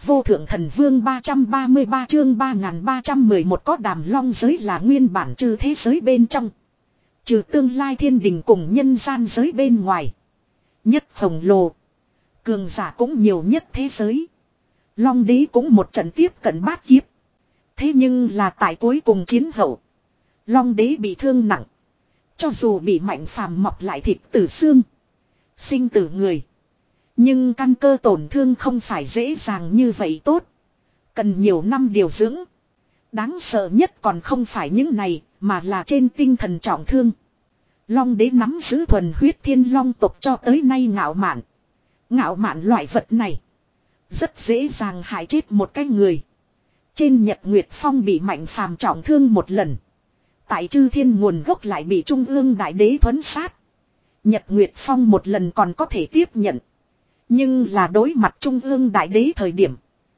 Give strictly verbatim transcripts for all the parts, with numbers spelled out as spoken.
vô thượng thần vương ba trăm ba mươi ba chương ba nghìn ba trăm mười một có đàm long giới là nguyên bản trừ thế giới bên trong. Trừ tương lai thiên đình cùng nhân gian giới bên ngoài. Nhất khổng lồ. Cường giả cũng nhiều nhất thế giới. Long đế cũng một trận tiếp cận bát kiếp. Thế nhưng là tại cuối cùng chiến hậu. Long đế bị thương nặng. Cho dù bị mạnh phàm mọc lại thịt từ xương. Sinh tử người. Nhưng căn cơ tổn thương không phải dễ dàng như vậy tốt. Cần nhiều năm điều dưỡng. Đáng sợ nhất còn không phải những này, mà là trên tinh thần trọng thương. Long đế nắm giữ thuần huyết thiên long tộc cho tới nay ngạo mạn. Ngạo mạn loại vật này. Rất dễ dàng hại chết một cái người. Trên Nhật Nguyệt Phong bị mạnh phàm trọng thương một lần. Tại chư thiên nguồn gốc lại bị trung ương đại đế thuấn sát. Nhật Nguyệt Phong một lần còn có thể tiếp nhận. Nhưng là đối mặt trung ương đại đế thời điểm.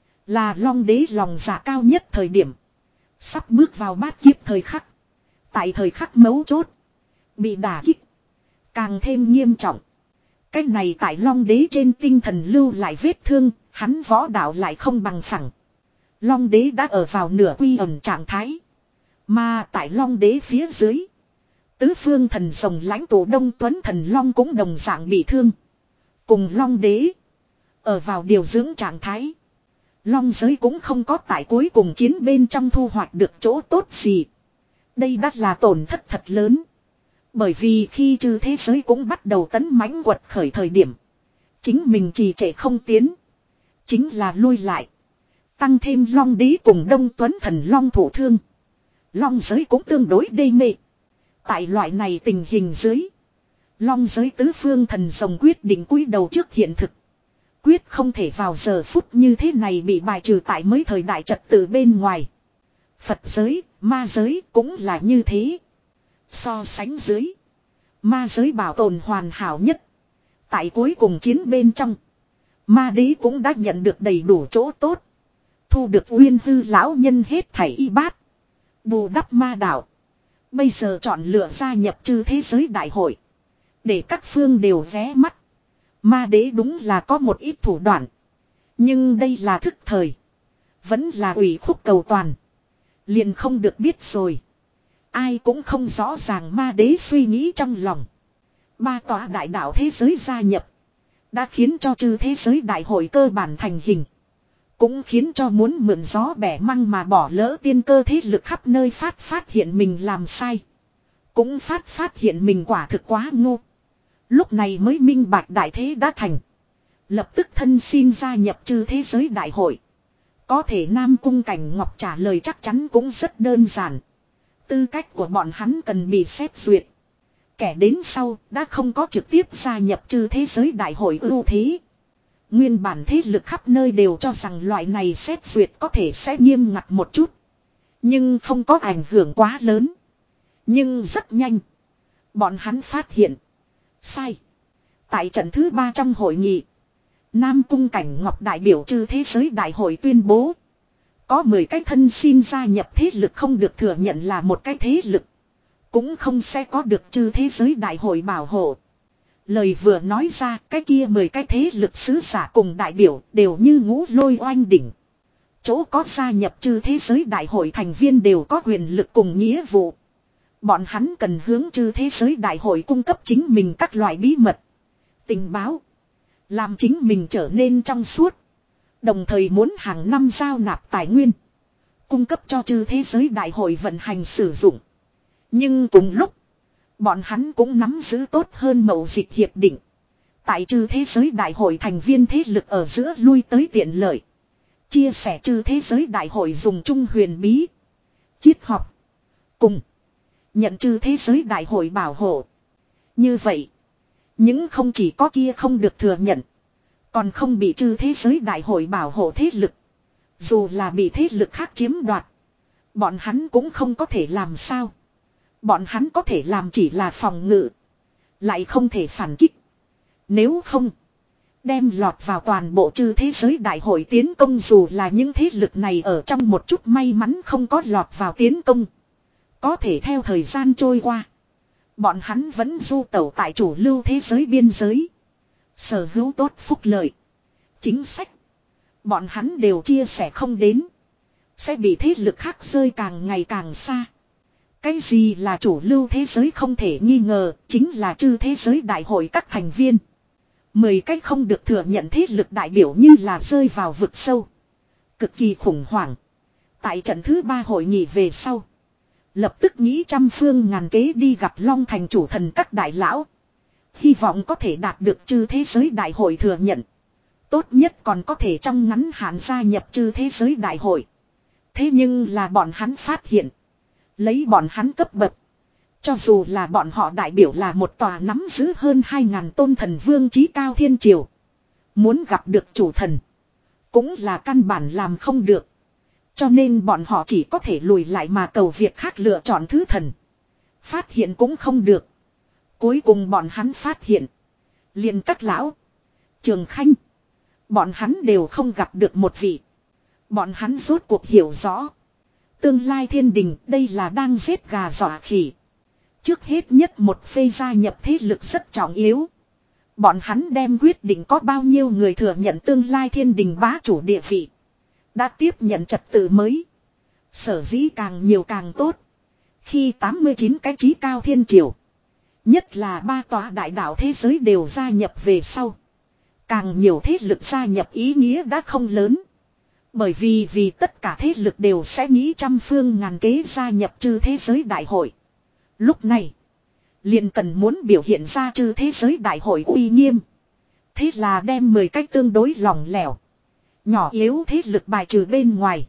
Là long đế lòng dạ cao nhất thời điểm. Sắp bước vào bát kiếp thời khắc. Tại thời khắc mấu chốt. Bị đả kích. Càng thêm nghiêm trọng. Cái này tại long đế trên tinh thần lưu lại vết thương. Hắn võ đạo lại không bằng phẳng. Long đế đã ở vào nửa quy ẩn trạng thái. Mà tại long đế phía dưới. Tứ phương thần rồng lãnh tụ Đông Tuấn thần long cũng đồng dạng bị thương. Cùng long đế. Ở vào điều dưỡng trạng thái. Long giới cũng không có tại cuối cùng chiến bên trong thu hoạch được chỗ tốt gì. Đây đắt là tổn thất thật lớn. Bởi vì khi chư thế giới cũng bắt đầu tấn mãnh quật khởi thời điểm. Chính mình trì trệ không tiến. Chính là lui lại. Tăng thêm long đế cùng Đông Tuấn thần long thủ thương. Long giới cũng tương đối đê mê. Tại loại này tình hình dưới. Long giới tứ phương thần rồng quyết định cúi đầu trước hiện thực. Quyết không thể vào giờ phút như thế này bị bài trừ tại mới thời đại trật tự bên ngoài. Phật giới, ma giới cũng là như thế. So sánh dưới. Ma giới bảo tồn hoàn hảo nhất. Tại cuối cùng chiến bên trong. Ma đế cũng đã nhận được đầy đủ chỗ tốt. Thu được uyên hư lão nhân hết thảy y bát. Bù đắp ma đạo. Bây giờ chọn lựa gia nhập chư thế giới đại hội. Để các phương đều vé mắt. Ma đế đúng là có một ít thủ đoạn. Nhưng đây là thức thời. Vẫn là ủy khúc cầu toàn. Liền không được biết rồi. Ai cũng không rõ ràng ma đế suy nghĩ trong lòng. Ba tòa đại đạo thế giới gia nhập. Đã khiến cho chư thế giới đại hội cơ bản thành hình. Cũng khiến cho muốn mượn gió bẻ măng mà bỏ lỡ tiên cơ thế lực khắp nơi phát phát hiện mình làm sai. Cũng phát phát hiện mình quả thực quá ngu. Lúc này mới minh bạch đại thế đã thành. Lập tức thân xin gia nhập chư thế giới đại hội. Có thể Nam Cung Cảnh Ngọc trả lời chắc chắn cũng rất đơn giản. Tư cách của bọn hắn cần bị xét duyệt. Kẻ đến sau đã không có trực tiếp gia nhập chư thế giới đại hội ưu thế. Nguyên bản thế lực khắp nơi đều cho rằng loại này xét duyệt có thể sẽ nghiêm ngặt một chút. Nhưng không có ảnh hưởng quá lớn. Nhưng rất nhanh. Bọn hắn phát hiện. Sai. Tại trận thứ ba trong hội nghị. Nam Cung Cảnh Ngọc đại biểu chư thế giới đại hội tuyên bố. Có mười cái thân xin gia nhập thế lực không được thừa nhận là một cái thế lực. Cũng không sẽ có được chư thế giới đại hội bảo hộ. Lời vừa nói ra cái kia mười cái thế lực sứ giả cùng đại biểu đều như ngũ lôi oanh đỉnh. Chỗ có gia nhập chư thế giới đại hội thành viên đều có quyền lực cùng nghĩa vụ. Bọn hắn cần hướng chư thế giới đại hội cung cấp chính mình các loại bí mật. Tình báo. Làm chính mình trở nên trong suốt. Đồng thời muốn hàng năm giao nạp tài nguyên. Cung cấp cho chư thế giới đại hội vận hành sử dụng. Nhưng cùng lúc. Bọn hắn cũng nắm giữ tốt hơn mậu dịch hiệp định. Tại chư thế giới đại hội thành viên thế lực ở giữa lui tới tiện lợi. Chia sẻ chư thế giới đại hội dùng chung huyền bí. Triết học. Cùng. Nhận chư thế giới đại hội bảo hộ. Như vậy. Những không chỉ có kia không được thừa nhận. Còn không bị chư thế giới đại hội bảo hộ thế lực. Dù là bị thế lực khác chiếm đoạt. Bọn hắn cũng không có thể làm sao. Bọn hắn có thể làm chỉ là phòng ngự. Lại không thể phản kích. Nếu không. Đem lọt vào toàn bộ chư thế giới đại hội tiến công dù là những thế lực này ở trong một chút may mắn không có lọt vào tiến công. Có thể theo thời gian trôi qua. Bọn hắn vẫn du tẩu tại chủ lưu thế giới biên giới. Sở hữu tốt phúc lợi. Chính sách. Bọn hắn đều chia sẻ không đến. Sẽ bị thế lực khác rơi càng ngày càng xa. Cái gì là chủ lưu thế giới không thể nghi ngờ, chính là chư thế giới đại hội các thành viên. Mười cái không được thừa nhận thế lực đại biểu như là rơi vào vực sâu. Cực kỳ khủng hoảng. Tại trận thứ ba hội nghị về sau. Lập tức nghĩ trăm phương ngàn kế đi gặp Long Thành chủ thần các đại lão. Hy vọng có thể đạt được chư thế giới đại hội thừa nhận. Tốt nhất còn có thể trong ngắn hạn gia nhập chư thế giới đại hội. Thế nhưng là bọn hắn phát hiện. Lấy bọn hắn cấp bậc. Cho dù là bọn họ đại biểu là một tòa nắm giữ hơn hai ngàn tôn thần vương trí cao thiên triều. Muốn gặp được chủ thần. Cũng là căn bản làm không được. Cho nên bọn họ chỉ có thể lùi lại mà cầu việc khác lựa chọn thứ thần. Phát hiện cũng không được. Cuối cùng bọn hắn phát hiện. Liền các lão. Trường Khanh. Bọn hắn đều không gặp được một vị. Bọn hắn rốt cuộc hiểu rõ. Tương lai thiên đình đây là đang giết gà dọa khỉ. Trước hết nhất một phê gia nhập thế lực rất trọng yếu. Bọn hắn đem quyết định có bao nhiêu người thừa nhận tương lai thiên đình bá chủ địa vị. Đã tiếp nhận trật tự mới. Sở dĩ càng nhiều càng tốt. Khi tám mươi chín cái chí cao thiên triều. Nhất là ba tòa đại đạo thế giới đều gia nhập về sau. Càng nhiều thế lực gia nhập ý nghĩa đã không lớn. Bởi vì vì tất cả thế lực đều sẽ nghĩ trăm phương ngàn kế gia nhập chư thế giới đại hội. Lúc này, liền cần muốn biểu hiện ra chư thế giới đại hội uy nghiêm. Thế là đem mười cách tương đối lỏng lẻo. Nhỏ yếu thế lực bài trừ bên ngoài.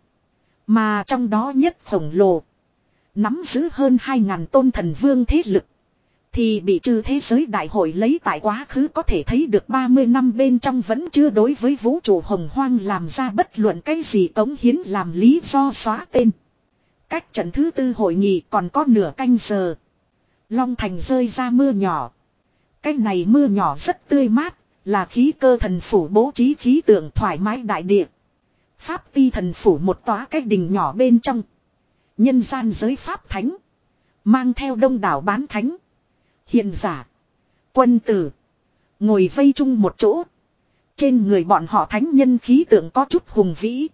Mà trong đó nhất khổng lồ. Nắm giữ hơn hai ngàn tôn thần vương thế lực. Thì bị chư thế giới đại hội lấy tại quá khứ có thể thấy được ba mươi năm bên trong vẫn chưa đối với vũ trụ hồng hoang làm ra bất luận cái gì cống hiến làm lý do xóa tên. Cách trận thứ tư hội nghị còn có nửa canh giờ. Long Thành rơi ra mưa nhỏ. Cái này mưa nhỏ rất tươi mát, là khí cơ thần phủ bố trí khí tượng thoải mái đại địa. Pháp ti thần phủ một tòa cái đình nhỏ bên trong. Nhân gian giới pháp thánh. Mang theo đông đảo bán thánh. Hiền giả. Quân tử. Ngồi vây chung một chỗ. Trên người bọn họ thánh nhân khí tượng có chút hùng vĩ.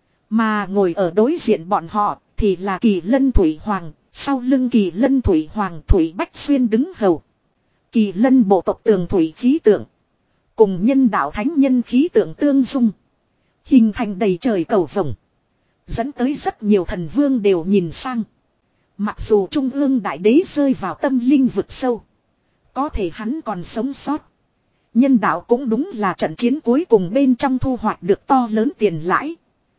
Mà ngồi ở đối diện bọn họ thì là Kỳ Lân Thủy Hoàng. Sau lưng Kỳ Lân Thủy Hoàng Thủy Bách Xuyên đứng hầu. Kỳ Lân bộ tộc tường thủy khí tượng. Cùng nhân đạo thánh nhân khí tượng tương dung. Hình thành đầy trời cầu vồng. Dẫn tới rất nhiều thần vương đều nhìn sang. Mặc dù Trung ương Đại Đế rơi vào tâm linh vực sâu. Có thể hắn còn sống sót. Nhân đạo cũng đúng là trận chiến cuối cùng bên trong thu hoạch được to lớn tiền lãi.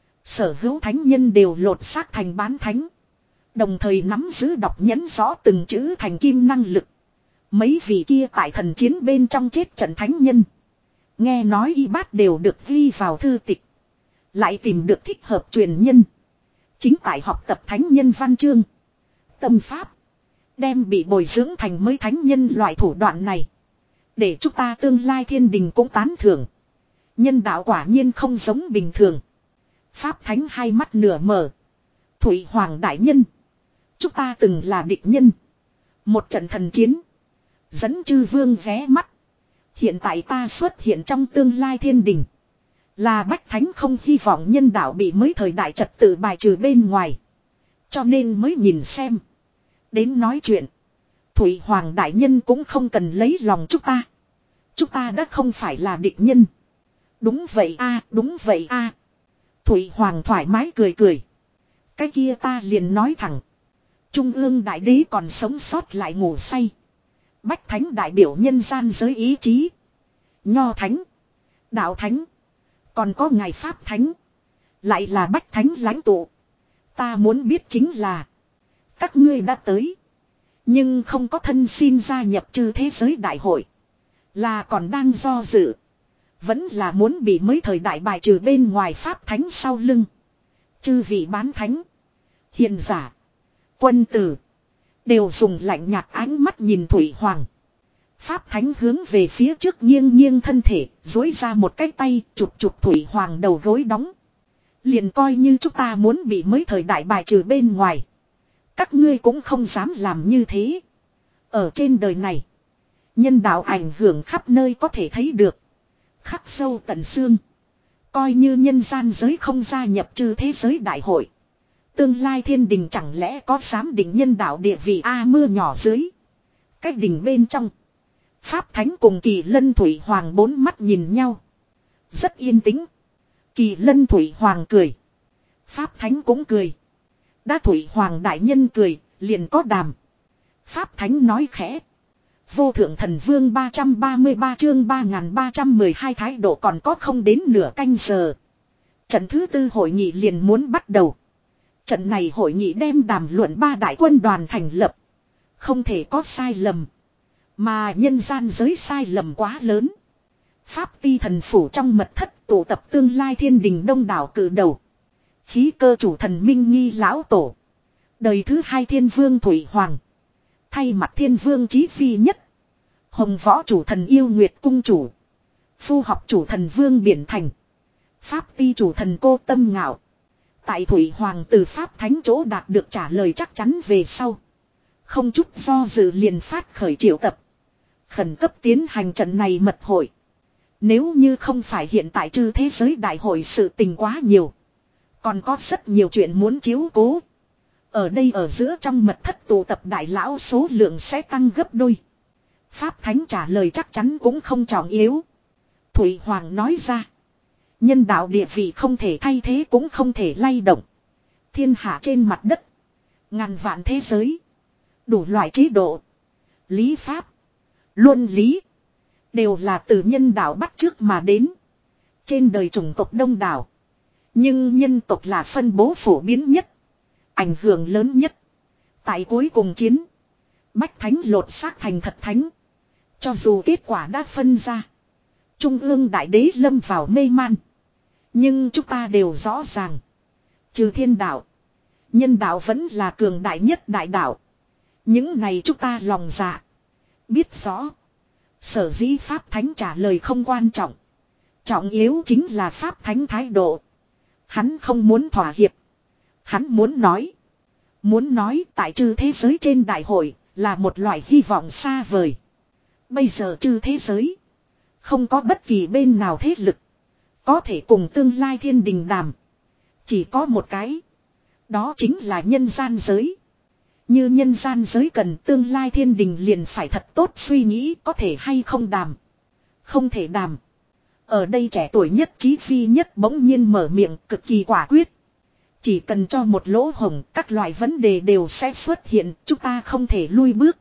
Sở hữu thánh nhân đều lột xác thành bán thánh. Đồng thời nắm giữ đọc nhẫn rõ từng chữ thành kim năng lực. Mấy vị kia tại thần chiến bên trong chết trận thánh nhân. Nghe nói y bát đều được ghi vào thư tịch. Lại tìm được thích hợp truyền nhân. Chính tại học tập thánh nhân văn chương. Tâm pháp. Đem bị bồi dưỡng thành mới thánh nhân loại thủ đoạn này. Để chúng ta tương lai thiên đình cũng tán thưởng. Nhân đạo quả nhiên không giống bình thường. Pháp thánh hai mắt nửa mở. Thủy Hoàng đại nhân. Chúng ta từng là địch nhân. Một trận thần chiến. Dẫn chư vương vé mắt. Hiện tại ta xuất hiện trong tương lai thiên đình. Là bách thánh không hy vọng nhân đạo bị mới thời đại trật tự bài trừ bên ngoài. Cho nên mới nhìn xem. Đến nói chuyện. Thủy Hoàng đại nhân cũng không cần lấy lòng chúng ta. Chúng ta đã không phải là địch nhân. Đúng vậy a, đúng vậy a. Thủy Hoàng thoải mái cười cười. Cái kia ta liền nói thẳng. Trung ương Đại Đế còn sống sót lại ngủ say. Bách thánh đại biểu nhân gian giới ý chí. Nho thánh. Đạo thánh. Còn có ngài Pháp thánh. Lại là bách thánh lãnh tụ. Ta muốn biết chính là. Các ngươi đã tới. Nhưng không có thân xin gia nhập chư thế giới đại hội. Là còn đang do dự. Vẫn là muốn bị mới thời đại bài trừ bên ngoài Pháp thánh sau lưng. Chư vị bán thánh. Hiền giả. Quân tử. Đều dùng lạnh nhạt ánh mắt nhìn Thủy Hoàng. Pháp thánh hướng về phía trước nghiêng nghiêng thân thể. Dối ra một cái tay chụp chụp Thủy Hoàng đầu gối đóng. Liền coi như chúng ta muốn bị mới thời đại bài trừ bên ngoài. Các ngươi cũng không dám làm như thế. Ở trên đời này. Nhân đạo ảnh hưởng khắp nơi có thể thấy được. Khắc sâu tận xương. Coi như nhân gian giới không gia nhập chư thế giới đại hội. Tương lai thiên đình chẳng lẽ có dám định nhân đạo địa vị A mưa nhỏ dưới. Cách đỉnh bên trong. Pháp Thánh cùng Kỳ Lân Thủy Hoàng bốn mắt nhìn nhau. Rất yên tĩnh. Kỳ Lân Thủy Hoàng cười. Pháp Thánh cũng cười. Đã Thủy Hoàng đại nhân cười, liền có đàm. Pháp Thánh nói khẽ. Vô thượng thần vương ba trăm ba mươi ba chương ba nghìn ba trăm mười hai thái độ còn có không đến nửa canh giờ. Trận thứ tư hội nghị liền muốn bắt đầu. Trận này hội nghị đem đàm luận ba đại quân đoàn thành lập. Không thể có sai lầm. Mà nhân gian giới sai lầm quá lớn. Pháp ti thần phủ trong mật thất tụ tập tương lai thiên đình đông đảo cử đầu. Khí cơ chủ thần Minh Nghi lão tổ. Đời thứ hai thiên vương Thủy Hoàng. Thay mặt thiên vương Chí Phi nhất. Hồng võ chủ thần Yêu Nguyệt cung chủ. Phu học chủ thần Vương Biển Thành. Pháp ti chủ thần Cô Tâm Ngạo. Tại Thủy Hoàng từ Pháp Thánh chỗ đạt được trả lời chắc chắn về sau. Không chút do dự liền phát khởi triệu tập. Khẩn cấp tiến hành trận này mật hội. Nếu như không phải hiện tại chư thế giới đại hội sự tình quá nhiều. Còn có rất nhiều chuyện muốn chiếu cố. Ở đây ở giữa trong mật thất tụ tập đại lão số lượng sẽ tăng gấp đôi. Pháp Thánh trả lời chắc chắn cũng không trọng yếu. Thủy Hoàng nói ra. Nhân đạo địa vị không thể thay thế cũng không thể lay động. Thiên hạ trên mặt đất. Ngàn vạn thế giới. Đủ loại chế độ. Lý pháp. Luân lý. Đều là từ nhân đạo bắt chước mà đến. Trên đời chủng tộc đông đảo. Nhưng nhân tộc là phân bố phổ biến nhất. Ảnh hưởng lớn nhất. Tại cuối cùng chiến. Bách thánh lột xác thành thật thánh. Cho dù kết quả đã phân ra. Trung ương đại đế lâm vào mê man. Nhưng chúng ta đều rõ ràng. Trừ thiên đạo. Nhân đạo vẫn là cường đại nhất đại đạo. Những này chúng ta lòng dạ. Biết rõ. Sở dĩ Pháp Thánh trả lời không quan trọng. Trọng yếu chính là Pháp Thánh thái độ. Hắn không muốn thỏa hiệp. Hắn muốn nói. Muốn nói tại chư thế giới trên đại hội là một loại hy vọng xa vời. Bây giờ chư thế giới. Không có bất kỳ bên nào thế lực. Có thể cùng tương lai thiên đình đàm. Chỉ có một cái. Đó chính là nhân gian giới. Như nhân gian giới cần tương lai thiên đình liền phải thật tốt suy nghĩ có thể hay không đàm. Không thể đàm. Ở đây trẻ tuổi nhất Chí Phi nhất bỗng nhiên mở miệng cực kỳ quả quyết. Chỉ cần cho một lỗ hổng các loại vấn đề đều sẽ xuất hiện. Chúng ta không thể lui bước.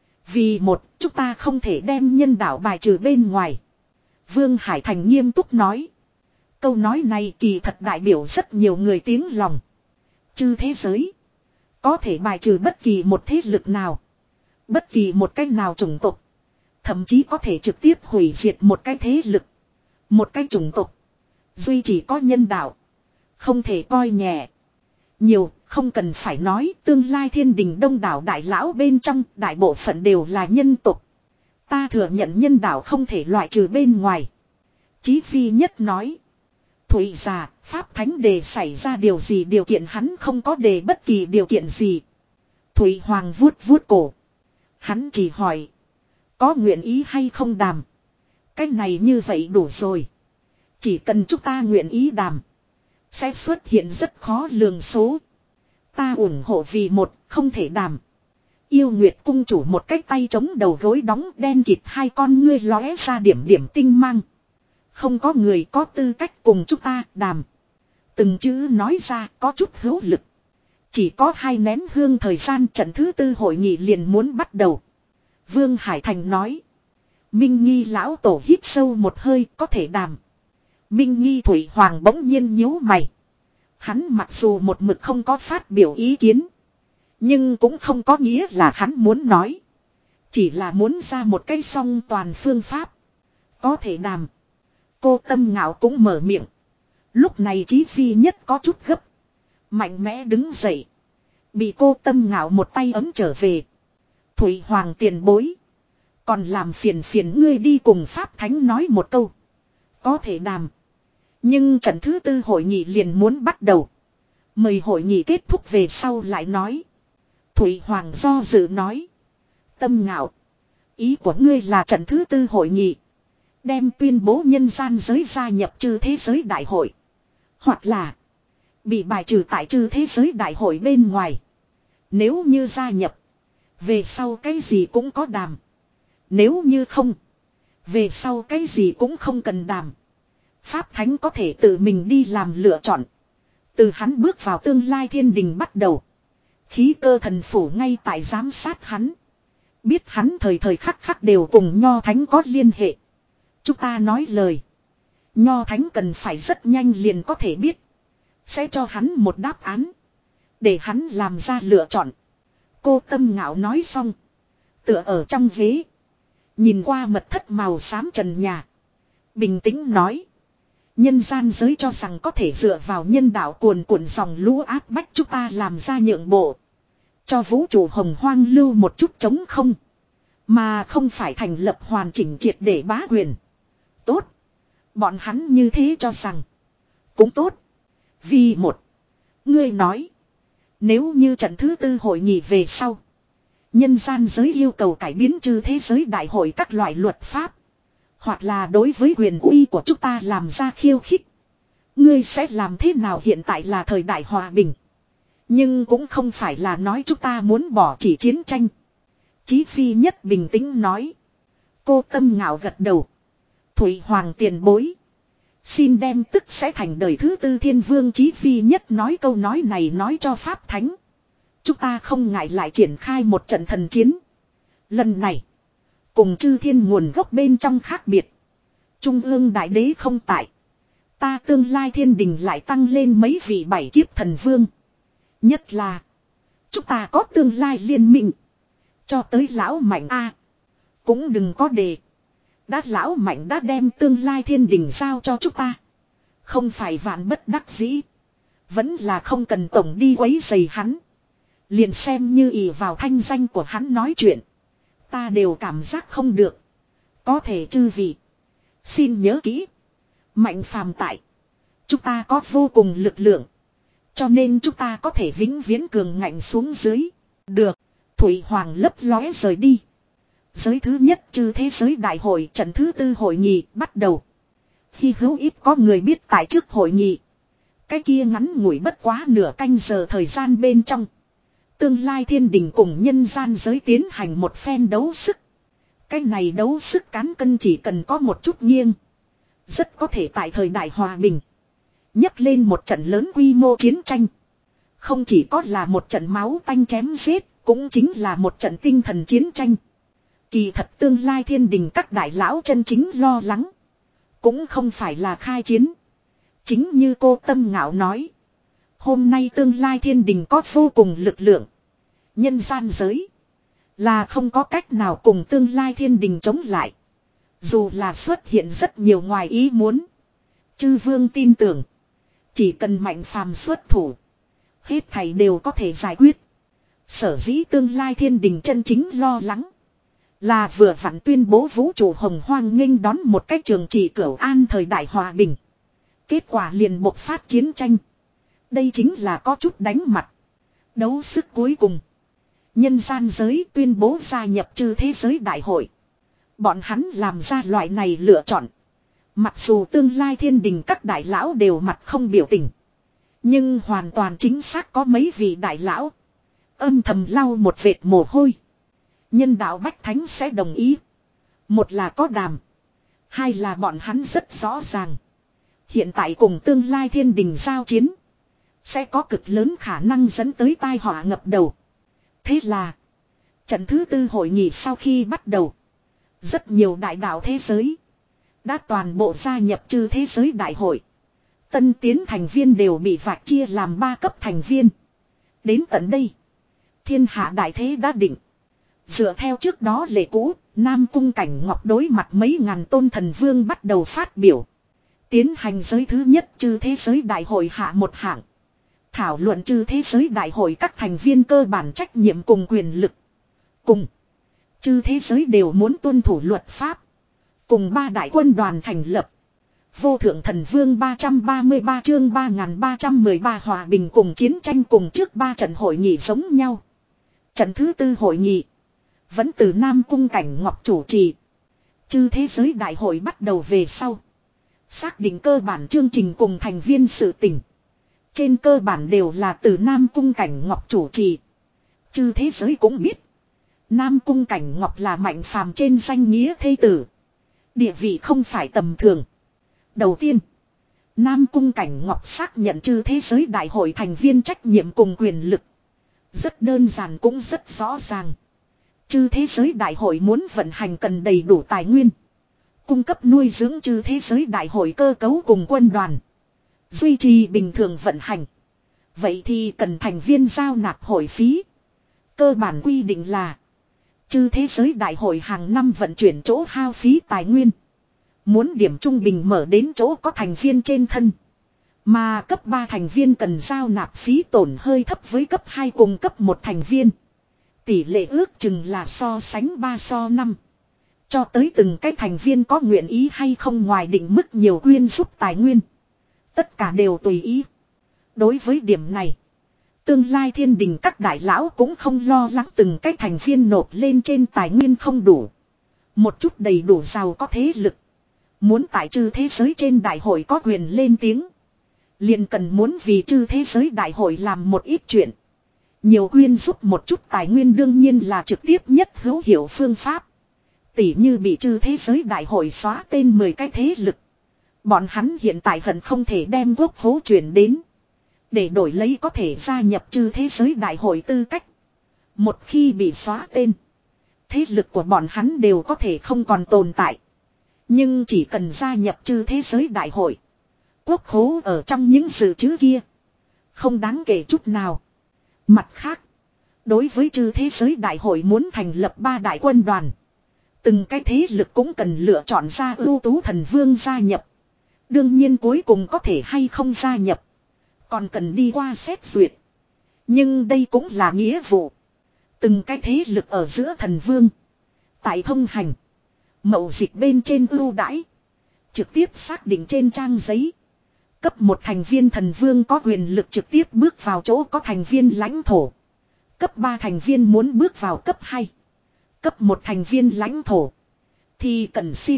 Vì một chúng ta không thể đem nhân đạo bài trừ bên ngoài. Vương Hải Thành nghiêm túc nói. Câu nói này kỳ thật đại biểu rất nhiều người tiếng lòng. Chư thế giới. Có thể bài trừ bất kỳ một thế lực nào. Bất kỳ một cách nào chủng tộc. Thậm chí có thể trực tiếp hủy diệt một cái thế lực. Một cái chủng tộc. Duy chỉ có nhân đạo. Không thể coi nhẹ. Nhiều, không cần phải nói tương lai thiên đình đông đảo đại lão bên trong đại bộ phận đều là nhân tộc. Ta thừa nhận nhân đạo không thể loại trừ bên ngoài. Chí Phi nhất nói. Thủy già, Pháp Thánh đề xảy ra điều gì điều kiện hắn không có đề bất kỳ điều kiện gì. Thủy Hoàng vuốt vuốt cổ. Hắn chỉ hỏi. Có nguyện ý hay không đàm. Cái này như vậy đủ rồi. Chỉ cần chúng ta nguyện ý đàm. Sẽ xuất hiện rất khó lường số. Ta ủng hộ vì một không thể đàm. Yêu Nguyệt cung chủ một cái tay chống đầu gối đóng đen kịt hai con ngươi lóe ra điểm điểm tinh mang. Không có người có tư cách cùng chúng ta đàm. Từng chữ nói ra có chút hữu lực. Chỉ có hai nén hương thời gian trận thứ tư hội nghị liền muốn bắt đầu. Vương Hải Thành nói. Minh Nghi lão tổ hít sâu một hơi có thể đàm. Minh Nghi Thủy Hoàng bỗng nhiên nhíu mày. Hắn mặc dù một mực không có phát biểu ý kiến. Nhưng cũng không có nghĩa là hắn muốn nói. Chỉ là muốn ra một cái song toàn phương pháp. Có thể đàm. Cô Tâm Ngạo cũng mở miệng. Lúc này Chí Phi nhất có chút gấp. Mạnh mẽ đứng dậy. Bị cô Tâm Ngạo một tay ấm trở về. Thủy Hoàng tiền bối. Còn làm phiền phiền ngươi đi cùng Pháp Thánh nói một câu. Có thể đàm. Nhưng trận thứ tư hội nghị liền muốn bắt đầu. Mời hội nghị kết thúc về sau lại nói. Thủy Hoàng do dự nói. Tâm Ngạo. Ý của ngươi là trận thứ tư hội nghị. Đem tuyên bố nhân gian giới gia nhập chư thế giới đại hội. Hoặc là bị bài trừ tại chư thế giới đại hội bên ngoài. Nếu như gia nhập, về sau cái gì cũng có đàm. Nếu như không, về sau cái gì cũng không cần đàm. Pháp Thánh có thể tự mình đi làm lựa chọn. Từ hắn bước vào tương lai thiên đình bắt đầu. Khí cơ thần phủ ngay tại giám sát hắn. Biết hắn thời thời khắc khắc đều cùng Nho Thánh có liên hệ. Chúng ta nói lời. Nho Thánh cần phải rất nhanh liền có thể biết. Sẽ cho hắn một đáp án. Để hắn làm ra lựa chọn. Cô Tâm Ngạo nói xong. Tựa ở trong ghế. Nhìn qua mật thất màu xám trần nhà. Bình tĩnh nói. Nhân gian giới cho rằng có thể dựa vào nhân đạo cuồn cuộn dòng lũ áp bách chúng ta làm ra nhượng bộ. Cho vũ trụ hồng hoang lưu một chút trống không. Mà không phải thành lập hoàn chỉnh triệt để bá quyền. Tốt. Bọn hắn như thế cho rằng. Cũng tốt. Vì một. Ngươi nói. Nếu như trận thứ tư hội nghị về sau. Nhân gian giới yêu cầu cải biến chư thế giới đại hội các loại luật pháp. Hoặc là đối với quyền uy của chúng ta làm ra khiêu khích. Ngươi sẽ làm thế nào? Hiện tại là thời đại hòa bình. Nhưng cũng không phải là nói chúng ta muốn bỏ chỉ chiến tranh. Chí Phi Nhất bình tĩnh nói. Cô Tâm Ngạo gật đầu. Thủy Hoàng tiền bối. Xin đem tức sẽ thành đời thứ tư thiên vương. Chí Phi Nhất nói câu nói này nói cho Pháp Thánh. Chúng ta không ngại lại triển khai một trận thần chiến. Lần này. Cùng chư thiên nguồn gốc bên trong khác biệt. Trung ương đại đế không tại. Ta tương lai thiên đình lại tăng lên mấy vị bảy kiếp thần vương. Nhất là. Chúng ta có tương lai liên minh. Cho tới lão mạnh A. Cũng đừng có đề. Đã lão mạnh đã đem tương lai thiên đình giao cho chúng ta. Không phải vạn bất đắc dĩ. Vẫn là không cần tổng đi quấy rầy hắn. Liền xem như ỷ vào thanh danh của hắn nói chuyện. Ta đều cảm giác không được. Có thể chư vị. Xin nhớ kỹ. Mạnh phàm tại. Chúng ta có vô cùng lực lượng. Cho nên chúng ta có thể vĩnh viễn cường ngạnh xuống dưới. Được. Thủy Hoàng lấp lóe rời đi. Giới thứ nhất chư thế giới đại hội trận thứ tư hội nghị bắt đầu. Khi hữu ít có người biết tại trước hội nghị. Cái kia ngắn ngủi bất quá nửa canh giờ thời gian bên trong. Tương lai thiên đình cùng nhân gian giới tiến hành một phen đấu sức. Cái này đấu sức cán cân chỉ cần có một chút nghiêng. Rất có thể tại thời đại hòa bình. Nhấc lên một trận lớn quy mô chiến tranh. Không chỉ có là một trận máu tanh chém giết. Cũng chính là một trận tinh thần chiến tranh. Kỳ thật tương lai thiên đình các đại lão chân chính lo lắng. Cũng không phải là khai chiến. Chính như cô Tâm Ngạo nói. Hôm nay tương lai thiên đình có vô cùng lực lượng. Nhân gian giới. Là không có cách nào cùng tương lai thiên đình chống lại. Dù là xuất hiện rất nhiều ngoài ý muốn. Chư vương tin tưởng. Chỉ cần mạnh phàm xuất thủ. Hết thảy đều có thể giải quyết. Sở dĩ tương lai thiên đình chân chính lo lắng. Là vừa vặn tuyên bố vũ trụ hồng hoang nghênh đón một cách trường trị cửu an thời đại hòa bình. Kết quả liền bộc phát chiến tranh. Đây chính là có chút đánh mặt. Đấu sức cuối cùng. Nhân gian giới tuyên bố gia nhập chư thế giới đại hội. Bọn hắn làm ra loại này lựa chọn. Mặc dù tương lai thiên đình các đại lão đều mặt không biểu tình. Nhưng hoàn toàn chính xác có mấy vị đại lão. Âm thầm lau một vệt mồ hôi. Nhân đạo Bách Thánh sẽ đồng ý. Một là có đàm. Hai là bọn hắn rất rõ ràng. Hiện tại cùng tương lai thiên đình giao chiến. Sẽ có cực lớn khả năng dẫn tới tai họa ngập đầu. Thế là. Trận thứ tư hội nghị sau khi bắt đầu. Rất nhiều đại đạo thế giới. Đã toàn bộ gia nhập chư thế giới đại hội. Tân tiến thành viên đều bị vạch chia làm ba cấp thành viên. Đến tận đây. Thiên hạ đại thế đã định. Dựa theo trước đó lệ cũ. Nam Cung Cảnh Ngọc đối mặt mấy ngàn tôn thần vương bắt đầu phát biểu. Tiến hành giới thứ nhất chư thế giới đại hội hạ một hạng. Thảo luận chư thế giới đại hội các thành viên cơ bản trách nhiệm cùng quyền lực. Cùng. Chư thế giới đều muốn tuân thủ luật pháp. Cùng ba đại quân đoàn thành lập. Vô thượng thần vương ba trăm ba mươi ba chương ba nghìn ba trăm mười ba hòa bình cùng chiến tranh cùng trước ba trận hội nghị giống nhau. Trận thứ tư hội nghị. Vẫn từ Nam Cung Cảnh Ngọc chủ trì. Chư thế giới đại hội bắt đầu về sau. Xác định cơ bản chương trình cùng thành viên sự tình. Trên cơ bản đều là từ Nam Cung Cảnh Ngọc chủ trì. Chư thế giới cũng biết. Nam Cung Cảnh Ngọc là Mạnh Phàm trên danh nghĩa thê tử. Địa vị không phải tầm thường. Đầu tiên, Nam Cung Cảnh Ngọc xác nhận chư thế giới đại hội thành viên trách nhiệm cùng quyền lực. Rất đơn giản cũng rất rõ ràng. Chư thế giới đại hội muốn vận hành cần đầy đủ tài nguyên. Cung cấp nuôi dưỡng chư thế giới đại hội cơ cấu cùng quân đoàn. Duy trì bình thường vận hành. Vậy thì cần thành viên giao nạp hội phí. Cơ bản quy định là chư thế giới đại hội hàng năm vận chuyển chỗ hao phí tài nguyên. Muốn điểm trung bình mở đến chỗ có thành viên trên thân. Mà cấp ba thành viên cần giao nạp phí tổn hơi thấp với cấp hai cùng cấp một thành viên. Tỷ lệ ước chừng là so sánh ba so năm. Cho tới từng cái thành viên có nguyện ý hay không ngoài định mức nhiều quyên giúp tài nguyên. Tất cả đều tùy ý. Đối với điểm này, tương lai thiên đình các đại lão cũng không lo lắng từng cái thành viên nộp lên trên tài nguyên không đủ. Một chút đầy đủ giàu có thế lực. Muốn tại chư thế giới trên đại hội có quyền lên tiếng. Liền cần muốn vì chư thế giới đại hội làm một ít chuyện. Nhiều quyên giúp một chút tài nguyên đương nhiên là trực tiếp nhất hữu hiệu phương pháp. Tỷ như bị chư thế giới đại hội xóa tên mười cái thế lực. Bọn hắn hiện tại hận không thể đem quốc phố chuyển đến. Để đổi lấy có thể gia nhập chư thế giới đại hội tư cách. Một khi bị xóa tên, thế lực của bọn hắn đều có thể không còn tồn tại. Nhưng chỉ cần gia nhập chư thế giới đại hội, quốc khố ở trong những dự trữ kia không đáng kể chút nào. Mặt khác, đối với chư thế giới đại hội muốn thành lập ba đại quân đoàn, từng cái thế lực cũng cần lựa chọn ra ưu tú thần vương gia nhập. Đương nhiên cuối cùng có thể hay không gia nhập, còn cần đi qua xét duyệt. Nhưng đây cũng là nghĩa vụ. Từng cái thế lực ở giữa thần vương, tại thông hành, mậu dịch bên trên ưu đãi, trực tiếp xác định trên trang giấy. Cấp một thành viên thần vương có quyền lực trực tiếp bước vào chỗ có thành viên lãnh thổ. Cấp ba thành viên muốn bước vào cấp hai. Cấp một thành viên lãnh thổ thì cần xin.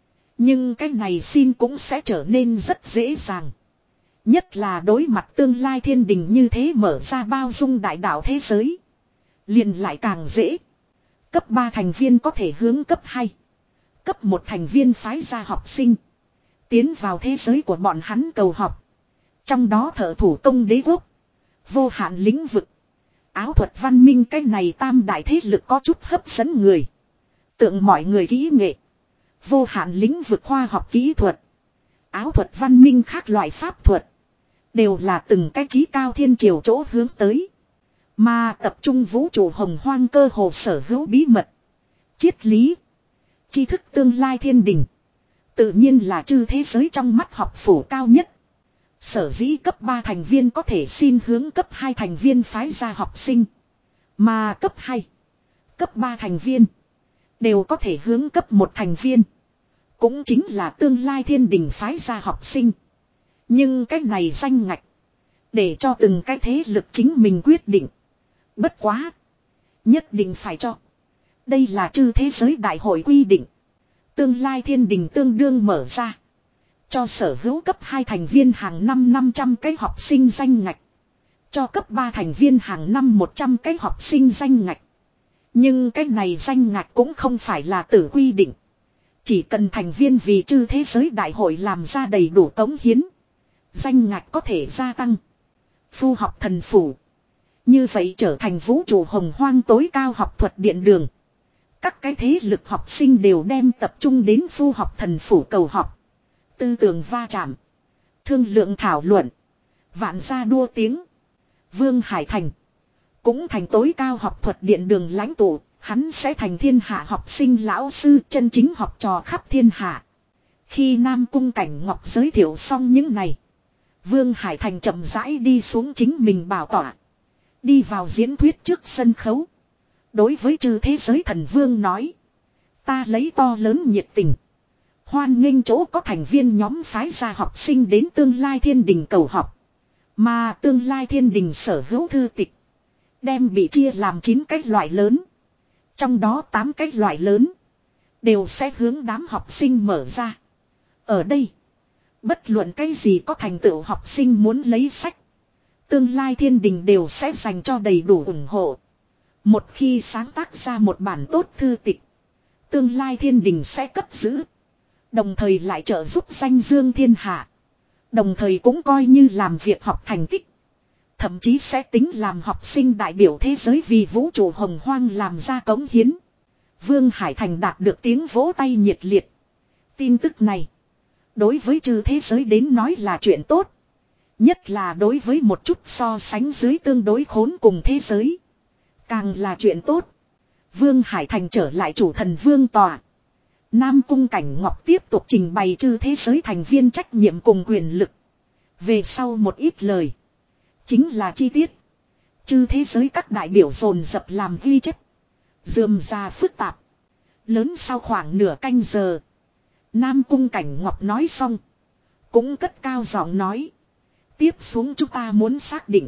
Nhưng cái này xin cũng sẽ trở nên rất dễ dàng. Nhất là đối mặt tương lai thiên đình như thế mở ra bao dung đại đạo thế giới. Liền lại càng dễ. Cấp ba thành viên có thể hướng cấp hai. Cấp một thành viên phái ra học sinh. Tiến vào thế giới của bọn hắn cầu học. Trong đó thợ thủ công đế quốc. Vô hạn lĩnh vực. Áo thuật văn minh cái này tam đại thế lực có chút hấp dẫn người. Tượng mọi người kỹ nghệ. Vô hạn lĩnh vực khoa học kỹ thuật. Áo thuật văn minh khác loại pháp thuật. Đều là từng cái trí cao thiên triều chỗ hướng tới. Mà tập trung vũ trụ hồng hoang cơ hồ sở hữu bí mật. Triết lý. Tri thức tương lai thiên đình. Tự nhiên là chư thế giới trong mắt học phủ cao nhất. Sở dĩ cấp ba thành viên có thể xin hướng cấp hai thành viên phái ra học sinh. Mà cấp hai, cấp ba thành viên đều có thể hướng cấp một thành viên. Cũng chính là tương lai thiên đình phái ra học sinh. Nhưng cái này danh ngạch, để cho từng cái thế lực chính mình quyết định. Bất quá, nhất định phải cho. Đây là chư thế giới đại hội quy định. Tương lai thiên đình tương đương mở ra. Cho sở hữu cấp hai thành viên hàng năm năm trăm cái học sinh danh ngạch. Cho cấp ba thành viên hàng năm một trăm cái học sinh danh ngạch. Nhưng cái này danh ngạch cũng không phải là tử quy định. Chỉ cần thành viên vì chư thế giới đại hội làm ra đầy đủ cống hiến. Danh ngạch có thể gia tăng. Phu học thần phủ. Như vậy trở thành vũ trụ hồng hoang tối cao học thuật điện đường. Các cái thế lực học sinh đều đem tập trung đến phu học thần phủ cầu học. Tư tưởng va chạm. Thương lượng thảo luận. Vạn gia đua tiếng. Vương Hải Thành cũng thành tối cao học thuật điện đường lãnh tụ. Hắn sẽ thành thiên hạ học sinh lão sư chân chính học trò khắp thiên hạ. Khi Nam Cung Cảnh Ngọc giới thiệu xong những này, Vương Hải Thành chậm rãi đi xuống chính mình bảo tọa. Đi vào diễn thuyết trước sân khấu. Đối với chư thế giới thần vương nói. Ta lấy to lớn nhiệt tình. Hoan nghênh chỗ có thành viên nhóm phái ra học sinh đến tương lai thiên đình cầu học. Mà tương lai thiên đình sở hữu thư tịch. Đem bị chia làm chín cái loại lớn. Trong đó tám cái loại lớn. đều sẽ hướng đám học sinh mở ra. Ở đây, bất luận cái gì có thành tựu học sinh muốn lấy sách, tương lai thiên đình đều sẽ dành cho đầy đủ ủng hộ. Một khi sáng tác ra một bản tốt thư tịch, tương lai thiên đình sẽ cất giữ. Đồng thời lại trợ giúp danh dương thiên hạ. Đồng thời cũng coi như làm việc học thành tích. Thậm chí sẽ tính làm học sinh đại biểu thế giới vì vũ trụ hồng hoang làm ra cống hiến. Vương Hải Thành đạt được tiếng vỗ tay nhiệt liệt. Tin tức này, đối với chư thế giới đến nói là chuyện tốt. Nhất là đối với một chút so sánh dưới tương đối khốn cùng thế giới, càng là chuyện tốt. Vương Hải Thành trở lại chủ thần vương tòa. Nam Cung Cảnh Ngọc tiếp tục trình bày chư thế giới thành viên trách nhiệm cùng quyền lực. Về sau một ít lời, chính là chi tiết. Chư thế giới các đại biểu dồn dập làm ghi chép. Dườm ra phức tạp. Lớn sau khoảng nửa canh giờ, Nam Cung Cảnh Ngọc nói xong, cũng cất cao giọng nói. Tiếp xuống chúng ta muốn xác định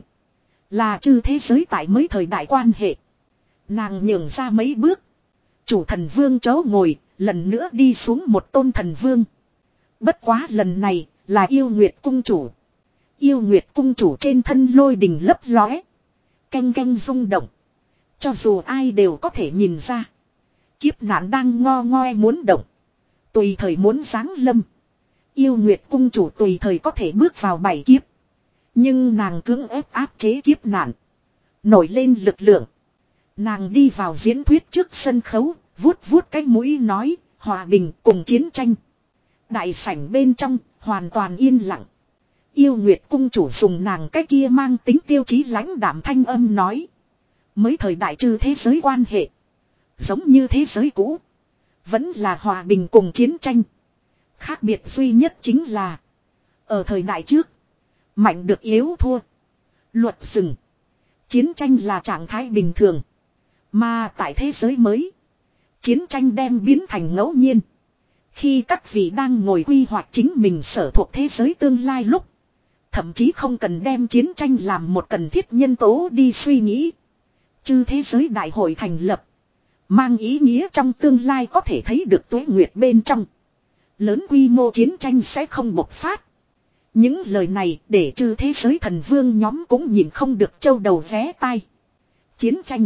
là chư thế giới tại mấy thời đại quan hệ. Nàng nhường ra mấy bước. Chủ thần vương chó ngồi, lần nữa đi xuống một tôn thần vương. Bất quá lần này là yêu nguyệt cung chủ. Yêu nguyệt cung chủ trên thân lôi đình lấp lóe, canh canh rung động. Cho dù ai đều có thể nhìn ra, kiếp nạn đang ngo ngoe muốn động, tùy thời muốn giáng lâm. Yêu nguyệt cung chủ tùy thời có thể bước vào bảy kiếp. Nhưng nàng cưỡng ép áp chế kiếp nạn, nổi lên lực lượng. Nàng đi vào diễn thuyết trước sân khấu, vuốt vuốt cái mũi nói, hòa bình cùng chiến tranh. Đại sảnh bên trong, hoàn toàn yên lặng. Yêu nguyệt cung chủ dùng nàng cái kia mang tính tiêu chí lãnh đạm thanh âm nói. Mới thời đại trừ thế giới quan hệ, giống như thế giới cũ, vẫn là hòa bình cùng chiến tranh. Khác biệt duy nhất chính là, ở thời đại trước, mạnh được yếu thua, luật rừng, chiến tranh là trạng thái bình thường. Mà tại thế giới mới, chiến tranh đem biến thành ngẫu nhiên. Khi các vị đang ngồi quy hoạch chính mình sở thuộc thế giới tương lai lúc, thậm chí không cần đem chiến tranh làm một cần thiết nhân tố đi suy nghĩ. Chư thế giới đại hội thành lập, mang ý nghĩa trong tương lai có thể thấy được tuế nguyệt bên trong, lớn quy mô chiến tranh sẽ không bộc phát. Những lời này để chư thế giới thần vương nhóm cũng nhìn không được châu đầu vé tai. Chiến tranh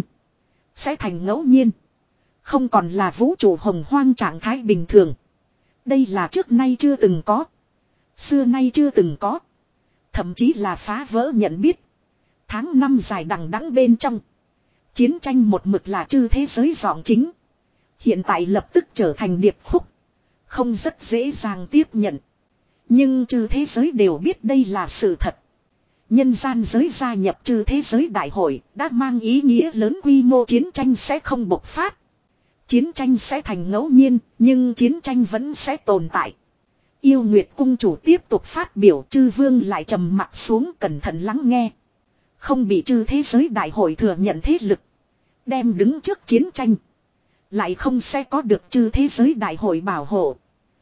sẽ thành ngẫu nhiên, không còn là vũ trụ hồng hoang trạng thái bình thường. Đây là trước nay chưa từng có, xưa nay chưa từng có, thậm chí là phá vỡ nhận biết. Tháng năm dài đằng đẵng bên trong, chiến tranh một mực là chư thế giới giọng chính. Hiện tại lập tức trở thành điệp khúc, không rất dễ dàng tiếp nhận. Nhưng chư thế giới đều biết đây là sự thật. Nhân gian giới gia nhập chư thế giới đại hội đã mang ý nghĩa lớn quy mô chiến tranh sẽ không bộc phát. Chiến tranh sẽ thành ngẫu nhiên, nhưng chiến tranh vẫn sẽ tồn tại. Yêu Nguyệt cung chủ tiếp tục phát biểu, chư vương lại trầm mặt xuống cẩn thận lắng nghe. Không bị chư thế giới đại hội thừa nhận thế lực đem đứng trước chiến tranh, lại không sẽ có được chư thế giới đại hội bảo hộ.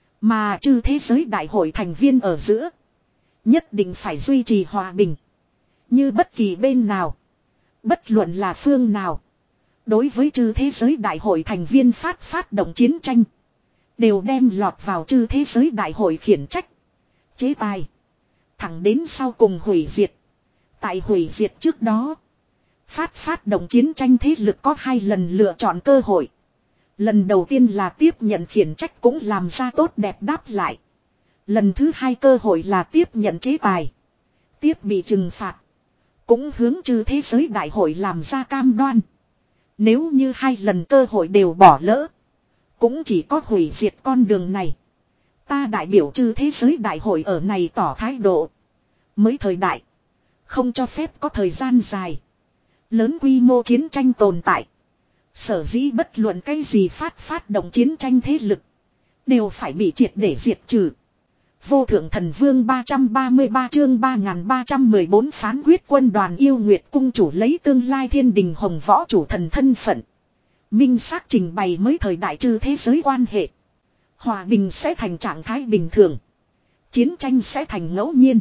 Mà chư thế giới đại hội thành viên ở giữa, nhất định phải duy trì hòa bình. Như bất kỳ bên nào, bất luận là phương nào, đối với chư thế giới đại hội thành viên phát phát động chiến tranh, đều đem lọt vào chư thế giới đại hội khiển trách, chế tài, thẳng đến sau cùng hủy diệt. Tại hủy diệt trước đó, phát phát động chiến tranh thế lực có hai lần lựa chọn cơ hội. Lần đầu tiên là tiếp nhận khiển trách cũng làm ra tốt đẹp đáp lại. Lần thứ hai cơ hội là tiếp nhận chế tài, tiếp bị trừng phạt, cũng hướng chư thế giới đại hội làm ra cam đoan. Nếu như hai lần cơ hội đều bỏ lỡ, cũng chỉ có hủy diệt con đường này. Ta đại biểu chư thế giới đại hội ở này tỏ thái độ. Mới thời đại, không cho phép có thời gian dài, lớn quy mô chiến tranh tồn tại. Sở dĩ bất luận cái gì phát phát động chiến tranh thế lực, đều phải bị triệt để diệt trừ. Vô thượng thần vương ba trăm ba mươi ba chương ba nghìn ba trăm mười bốn phán quyết quân đoàn. Yêu Nguyệt cung chủ lấy tương lai thiên đình hồng võ chủ thần thân phận, minh xác trình bày mới thời đại chư thế giới quan hệ. Hòa bình sẽ thành trạng thái bình thường, chiến tranh sẽ thành ngẫu nhiên.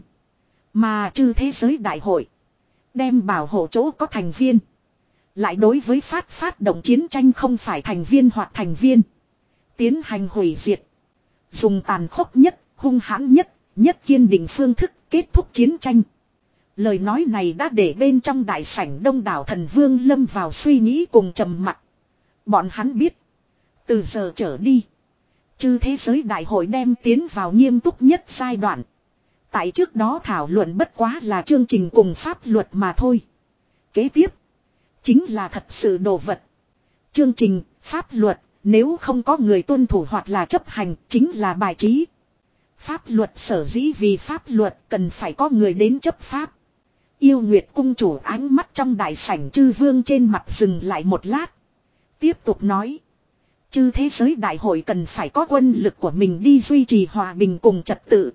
Mà chư thế giới đại hội đem bảo hộ chỗ có thành viên, lại đối với phát phát động chiến tranh không phải thành viên hoặc thành viên Tiến hành hủy diệt. Dùng tàn khốc nhất, hung hãn nhất, nhất kiên định phương thức kết thúc chiến tranh. Lời nói này đã để bên trong đại sảnh đông đảo thần vương lâm vào suy nghĩ cùng trầm mặc. Bọn hắn biết. Từ giờ trở đi. Chư thế giới đại hội đem tiến vào nghiêm túc nhất giai đoạn. Tại trước đó thảo luận bất quá là chương trình cùng pháp luật mà thôi. Kế tiếp. Chính là thật sự đồ vật. Chương trình, pháp luật, nếu không có người tuân thủ hoặc là chấp hành, chính là bài trí. Pháp luật sở dĩ vì pháp luật cần phải có người đến chấp pháp. Yêu Nguyệt cung chủ ánh mắt trong đại sảnh chư vương trên mặt dừng lại một lát. Tiếp tục nói. Chư thế giới đại hội cần phải có quân lực của mình đi duy trì hòa bình cùng trật tự.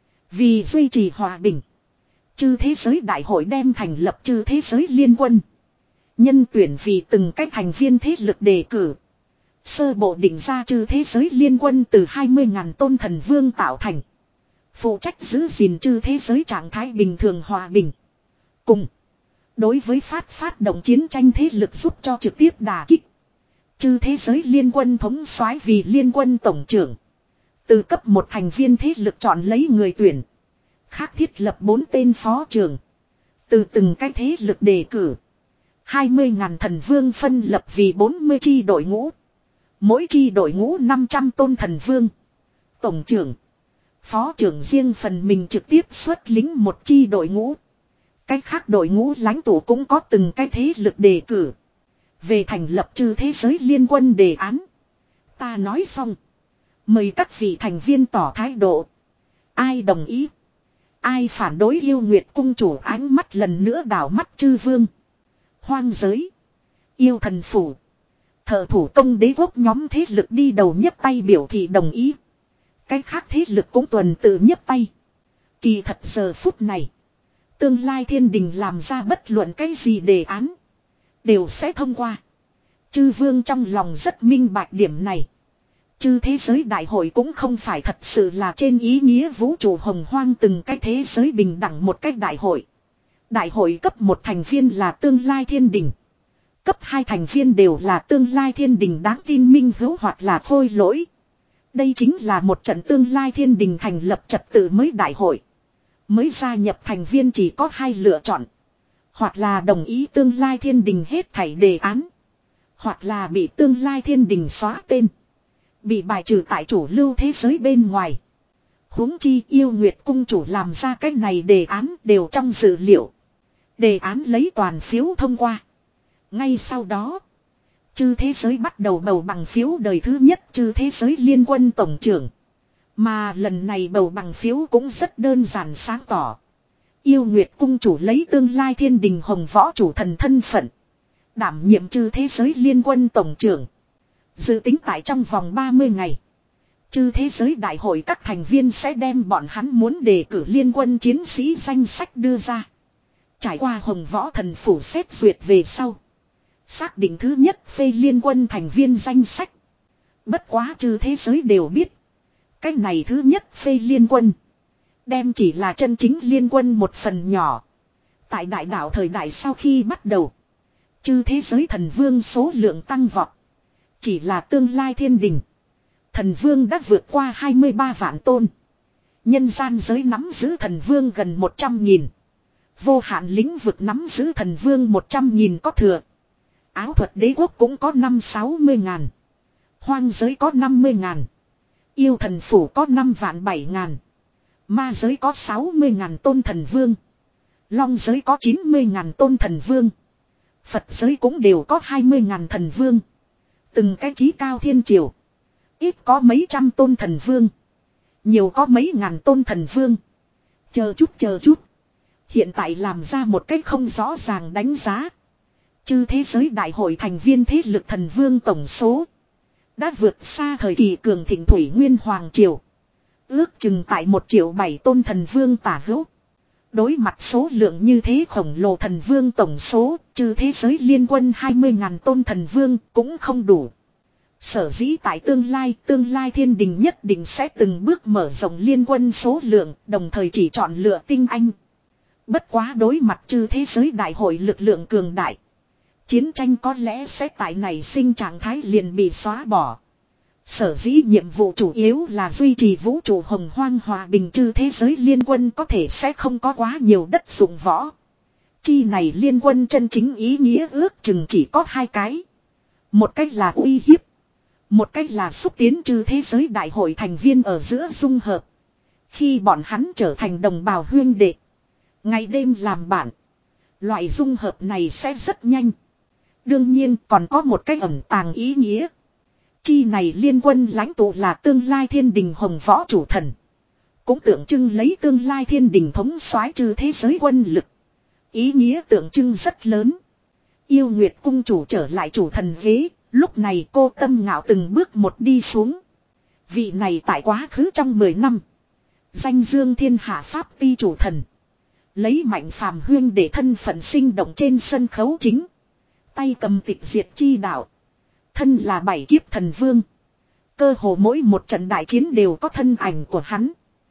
Vì duy trì hòa bình. Chư thế giới đại hội đem thành lập chư thế giới liên quân. Nhân tuyển vì từng cách thành viên thế lực đề cử. Sơ bộ định ra chư thế giới liên quân từ hai mươi nghìn tôn thần vương tạo thành. Phụ trách giữ gìn chư thế giới trạng thái bình thường hòa bình. Cùng. Đối với phát phát động chiến tranh thế lực giúp cho trực tiếp đả kích. Chư thế giới liên quân thống soái vì liên quân tổng trưởng. Từ cấp một thành viên thế lực chọn lấy người tuyển. Khác thiết lập bốn tên phó trưởng. Từ từng cái thế lực đề cử. hai mươi nghìn thần vương phân lập vì bốn mươi chi đội ngũ. Mỗi chi đội ngũ năm trăm tôn thần vương. Tổng trưởng. Phó trưởng riêng phần mình trực tiếp xuất lính một chi đội ngũ. Cách khác đội ngũ lãnh tụ cũng có từng cái thế lực đề cử. Về thành lập chư thế giới liên quân đề án. Ta nói xong. Mời các vị thành viên tỏ thái độ. Ai đồng ý. Ai phản đối yêu Nguyệt cung chủ ánh mắt lần nữa đảo mắt chư vương. Hoang giới. Yêu thần phủ. Thợ thủ công đế quốc nhóm thế lực đi đầu nhấc tay biểu thị đồng ý. Cái khác thế lực cũng tuần tự nhấc tay. Kỳ thật giờ phút này. Tương lai thiên đình làm ra bất luận cái gì đề án. Đều sẽ thông qua. Chư vương trong lòng rất minh bạch điểm này. Chư thế giới đại hội cũng không phải thật sự là trên ý nghĩa vũ trụ hồng hoang từng cái thế giới bình đẳng một cách đại hội. Đại hội cấp một thành viên là tương lai thiên đình. Cấp hai thành viên đều là tương lai thiên đình đáng tin minh hữu hoặc là khôi lỗi. Đây chính là một trận tương lai thiên đình thành lập trật tự mới đại hội. Mới gia nhập thành viên chỉ có hai lựa chọn. Hoặc là đồng ý tương lai thiên đình hết thảy đề án. Hoặc là bị tương lai thiên đình xóa tên. Bị bài trừ tại chủ lưu thế giới bên ngoài. Huống chi yêu Nguyệt cung chủ làm ra cái này đề án đều trong dự liệu. Đề án lấy toàn phiếu thông qua. Ngay sau đó. Chư thế giới bắt đầu bầu bằng phiếu đời thứ nhất chư thế giới liên quân tổng trưởng. Mà lần này bầu bằng phiếu cũng rất đơn giản sáng tỏ. Yêu Nguyệt cung chủ lấy tương lai thiên đình hồng võ chủ thần thân phận. Đảm nhiệm chư thế giới liên quân tổng trưởng. Dự tính tại trong vòng ba mươi ngày. Chư thế giới đại hội các thành viên sẽ đem bọn hắn muốn đề cử liên quân chiến sĩ danh sách đưa ra. Trải qua hồng võ thần phủ xét duyệt về sau. Xác định thứ nhất phê liên quân thành viên danh sách. Bất quá chư thế giới đều biết. Cái này thứ nhất phê liên quân. Đem chỉ là chân chính liên quân một phần nhỏ. Tại đại đạo thời đại sau khi bắt đầu. Chư thế giới thần vương số lượng tăng vọt. Chỉ là tương lai thiên đình. Thần vương đã vượt qua hai mươi ba vạn tôn. Nhân gian giới nắm giữ thần vương gần một trăm nghìn. Vô hạn lĩnh vực nắm giữ thần vương một trăm nghìn có thừa. Áo thuật đế quốc cũng có năm sáu mươi ngàn. Hoang giới có năm mươi ngàn. Yêu thần phủ có năm vạn bảy ngàn. Ma giới có sáu mươi ngàn tôn thần vương. Long giới có chín mươi ngàn tôn thần vương. Phật giới cũng đều có hai mươi ngàn thần vương. Từng cái chí cao thiên triều. Ít có mấy trăm tôn thần vương. Nhiều có mấy ngàn tôn thần vương. Chờ chút chờ chút. Hiện tại làm ra một cách không rõ ràng đánh giá. Chư thế giới đại hội thành viên thế lực thần vương tổng số. Đã vượt xa thời kỳ cường thịnh thủy nguyên hoàng triều. Ước chừng tại một triệu bảy tôn thần vương tả hữu. Đối mặt số lượng như thế khổng lồ thần vương tổng số, trừ thế giới liên quân hai mươi ngàn tôn thần vương cũng không đủ. Sở dĩ tại tương lai, tương lai thiên đình nhất định sẽ từng bước mở rộng liên quân số lượng, đồng thời chỉ chọn lựa tinh anh. Bất quá đối mặt trừ thế giới đại hội lực lượng cường đại. Chiến tranh có lẽ sẽ tại nảy sinh trạng thái liền bị xóa bỏ. Sở dĩ nhiệm vụ chủ yếu là duy trì vũ trụ hồng hoang hòa bình, chư thế giới liên quân có thể sẽ không có quá nhiều đất dụng võ. Chi này liên quân chân chính ý nghĩa ước chừng chỉ có hai cái. Một cách là uy hiếp. Một cách là xúc tiến chư thế giới đại hội thành viên ở giữa dung hợp. Khi bọn hắn trở thành đồng bào huyên đệ, ngày đêm làm bạn, loại dung hợp này sẽ rất nhanh. Đương nhiên còn có một cách ẩn tàng ý nghĩa. Chi này liên quân lãnh tụ là tương lai thiên đình hồng võ chủ thần. Cũng tượng trưng lấy tương lai thiên đình thống soái trừ thế giới quân lực. Ý nghĩa tượng trưng rất lớn. Yêu Nguyệt cung chủ trở lại chủ thần ghế. Lúc này cô Tâm Ngạo từng bước một đi xuống. Vị này tại quá khứ trong mười năm. Danh dương thiên hạ pháp ti chủ thần. Lấy mạnh phàm huyên để thân phận sinh động trên sân khấu chính. Tay cầm tịch diệt chi đạo. Thân là bảy kiếp thần vương. Cơ hồ mỗi một trận đại chiến đều có thân ảnh của hắn.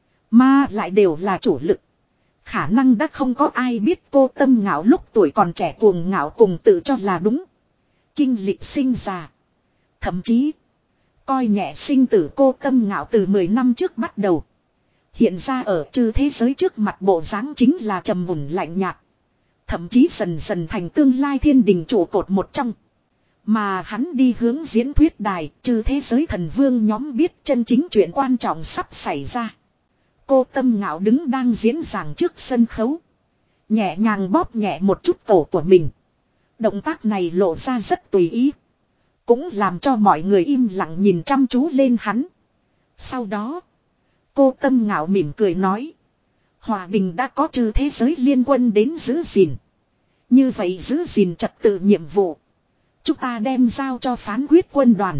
Mà lại đều là chủ lực. Khả năng đã không có ai biết cô Tâm Ngạo lúc tuổi còn trẻ cuồng ngạo cùng tự cho là đúng. Kinh lịch sinh già. Thậm chí coi nhẹ sinh tử cô Tâm Ngạo từ mười năm trước bắt đầu. Hiện ra ở chư thế giới trước mặt bộ dáng chính là trầm mùn lạnh nhạt. Thậm chí dần dần thành tương lai thiên đình trụ cột một trong. Mà hắn đi hướng diễn thuyết đài, chư thế giới thần vương nhóm biết chân chính chuyện quan trọng sắp xảy ra. Cô Tâm Ngạo đứng đang diễn giảng trước sân khấu. Nhẹ nhàng bóp nhẹ một chút cổ của mình. Động tác này lộ ra rất tùy ý. Cũng làm cho mọi người im lặng nhìn chăm chú lên hắn. Sau đó, cô Tâm Ngạo mỉm cười nói. Hòa bình đã có chư thế giới liên quân đến giữ gìn. Như vậy giữ gìn trật tự nhiệm vụ. Chúng ta đem giao cho phán quyết quân đoàn.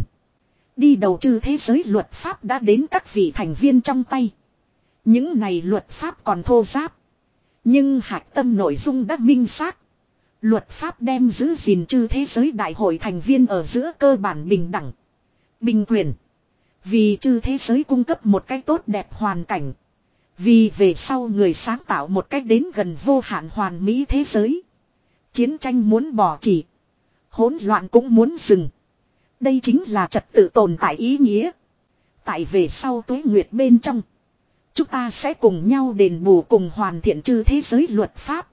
Đi đầu chư thế giới luật pháp đã đến các vị thành viên trong tay. Những này luật pháp còn thô ráp. Nhưng hạch tâm nội dung đã minh xác. Luật pháp đem giữ gìn chư thế giới đại hội thành viên ở giữa cơ bản bình đẳng. Bình quyền. Vì chư thế giới cung cấp một cách tốt đẹp hoàn cảnh. Vì về sau người sáng tạo một cách đến gần vô hạn hoàn mỹ thế giới. Chiến tranh muốn bỏ chỉ. Hỗn loạn cũng muốn dừng. Đây chính là trật tự tồn tại ý nghĩa. Tại về sau tuế nguyệt bên trong. Chúng ta sẽ cùng nhau đền bù cùng hoàn thiện chư thế giới luật pháp.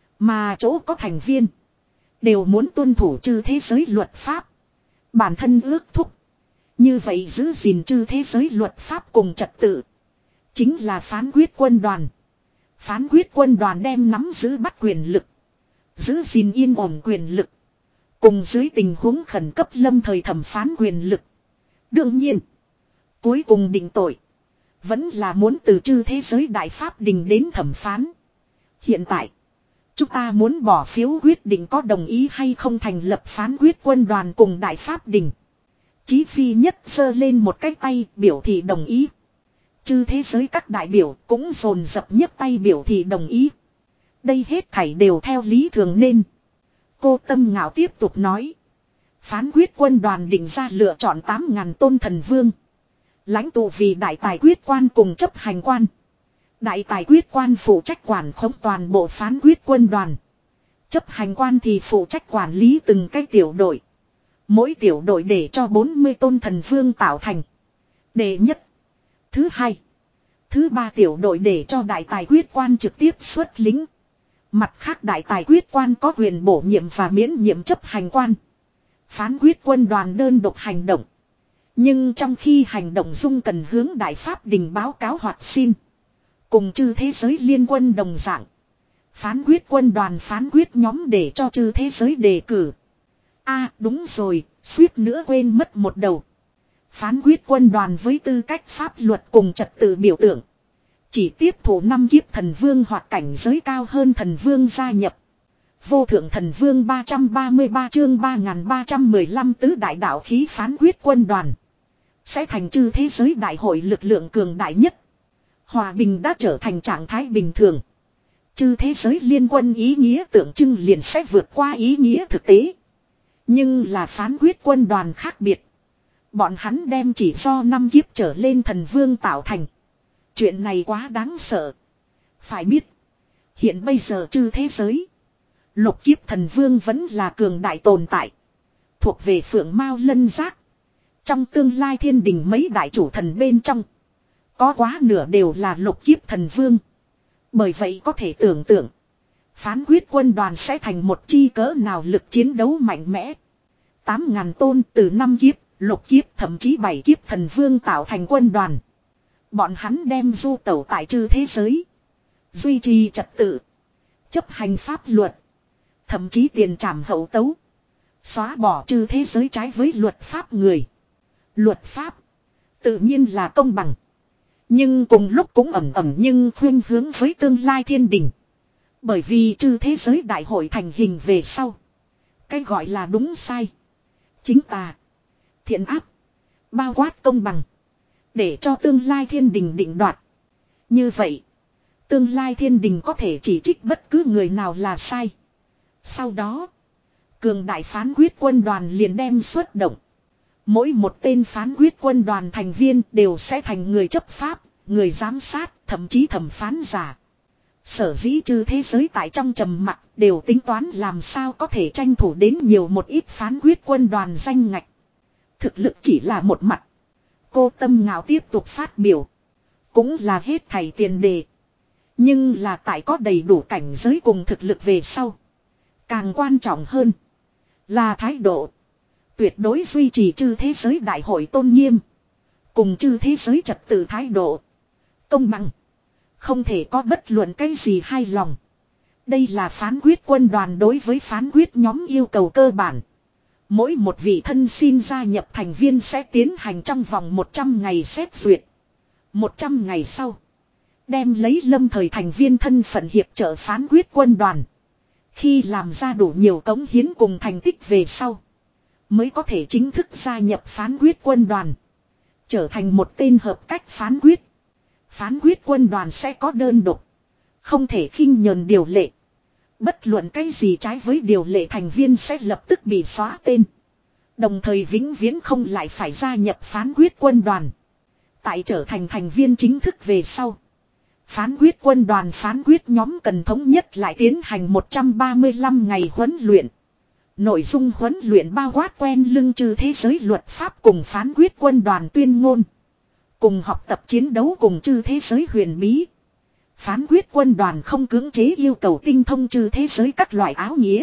Mà chỗ có thành viên. Đều muốn tuân thủ chư thế giới luật pháp. Bản thân ước thúc. Như vậy giữ gìn chư thế giới luật pháp cùng trật tự. Chính là phán quyết quân đoàn. Phán quyết quân đoàn đem nắm giữ bắt quyền lực. Giữ gìn yên ổn quyền lực. Cùng dưới tình huống khẩn cấp lâm thời thẩm phán quyền lực. Đương nhiên. Cuối cùng định tội. Vẫn là muốn từ chư thế giới đại pháp đình đến thẩm phán. Hiện tại. Chúng ta muốn bỏ phiếu quyết định có đồng ý hay không thành lập phán quyết quân đoàn cùng đại pháp đình. Chí Phi nhất giơ lên một cái tay biểu thị đồng ý. Chư thế giới các đại biểu cũng dồn dập nhấc tay biểu thị đồng ý. Đây hết thảy đều theo lý thường nên. Cô Tâm Ngạo tiếp tục nói. Phán quyết quân đoàn định ra lựa chọn tám ngàn tôn thần vương. Lãnh tụ vì đại tài quyết quan cùng chấp hành quan. Đại tài quyết quan phụ trách quản khống toàn bộ phán quyết quân đoàn. Chấp hành quan thì phụ trách quản lý từng cái tiểu đội. Mỗi tiểu đội để cho bốn mươi tôn thần vương tạo thành. Đệ nhất. Thứ hai. Thứ ba tiểu đội để cho đại tài quyết quan trực tiếp xuất lính. Mặt khác đại tài quyết quan có quyền bổ nhiệm và miễn nhiệm chấp hành quan. Phán quyết quân đoàn đơn độc hành động. Nhưng trong khi hành động dung cần hướng đại pháp đình báo cáo hoặc xin. Cùng chư thế giới liên quân đồng dạng. Phán quyết quân đoàn phán quyết nhóm để cho chư thế giới đề cử. A à, đúng rồi, suýt nữa quên mất một đầu. Phán quyết quân đoàn với tư cách pháp luật cùng trật tự biểu tượng. Chỉ tiếp thủ năm kiếp thần vương hoặc cảnh giới cao hơn thần vương gia nhập. Vô thượng thần vương ba trăm ba mươi ba chương ba nghìn ba trăm mười lăm tứ đại đạo khí phán quyết quân đoàn. Sẽ thành chư thế giới đại hội lực lượng cường đại nhất. Hòa bình đã trở thành trạng thái bình thường. Chư thế giới liên quân ý nghĩa tượng trưng liền sẽ vượt qua ý nghĩa thực tế. Nhưng là phán quyết quân đoàn khác biệt. Bọn hắn đem chỉ do năm kiếp trở lên thần vương tạo thành. Chuyện này quá đáng sợ. Phải biết. Hiện bây giờ chư thế giới. Lục kiếp thần vương vẫn là cường đại tồn tại. Thuộc về phượng mao lân giác. Trong tương lai thiên đình mấy đại chủ thần bên trong. Có quá nửa đều là lục kiếp thần vương. Bởi vậy có thể tưởng tượng. Phán quyết quân đoàn sẽ thành một chi cỡ nào lực chiến đấu mạnh mẽ. Tám ngàn tôn từ năm kiếp, lục kiếp thậm chí bảy kiếp thần vương tạo thành quân đoàn. Bọn hắn đem du tẩu tại chư thế giới. Duy trì trật tự. Chấp hành pháp luật. Thậm chí tiền trảm hậu tấu. Xóa bỏ chư thế giới trái với luật pháp người. Luật pháp. Tự nhiên là công bằng. Nhưng cùng lúc cũng ẩm ẩm nhưng khuyên hướng với tương lai thiên đình. Bởi vì chư thế giới đại hội thành hình về sau. Cái gọi là đúng sai. Chính tà. Thiện ác. Bao quát công bằng. Để cho tương lai thiên đình định đoạt. Như vậy. Tương lai thiên đình có thể chỉ trích bất cứ người nào là sai. Sau đó. Cường đại phán quyết quân đoàn liền đem xuất động. Mỗi một tên phán quyết quân đoàn thành viên đều sẽ thành người chấp pháp, người giám sát, thậm chí thẩm phán giả. Sở dĩ chư thế giới tại trong trầm mặc đều tính toán làm sao có thể tranh thủ đến nhiều một ít phán quyết quân đoàn danh ngạch. Thực lực chỉ là một mặt. Cô Tâm Ngạo tiếp tục phát biểu. Cũng là hết thảy tiền đề. Nhưng là tại có đầy đủ cảnh giới cùng thực lực về sau. Càng quan trọng hơn là thái độ. Tuyệt đối duy trì chư thế giới đại hội tôn nghiêm. Cùng chư thế giới trật tự thái độ. Công bằng. Không thể có bất luận cái gì hai lòng. Đây là phán quyết quân đoàn đối với phán quyết nhóm yêu cầu cơ bản. Mỗi một vị thân xin gia nhập thành viên sẽ tiến hành trong vòng một trăm ngày xét duyệt. một trăm ngày sau. Đem lấy lâm thời thành viên thân phận hiệp trợ phán quyết quân đoàn. Khi làm ra đủ nhiều cống hiến cùng thành tích về sau. Mới có thể chính thức gia nhập phán quyết quân đoàn. Trở thành một tên hợp cách phán quyết. Phán quyết quân đoàn sẽ có đơn độc. Không thể khinh nhờn điều lệ. Bất luận cái gì trái với điều lệ thành viên sẽ lập tức bị xóa tên. Đồng thời vĩnh viễn không lại phải gia nhập phán quyết quân đoàn. Tại trở thành thành viên chính thức về sau. Phán quyết quân đoàn phán quyết nhóm cần thống nhất lại tiến hành một trăm ba mươi lăm ngày huấn luyện. Nội dung huấn luyện bao quát quen lưng chư thế giới luật pháp cùng phán quyết quân đoàn tuyên ngôn. Cùng học tập chiến đấu cùng chư thế giới huyền bí. Phán quyết quân đoàn không cưỡng chế yêu cầu tinh thông chư thế giới các loại áo nghĩa.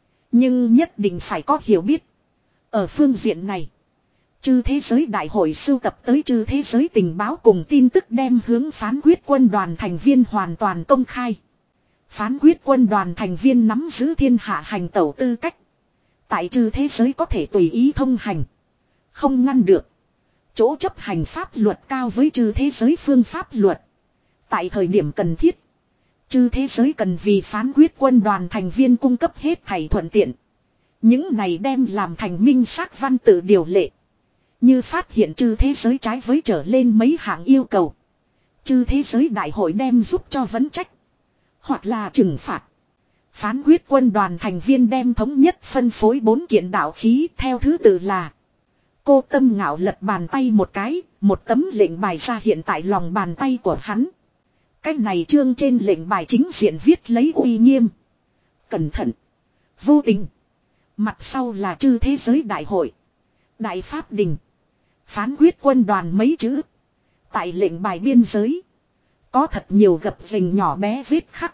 Nhưng nhất định phải có hiểu biết. Ở phương diện này. Chư thế giới đại hội sưu tập tới chư thế giới tình báo cùng tin tức đem hướng phán quyết quân đoàn thành viên hoàn toàn công khai. Phán quyết quân đoàn thành viên nắm giữ thiên hạ hành tẩu tư cách. Tại chư thế giới có thể tùy ý thông hành. Không ngăn được. Chỗ chấp hành pháp luật cao với chư thế giới phương pháp luật. Tại thời điểm cần thiết. Chư thế giới cần vì phán quyết quân đoàn thành viên cung cấp hết thảy thuận tiện. Những này đem làm thành minh xác văn tự điều lệ. Như phát hiện chư thế giới trái với trở lên mấy hạng yêu cầu. Chư thế giới đại hội đem giúp cho vấn trách. Hoặc là trừng phạt. Phán quyết quân đoàn thành viên đem thống nhất phân phối bốn kiện đạo khí theo thứ tự là. Cô Tâm Ngạo lật bàn tay một cái, một tấm lệnh bài ra hiện tại lòng bàn tay của hắn. Cái này trương trên lệnh bài chính diện viết lấy uy nghiêm. Cẩn thận. Vô tình. Mặt sau là chư thế giới đại hội. Đại Pháp Đình. Phán quyết quân đoàn mấy chữ. Tại lệnh bài biên giới. Có thật nhiều gập ghềnh nhỏ bé vết khắc.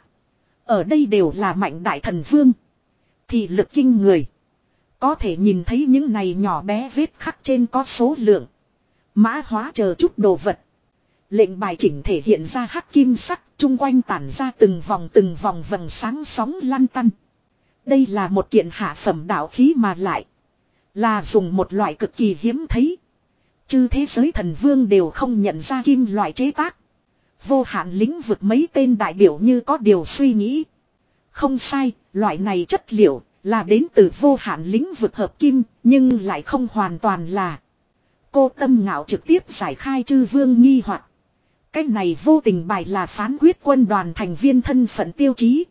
Ở đây đều là mạnh đại thần vương. Thị lực kinh người. Có thể nhìn thấy những này nhỏ bé vết khắc trên có số lượng. Mã hóa chờ chút đồ vật. Lệnh bài chỉnh thể hiện ra hắc kim sắc. Trung quanh tản ra từng vòng từng vòng vầng sáng sóng lăn tăn. Đây là một kiện hạ phẩm đạo khí mà lại. Là dùng một loại cực kỳ hiếm thấy. Chư thế giới thần vương đều không nhận ra kim loại chế tác. Vô hạn lĩnh vực mấy tên đại biểu như có điều suy nghĩ. Không sai, loại này chất liệu là đến từ vô hạn lĩnh vực hợp kim, nhưng lại không hoàn toàn là. Cô Tâm Ngạo trực tiếp giải khai chư vương nghi hoặc. Cái này vô tình bài là phán quyết quân đoàn thành viên thân phận tiêu chí.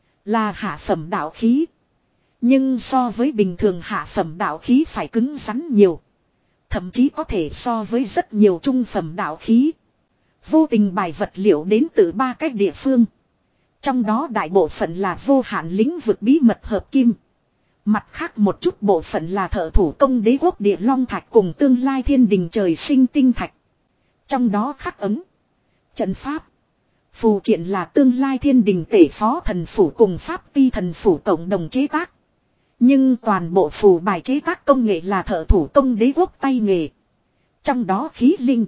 Là hạ phẩm đạo khí. Nhưng so với bình thường hạ phẩm đạo khí phải cứng rắn nhiều. Thậm chí có thể so với rất nhiều trung phẩm đạo khí. Vô tình bài vật liệu đến từ ba cách địa phương. Trong đó đại bộ phận là vô hạn lĩnh vực bí mật hợp kim. Mặt khác một chút bộ phận là thợ thủ công đế quốc địa long thạch cùng tương lai thiên đình trời sinh tinh thạch. Trong đó khắc ấn, trận pháp, phù triện là tương lai thiên đình tể phó thần phủ cùng pháp ti thần phủ cộng đồng chế tác. Nhưng toàn bộ phù bài chế tác công nghệ là thợ thủ công đế quốc tay nghề. Trong đó khí linh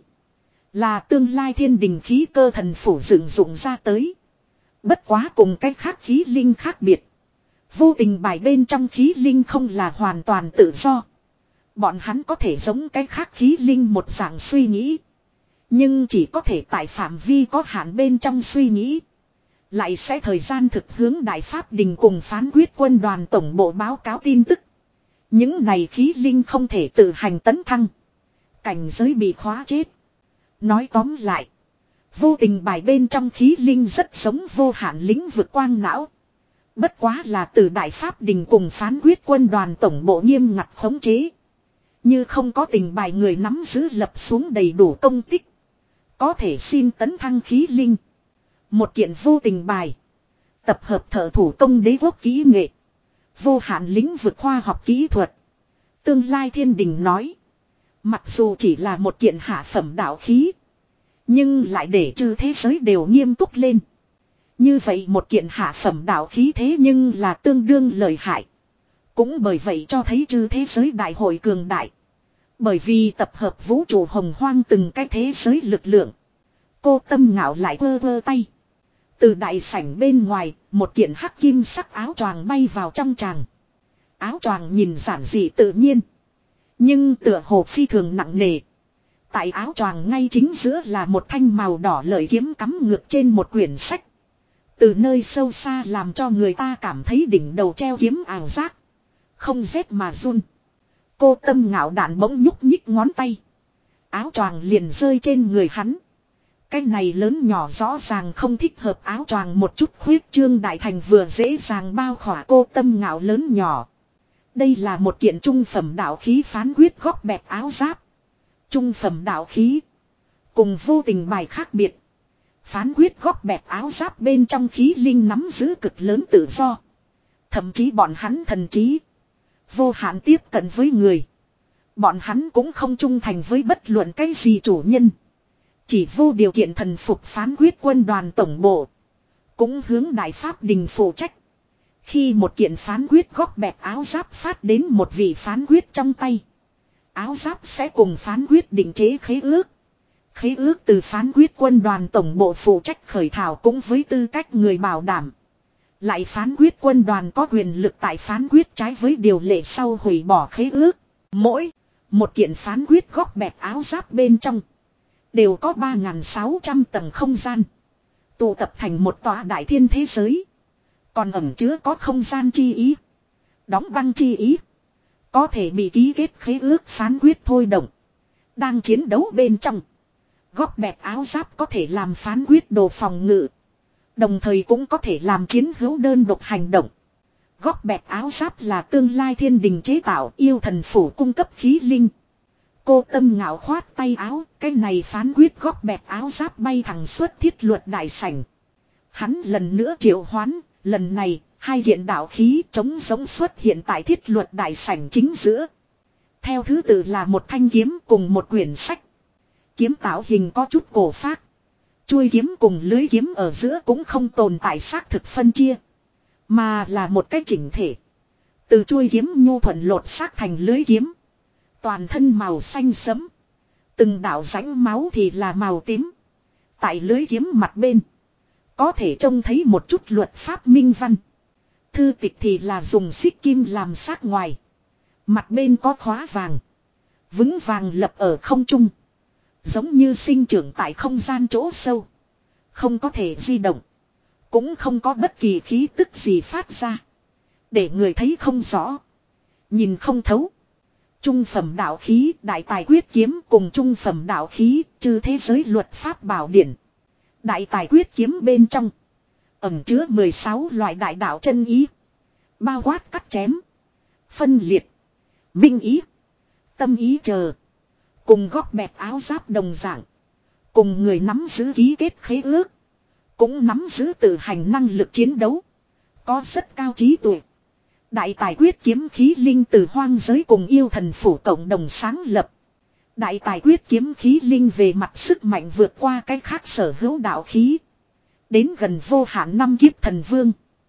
là tương lai thiên đình khí cơ thần phủ dựng dụng ra tới. Bất quá cùng cách khác khí linh khác biệt. Vô tình bài bên trong khí linh không là hoàn toàn tự do. Bọn hắn có thể giống cách khác khí linh một dạng suy nghĩ. Nhưng chỉ có thể tại phạm vi có hạn bên trong suy nghĩ. Lại sẽ thời gian thực hướng Đại Pháp Đình cùng phán quyết quân đoàn tổng bộ báo cáo tin tức. Những này khí linh không thể tự hành tấn thăng. Cảnh giới bị khóa chết. Nói tóm lại. Vô tình bài bên trong khí linh rất giống vô hạn lĩnh vực quang não. Bất quá là từ Đại Pháp Đình cùng phán quyết quân đoàn tổng bộ nghiêm ngặt khống chế. Như không có tình bài người nắm giữ lập xuống đầy đủ công tích. Có thể xin tấn thăng khí linh. Một kiện vô tình bài. Tập hợp thợ thủ công đế quốc kỹ nghệ. Vô hạn lĩnh vực khoa học kỹ thuật. Tương lai thiên đình nói. Mặc dù chỉ là một kiện hạ phẩm đạo khí. Nhưng lại để chư thế giới đều nghiêm túc lên. Như vậy một kiện hạ phẩm đạo khí thế nhưng là tương đương lợi hại. Cũng bởi vậy cho thấy chư thế giới đại hội cường đại. Bởi vì tập hợp vũ trụ hồng hoang từng cái thế giới lực lượng. Cô Tâm Ngạo lại vơ vơ tay. Từ đại sảnh bên ngoài, một kiện hắc kim sắc áo choàng bay vào trong tràng. Áo choàng nhìn giản dị tự nhiên. Nhưng tựa hồ phi thường nặng nề. Tại áo choàng ngay chính giữa là một thanh màu đỏ lợi kiếm cắm ngược trên một quyển sách. Từ nơi sâu xa làm cho người ta cảm thấy đỉnh đầu treo kiếm ảo giác. Không rét mà run. Cô Tâm Ngạo đạn bỗng nhúc nhích ngón tay. Áo choàng liền rơi trên người hắn. Cái này lớn nhỏ rõ ràng không thích hợp áo choàng một chút khuyết trương đại thành vừa dễ dàng bao khỏa cô Tâm Ngạo lớn nhỏ. Đây là một kiện trung phẩm đạo khí phán quyết góc bẹt áo giáp. Trung phẩm đạo khí. Cùng vô tình bài khác biệt. Phán quyết góc bẹt áo giáp bên trong khí linh nắm giữ cực lớn tự do. Thậm chí bọn hắn thần trí. Vô hạn tiếp cận với người. Bọn hắn cũng không trung thành với bất luận cái gì chủ nhân. Chỉ vô điều kiện thần phục phán quyết quân đoàn tổng bộ. Cũng hướng Đại Pháp Đình phụ trách. Khi một kiện phán quyết góc bẹt áo giáp phát đến một vị phán quyết trong tay. Áo giáp sẽ cùng phán quyết định chế khế ước. Khế ước từ phán quyết quân đoàn tổng bộ phụ trách khởi thảo cũng với tư cách người bảo đảm. Lại phán quyết quân đoàn có quyền lực tại phán quyết trái với điều lệ sau hủy bỏ khế ước. Mỗi một kiện phán quyết góc bẹt áo giáp bên trong. Đều có ba nghìn sáu trăm tầng không gian. Tụ tập thành một tòa đại thiên thế giới. Còn ẩn chứa có không gian chi ý. Đóng băng chi ý. Có thể bị ký kết khế ước phán quyết thôi động. Đang chiến đấu bên trong. Góc bẹt áo giáp có thể làm phán quyết đồ phòng ngự. Đồng thời cũng có thể làm chiến hữu đơn độc hành động. Góc bẹt áo giáp là tương lai thiên đình chế tạo yêu thần phủ cung cấp khí linh. Cô Tâm Ngạo khoát tay áo, cái này phán quyết góc bẹt áo giáp bay thẳng suốt thiết luật đại sảnh. Hắn lần nữa triệu hoán, lần này, hai kiện đạo khí chống giống xuất hiện tại thiết luật đại sảnh chính giữa. Theo thứ tự là một thanh kiếm cùng một quyển sách. Kiếm tạo hình có chút cổ phác. Chuôi kiếm cùng lưới kiếm ở giữa cũng không tồn tại xác thực phân chia. Mà là một cái chỉnh thể. Từ chuôi kiếm nhu thuận lột xác thành lưới kiếm. Toàn thân màu xanh sẫm. Từng đạo rãnh máu thì là màu tím. Tại lưới kiếm mặt bên. Có thể trông thấy một chút luật pháp minh văn. Thư tịch thì là dùng xích kim làm xác ngoài. Mặt bên có khóa vàng. Vững vàng lập ở không trung. Giống như sinh trưởng tại không gian chỗ sâu. Không có thể di động. Cũng không có bất kỳ khí tức gì phát ra. Để người thấy không rõ. Nhìn không thấu. Trung phẩm đạo khí đại tài quyết kiếm cùng trung phẩm đạo khí chư thế giới luật pháp bảo điển. Đại tài quyết kiếm bên trong. Ẩn chứa mười sáu loại đại đạo chân ý. Bao quát cắt chém. Phân liệt. Minh ý. Tâm ý chờ. Cùng góc bẹt áo giáp đồng dạng. Cùng người nắm giữ ký kết khế ước. Cũng nắm giữ tự hành năng lực chiến đấu. Có rất cao trí tuệ. Đại tài quyết kiếm khí linh từ hoang giới cùng yêu thần phủ cộng đồng sáng lập. Đại tài quyết kiếm khí linh về mặt sức mạnh vượt qua cái khác sở hữu đạo khí. Đến gần vô hạn năm kiếp thần vương.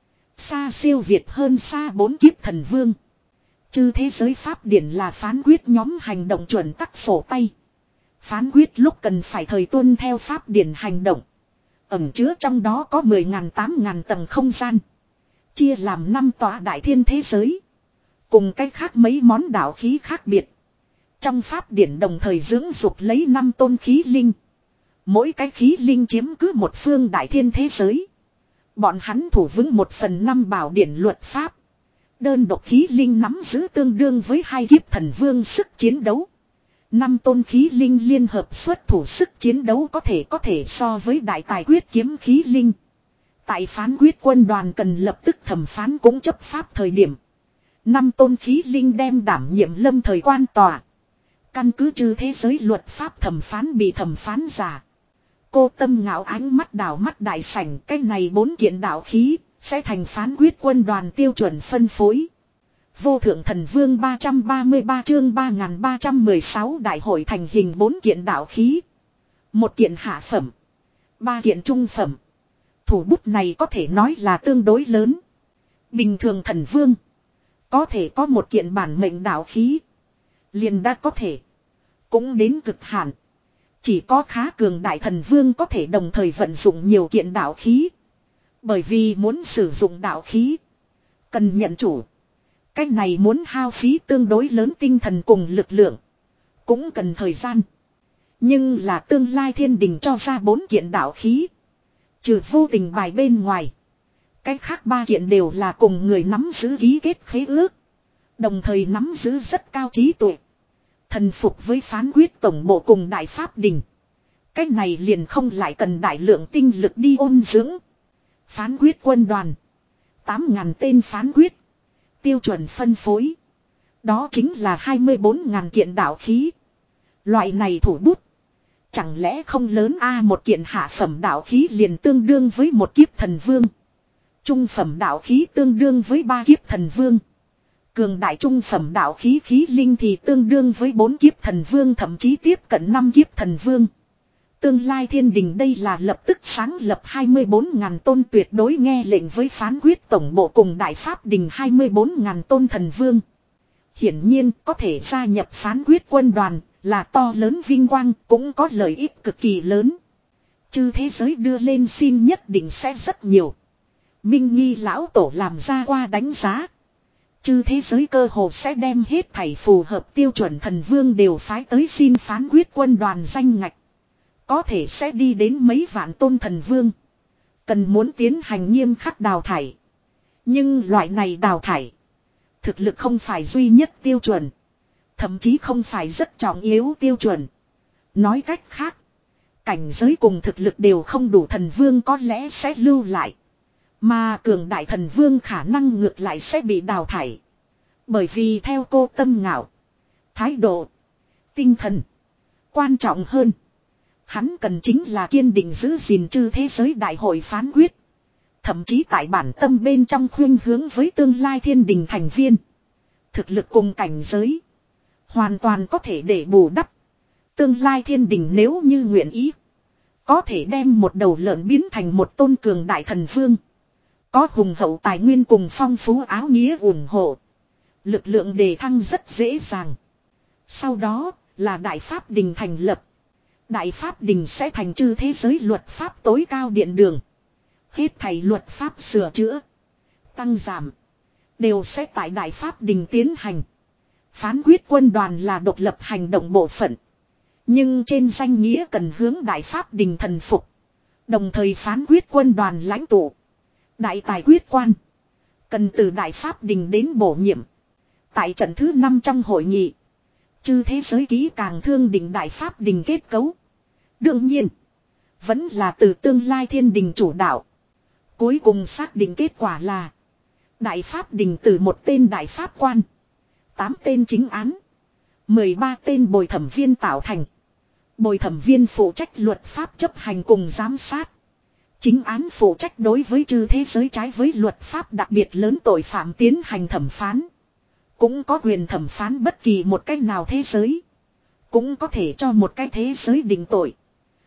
Xa siêu việt hơn xa bốn kiếp thần vương. Chư thế giới pháp điển là phán quyết nhóm hành động chuẩn tắc sổ tay. Phán quyết lúc cần phải thời tuân theo pháp điển hành động. Ẩn chứa trong đó có mười ngàn tám ngàn tầng không gian. Chia làm năm tòa đại thiên thế giới. Cùng cách khác mấy món đạo khí khác biệt. Trong pháp điển đồng thời dưỡng dục lấy năm tôn khí linh. Mỗi cái khí linh chiếm cứ một phương đại thiên thế giới. Bọn hắn thủ vững một phần năm bảo điển luật pháp. Đơn độc khí linh nắm giữ tương đương với hai kiếp thần vương sức chiến đấu. Năm tôn khí linh liên hợp xuất thủ sức chiến đấu có thể có thể so với đại tài quyết kiếm khí linh. Tại phán quyết quân đoàn cần lập tức thẩm phán cũng chấp pháp thời điểm. Năm tôn khí linh đem đảm nhiệm lâm thời quan tòa. Căn cứ trừ thế giới luật pháp thẩm phán bị thẩm phán giả. Cô Tâm ngạo ánh mắt đảo mắt đại sảnh, cái này bốn kiện đạo khí sẽ thành phán quyết quân đoàn tiêu chuẩn phân phối. Vô thượng thần vương ba trăm ba mươi ba chương ba nghìn ba trăm mười sáu đại hội thành hình bốn kiện đạo khí. Một kiện hạ phẩm, ba kiện trung phẩm. Thủ bút này có thể nói là tương đối lớn. Bình thường thần vương có thể có một kiện bản mệnh đạo khí, liền đã có thể. Cũng đến cực hạn. Chỉ có khá cường đại thần vương có thể đồng thời vận dụng nhiều kiện đạo khí. Bởi vì muốn sử dụng đạo khí, cần nhận chủ. Cách này muốn hao phí tương đối lớn tinh thần cùng lực lượng. Cũng cần thời gian. Nhưng là tương lai thiên đình cho ra bốn kiện đạo khí. Trừ vô tình bài bên ngoài. Cách khác ba kiện đều là cùng người nắm giữ ký kết khế ước. Đồng thời nắm giữ rất cao trí tuệ. Thần phục với phán quyết tổng bộ cùng đại pháp đình. Cách này liền không lại cần đại lượng tinh lực đi ôn dưỡng. Phán quyết quân đoàn. tám ngàn tên phán quyết. Tiêu chuẩn phân phối. Đó chính là hai mươi bốn ngàn kiện đạo khí. Loại này thủ bút. Chẳng lẽ không lớn a một kiện hạ phẩm đạo khí liền tương đương với một kiếp thần vương. Trung phẩm đạo khí tương đương với ba kiếp thần vương. Cường đại trung phẩm đạo khí khí linh thì tương đương với bốn kiếp thần vương, thậm chí tiếp cận năm kiếp thần vương. Tương lai thiên đình đây là lập tức sáng lập hai mươi bốn ngàn tôn tuyệt đối nghe lệnh với phán quyết tổng bộ cùng đại pháp đình hai mươi bốn ngàn tôn thần vương. Hiển nhiên có thể gia nhập phán quyết quân đoàn là to lớn vinh quang, cũng có lợi ích cực kỳ lớn. Chư thế giới đưa lên xin nhất định sẽ rất nhiều. Minh Nghi lão tổ làm ra qua đánh giá. Chư thế giới cơ hồ sẽ đem hết thảy phù hợp tiêu chuẩn thần vương đều phái tới xin phán quyết quân đoàn danh ngạch. Có thể sẽ đi đến mấy vạn tôn thần vương. Cần muốn tiến hành nghiêm khắc đào thải. Nhưng loại này đào thải, thực lực không phải duy nhất tiêu chuẩn. Thậm chí không phải rất trọng yếu tiêu chuẩn. Nói cách khác, cảnh giới cùng thực lực đều không đủ thần vương có lẽ sẽ lưu lại. Mà cường đại thần vương khả năng ngược lại sẽ bị đào thải. Bởi vì theo cô Tâm ngạo, thái độ, tinh thần quan trọng hơn. Hắn cần chính là kiên định giữ gìn chư thế giới đại hội phán quyết. Thậm chí tại bản tâm bên trong khuyên hướng với tương lai thiên đình thành viên. Thực lực cùng cảnh giới hoàn toàn có thể để bù đắp. Tương lai thiên đình nếu như nguyện ý, có thể đem một đầu lợn biến thành một tôn cường đại thần vương. Có hùng hậu tài nguyên cùng phong phú áo nghĩa ủng hộ. Lực lượng đề thăng rất dễ dàng. Sau đó là đại pháp đình thành lập. Đại pháp đình sẽ thành chư thế giới luật pháp tối cao điện đường. Hết thảy luật pháp sửa chữa, tăng giảm, đều sẽ tại đại pháp đình tiến hành. Phán quyết quân đoàn là độc lập hành động bộ phận. Nhưng trên danh nghĩa cần hướng đại pháp đình thần phục. Đồng thời phán quyết quân đoàn lãnh tụ, đại tài quyết quan, cần từ đại pháp đình đến bổ nhiệm. Tại trận thứ năm trong hội nghị, chư thế giới ký càng thương định đại pháp đình kết cấu. Đương nhiên, vẫn là từ tương lai thiên đình chủ đạo. Cuối cùng xác định kết quả là đại pháp đình từ một tên đại pháp quan, tám tên chính án, mười ba tên bồi thẩm viên tạo thành. Bồi thẩm viên phụ trách luật pháp chấp hành cùng giám sát. Chính án phụ trách đối với chư thế giới trái với luật pháp đặc biệt lớn tội phạm tiến hành thẩm phán. Cũng có quyền thẩm phán bất kỳ một cách nào thế giới. Cũng có thể cho một cái thế giới định tội.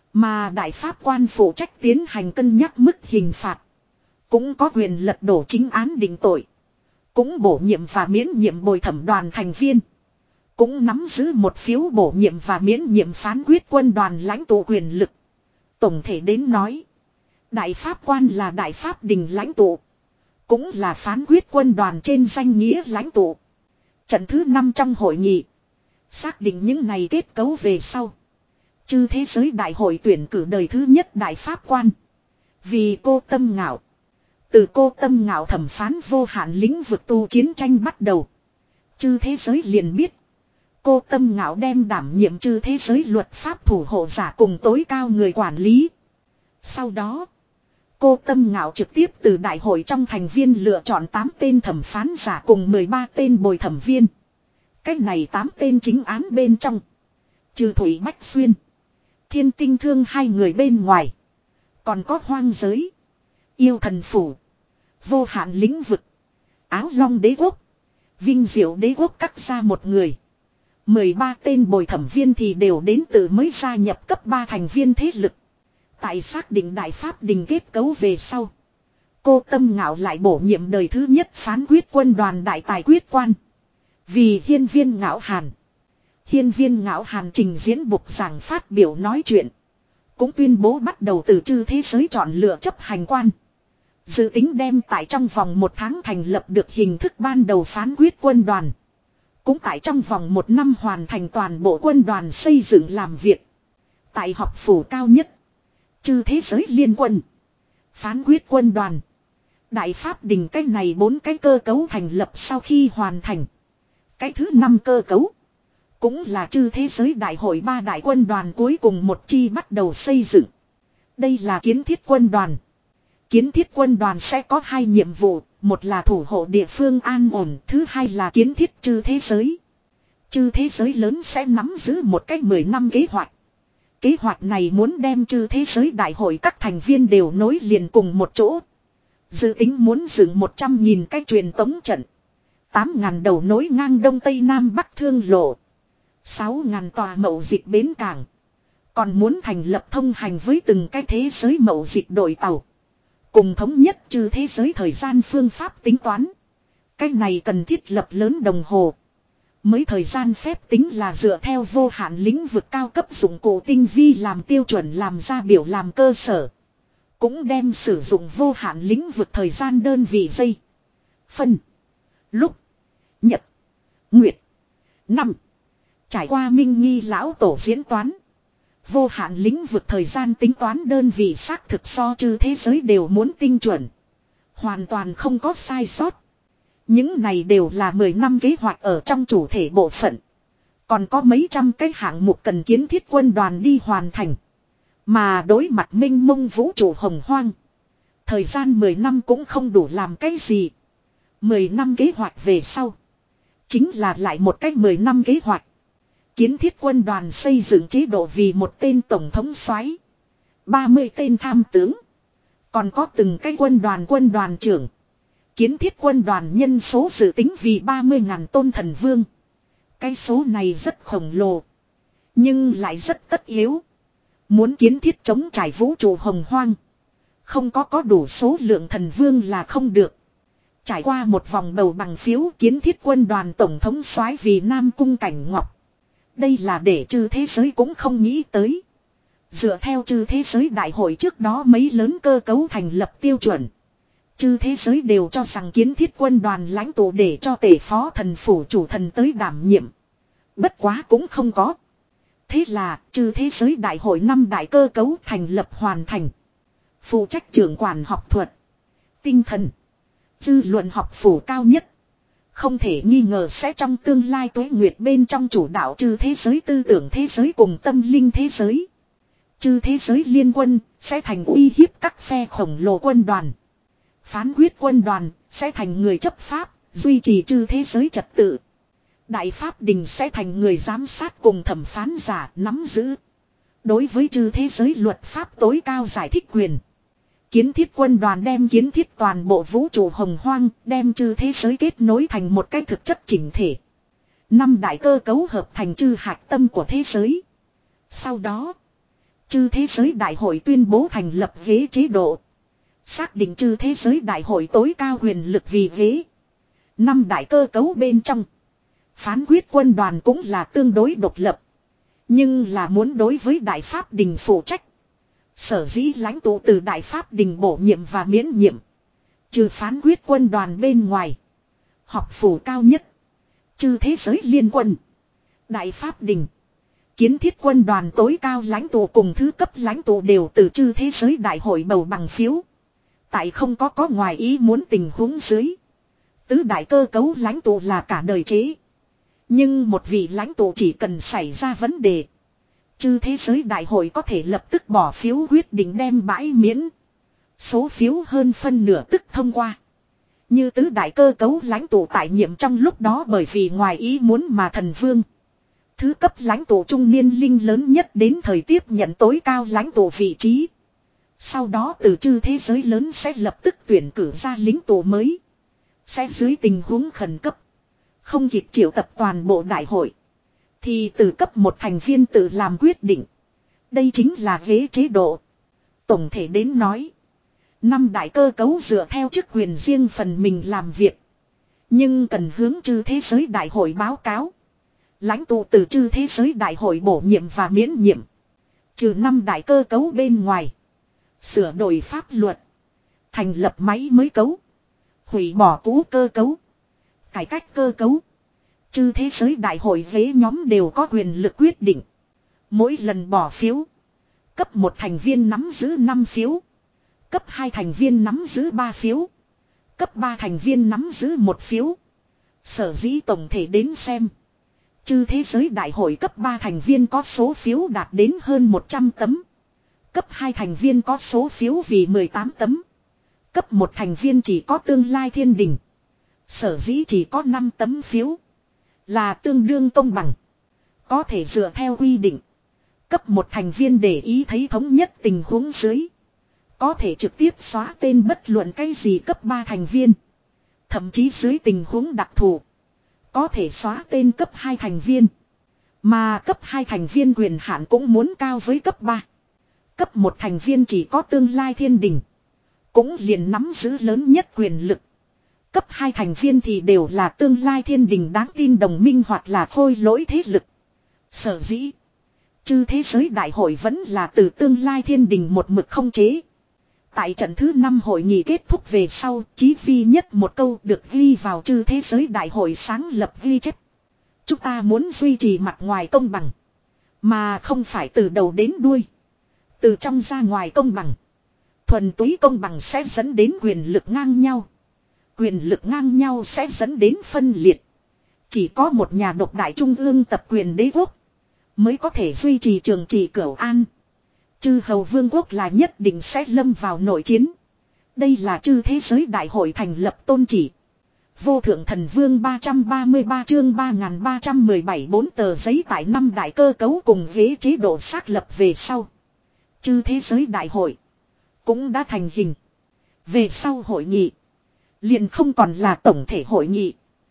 Mà đại pháp quan phụ trách tiến hành cân nhắc mức hình phạt. Cũng có quyền lật đổ chính án định tội. Cũng bổ nhiệm và miễn nhiệm bồi thẩm đoàn thành viên. Cũng nắm giữ một phiếu bổ nhiệm và miễn nhiệm phán quyết quân đoàn lãnh tụ quyền lực. Tổng thể đến nói. Đại pháp quan là đại pháp đình lãnh tụ. Cũng là phán quyết quân đoàn trên danh nghĩa lãnh tụ. Trận thứ năm trong hội nghị. Xác định những này kết cấu về sau. Chư thế giới đại hội tuyển cử đời thứ nhất đại pháp quan. Vì cô Tâm Ngạo. Từ cô Tâm Ngạo thẩm phán vô hạn lĩnh vực tu chiến tranh bắt đầu. Chư thế giới liền biết. Cô Tâm Ngạo đem đảm nhiệm chư thế giới luật pháp thủ hộ giả cùng tối cao người quản lý. Sau đó. Cô Tâm Ngạo trực tiếp từ đại hội trong thành viên lựa chọn tám tên thẩm phán giả cùng mười ba tên bồi thẩm viên. Cách này tám tên chính án bên trong. Trừ Thủy Bách Xuyên. Thiên Tinh Thương hai người bên ngoài. Còn có Hoang Giới. Yêu Thần Phủ. Vô hạn lĩnh vực. Áo Long Đế Quốc. Vinh Diệu Đế Quốc cắt ra một người. mười ba tên bồi thẩm viên thì đều đến từ mới gia nhập cấp ba thành viên thế lực. Tại xác định đại pháp đình kết cấu về sau. Cô Tâm Ngạo lại bổ nhiệm đời thứ nhất phán quyết quân đoàn đại tài quyết quan. Vì Hiên Viên Ngạo Hàn. Hiên Viên Ngạo Hàn trình diễn bục giảng phát biểu nói chuyện. Cũng tuyên bố bắt đầu từ chư thế giới chọn lựa chấp hành quan. Dự tính đem tại trong vòng một tháng thành lập được hình thức ban đầu phán quyết quân đoàn. Cũng tại trong vòng một năm hoàn thành toàn bộ quân đoàn xây dựng làm việc. Tại học phủ cao nhất. Chư thế giới liên quân. Phán quyết quân đoàn. Đại pháp đình cái này bốn cái cơ cấu thành lập sau khi hoàn thành. Cái thứ năm cơ cấu. Cũng là chư thế giới đại hội ba đại quân đoàn cuối cùng một chi bắt đầu xây dựng. Đây là kiến thiết quân đoàn. Kiến thiết quân đoàn sẽ có hai nhiệm vụ. Một là thủ hộ địa phương an ổn. Thứ hai là kiến thiết chư thế giới. Chư thế giới lớn sẽ nắm giữ một cách mười năm kế hoạch. Kế hoạch này muốn đem chư thế giới đại hội các thành viên đều nối liền cùng một chỗ. Dự tính muốn dựng một trăm nghìn cái truyền tống trận. tám nghìn đầu nối ngang đông tây nam bắc thương lộ. sáu nghìn tòa mậu dịch bến cảng. Còn muốn thành lập thông hành với từng cái thế giới mậu dịch đội tàu. Cùng thống nhất chư thế giới thời gian phương pháp tính toán. Cái này cần thiết lập lớn đồng hồ. Mới thời gian phép tính là dựa theo vô hạn lĩnh vực cao cấp dụng cụ tinh vi làm tiêu chuẩn làm ra biểu làm cơ sở. Cũng đem sử dụng vô hạn lĩnh vực thời gian đơn vị giây. Phân. Lúc. Nhật. Nguyệt. Năm. Trải qua minh nghi lão tổ diễn toán. Vô hạn lĩnh vực thời gian tính toán đơn vị xác thực so chư thế giới đều muốn tinh chuẩn. Hoàn toàn không có sai sót. Những này đều là mười năm kế hoạch ở trong chủ thể bộ phận. Còn có mấy trăm cái hạng mục cần kiến thiết quân đoàn đi hoàn thành. Mà đối mặt minh mông vũ trụ hồng hoang. Thời gian mười năm cũng không đủ làm cái gì. mười năm kế hoạch về sau. Chính là lại một cách mười năm kế hoạch. Kiến thiết quân đoàn xây dựng chế độ vì một tên tổng thống soái, ba mươi tên tham tướng. Còn có từng cái quân đoàn quân đoàn trưởng. Kiến thiết quân đoàn nhân số dự tính vì ba mươi ngàn tôn thần vương. Cái số này rất khổng lồ. Nhưng lại rất tất yếu. Muốn kiến thiết chống trải vũ trụ hồng hoang. Không có có đủ số lượng thần vương là không được. Trải qua một vòng bầu bằng phiếu kiến thiết quân đoàn tổng thống soái vì Nam Cung Cảnh Ngọc. Đây là để chư thế giới cũng không nghĩ tới. Dựa theo chư thế giới đại hội trước đó mấy lớn cơ cấu thành lập tiêu chuẩn. Chư thế giới đều cho rằng kiến thiết quân đoàn lãnh tụ để cho tể phó thần phủ chủ thần tới đảm nhiệm. Bất quá cũng không có. Thế là chư thế giới đại hội năm đại cơ cấu thành lập hoàn thành. Phụ trách trưởng quản học thuật, tinh thần, dư luận học phủ cao nhất. Không thể nghi ngờ sẽ trong tương lai tuế nguyệt bên trong chủ đạo chư thế giới tư tưởng thế giới cùng tâm linh thế giới. Chư thế giới liên quân sẽ thành uy hiếp các phe khổng lồ quân đoàn. Phán quyết quân đoàn sẽ thành người chấp pháp, duy trì chư thế giới trật tự. Đại pháp đình sẽ thành người giám sát cùng thẩm phán giả nắm giữ. Đối với chư thế giới luật pháp tối cao giải thích quyền. Kiến thiết quân đoàn đem kiến thiết toàn bộ vũ trụ hồng hoang, đem chư thế giới kết nối thành một cái thực chất chỉnh thể. Năm đại cơ cấu hợp thành chư hạt tâm của thế giới. Sau đó, chư thế giới đại hội tuyên bố thành lập ghế chế độ. Xác định chư thế giới đại hội tối cao quyền lực vì ghế. Năm đại cơ cấu bên trong. Phán quyết quân đoàn cũng là tương đối độc lập. Nhưng là muốn đối với Đại Pháp Đình phụ trách. Sở dĩ lãnh tụ từ Đại Pháp Đình bổ nhiệm và miễn nhiệm. Trừ phán quyết quân đoàn bên ngoài. Học phủ cao nhất. Chư thế giới liên quân. Đại Pháp Đình. Kiến thiết quân đoàn tối cao lãnh tụ cùng thứ cấp lãnh tụ đều từ chư thế giới đại hội bầu bằng phiếu. Tại không có có ngoài ý muốn tình huống dưới. Tứ đại cơ cấu lãnh tụ là cả đời chế. Nhưng một vị lãnh tụ chỉ cần xảy ra vấn đề. Chư thế giới đại hội có thể lập tức bỏ phiếu quyết định đem bãi miễn. Số phiếu hơn phân nửa tức thông qua. Như tứ đại cơ cấu lãnh tụ tại nhiệm trong lúc đó bởi vì ngoài ý muốn mà thần vương. Thứ cấp lãnh tụ trung niên linh lớn nhất đến thời tiếp nhận tối cao lãnh tụ vị trí. Sau đó từ chư thế giới lớn sẽ lập tức tuyển cử ra lính tụ mới. Sẽ dưới tình huống khẩn cấp. Không kịp triệu tập toàn bộ đại hội. Thì từ cấp một thành viên tự làm quyết định. Đây chính là ghế chế độ. Tổng thể đến nói. Năm đại cơ cấu dựa theo chức quyền riêng phần mình làm việc. Nhưng cần hướng chư thế giới đại hội báo cáo. Lãnh tụ từ chư thế giới đại hội bổ nhiệm và miễn nhiệm. Trừ năm đại cơ cấu bên ngoài. Sửa đổi pháp luật. Thành lập máy mới cấu. Hủy bỏ cũ cơ cấu. Cải cách cơ cấu. Chư thế giới đại hội ghế nhóm đều có quyền lực quyết định. Mỗi lần bỏ phiếu. Cấp một thành viên nắm giữ năm phiếu. Cấp hai thành viên nắm giữ ba phiếu. Cấp ba thành viên nắm giữ một phiếu. Sở dĩ tổng thể đến xem. Chư thế giới đại hội cấp ba thành viên có số phiếu đạt đến hơn một trăm tấm. Cấp hai thành viên có số phiếu vì mười tám tấm. Cấp một thành viên chỉ có tương lai thiên đình. Sở dĩ chỉ có năm tấm phiếu. Là tương đương công bằng. Có thể dựa theo quy định. Cấp một thành viên để ý thấy thống nhất tình huống dưới. Có thể trực tiếp xóa tên bất luận cái gì cấp ba thành viên. Thậm chí dưới tình huống đặc thù. Có thể xóa tên cấp hai thành viên. Mà cấp hai thành viên quyền hạn cũng muốn cao với cấp ba. Cấp một thành viên chỉ có tương lai thiên đình. Cũng liền nắm giữ lớn nhất quyền lực. Cấp hai thành viên thì đều là tương lai thiên đình đáng tin đồng minh hoặc là khôi lỗi thế lực. Sở dĩ. Chư thế giới đại hội vẫn là từ tương lai thiên đình một mực không chế. Tại trận thứ năm hội nghị kết thúc về sau, chí vi nhất một câu được ghi vào chư thế giới đại hội sáng lập ghi chép. Chúng ta muốn duy trì mặt ngoài công bằng. Mà không phải từ đầu đến đuôi. Từ trong ra ngoài công bằng. Thuần túy công bằng sẽ dẫn đến quyền lực ngang nhau. Quyền lực ngang nhau sẽ dẫn đến phân liệt. Chỉ có một nhà độc đại trung ương tập quyền đế quốc. Mới có thể duy trì trường trị cửu an. Chư hầu vương quốc là nhất định sẽ lâm vào nội chiến. Đây là chư thế giới đại hội thành lập tôn chỉ. Vô thượng thần vương ba trăm ba mươi ba chương ba nghìn ba trăm mười bảy bốn tờ giấy tại năm đại cơ cấu cùng ghế chế độ xác lập về sau. Chư thế giới đại hội cũng đã thành hình. Về sau hội nghị liền không còn là tổng thể hội nghị,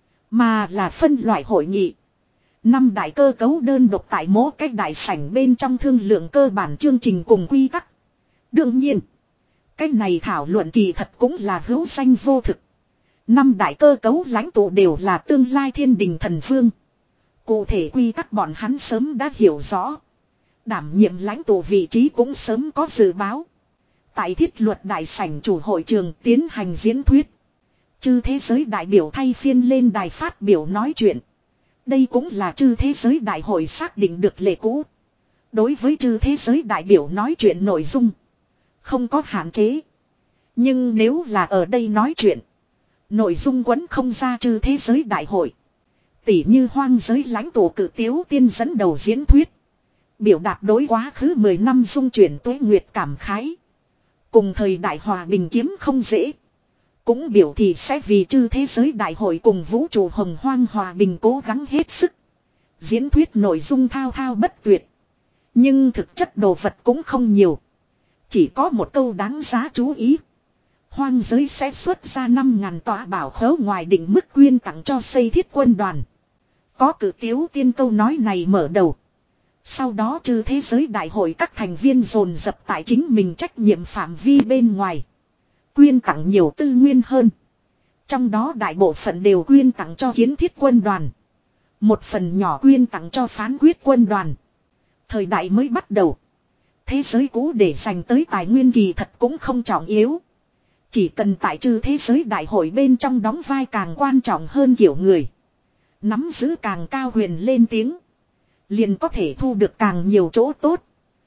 mà là phân loại hội nghị. Năm đại cơ cấu đơn độc tại mỗi cách đại sảnh bên trong thương lượng cơ bản chương trình cùng quy tắc. Đương nhiên, cái này thảo luận kỳ thật cũng là hữu danh vô thực. Năm đại cơ cấu lãnh tụ đều là tương lai thiên đình thần vương. Cụ thể quy tắc bọn hắn sớm đã hiểu rõ. Đảm nhiệm lãnh tụ vị trí cũng sớm có dự báo. Tại thiết luật đại sảnh chủ hội trường tiến hành diễn thuyết. Chư thế giới đại biểu thay phiên lên đài phát biểu nói chuyện. Đây cũng là chư thế giới đại hội xác định được lệ cũ. Đối với chư thế giới đại biểu nói chuyện nội dung. Không có hạn chế. Nhưng nếu là ở đây nói chuyện. Nội dung quấn không ra chư thế giới đại hội. Tỉ như hoang giới lãnh tụ cử tiếu tiên dẫn đầu diễn thuyết. Biểu đạt đối quá khứ mười năm dung chuyển tuế nguyệt cảm khái. Cùng thời đại hòa bình kiếm không dễ. Cũng biểu thị sẽ vì chư thế giới đại hội cùng vũ trụ hồng hoang hòa bình cố gắng hết sức. Diễn thuyết nội dung thao thao bất tuyệt. Nhưng thực chất đồ vật cũng không nhiều. Chỉ có một câu đáng giá chú ý. Hoang giới sẽ xuất ra năm ngàn tòa bảo khấu ngoài định mức quyên tặng cho xây thiết quân đoàn. Có cử tiếu tiên câu nói này mở đầu. Sau đó trừ thế giới đại hội các thành viên dồn dập tại chính mình trách nhiệm phạm vi bên ngoài. Quyên tặng nhiều tư nguyên hơn. Trong đó đại bộ phận đều quyên tặng cho kiến thiết quân đoàn. Một phần nhỏ quyên tặng cho phán quyết quân đoàn. Thời đại mới bắt đầu. Thế giới cũ để dành tới tài nguyên kỳ thật cũng không trọng yếu. Chỉ cần tại trừ thế giới đại hội bên trong đóng vai càng quan trọng hơn kiểu người. Nắm giữ càng cao huyền lên tiếng. Liền có thể thu được càng nhiều chỗ tốt.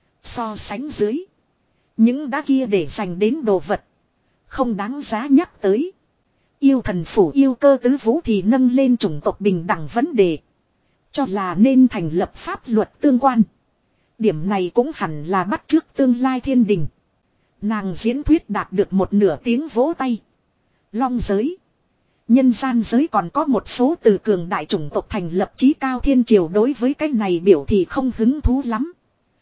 So sánh dưới. Những đá kia để dành đến đồ vật. Không đáng giá nhắc tới. Yêu thần phủ yêu cơ tứ vũ thì nâng lên chủng tộc bình đẳng vấn đề. Cho là nên thành lập pháp luật tương quan. Điểm này cũng hẳn là bắt chước tương lai thiên đình. Nàng diễn thuyết đạt được một nửa tiếng vỗ tay. Long giới. Nhân gian giới còn có một số từ cường đại chủng tộc thành lập chí cao thiên triều đối với cái này biểu thì không hứng thú lắm.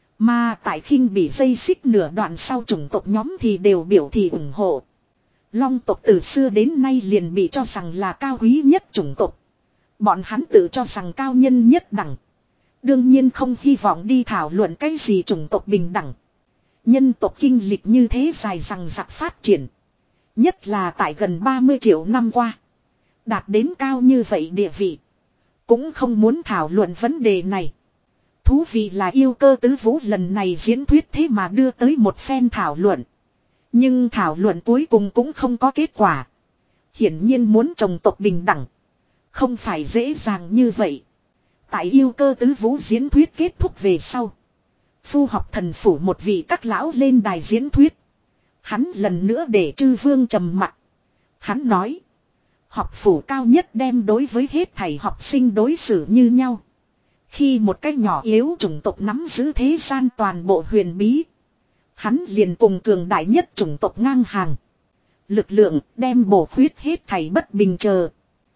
Mà tại khinh bị dây xích nửa đoạn sau chủng tộc nhóm thì đều biểu thì ủng hộ. Long tộc từ xưa đến nay liền bị cho rằng là cao quý nhất chủng tộc. Bọn hắn tự cho rằng cao nhân nhất đẳng. Đương nhiên không hy vọng đi thảo luận cái gì chủng tộc bình đẳng. Nhân tộc kinh lịch như thế dài rằng giặc phát triển. Nhất là tại gần ba mươi triệu năm qua. Đạt đến cao như vậy địa vị. Cũng không muốn thảo luận vấn đề này. Thú vị là yêu cơ tứ vũ lần này diễn thuyết thế mà đưa tới một phen thảo luận. Nhưng thảo luận cuối cùng cũng không có kết quả. Hiển nhiên muốn chồng tộc bình đẳng. Không phải dễ dàng như vậy. Tại yêu cơ tứ vũ diễn thuyết kết thúc về sau. Phu học thần phủ một vị các lão lên đài diễn thuyết. Hắn lần nữa để chư vương trầm mặc. Hắn nói. Học phủ cao nhất đem đối với hết thảy học sinh đối xử như nhau. Khi một cái nhỏ yếu chủng tộc nắm giữ thế gian toàn bộ huyền bí. Hắn liền cùng cường đại nhất chủng tộc ngang hàng. Lực lượng đem bổ khuyết hết thảy bất bình chờ.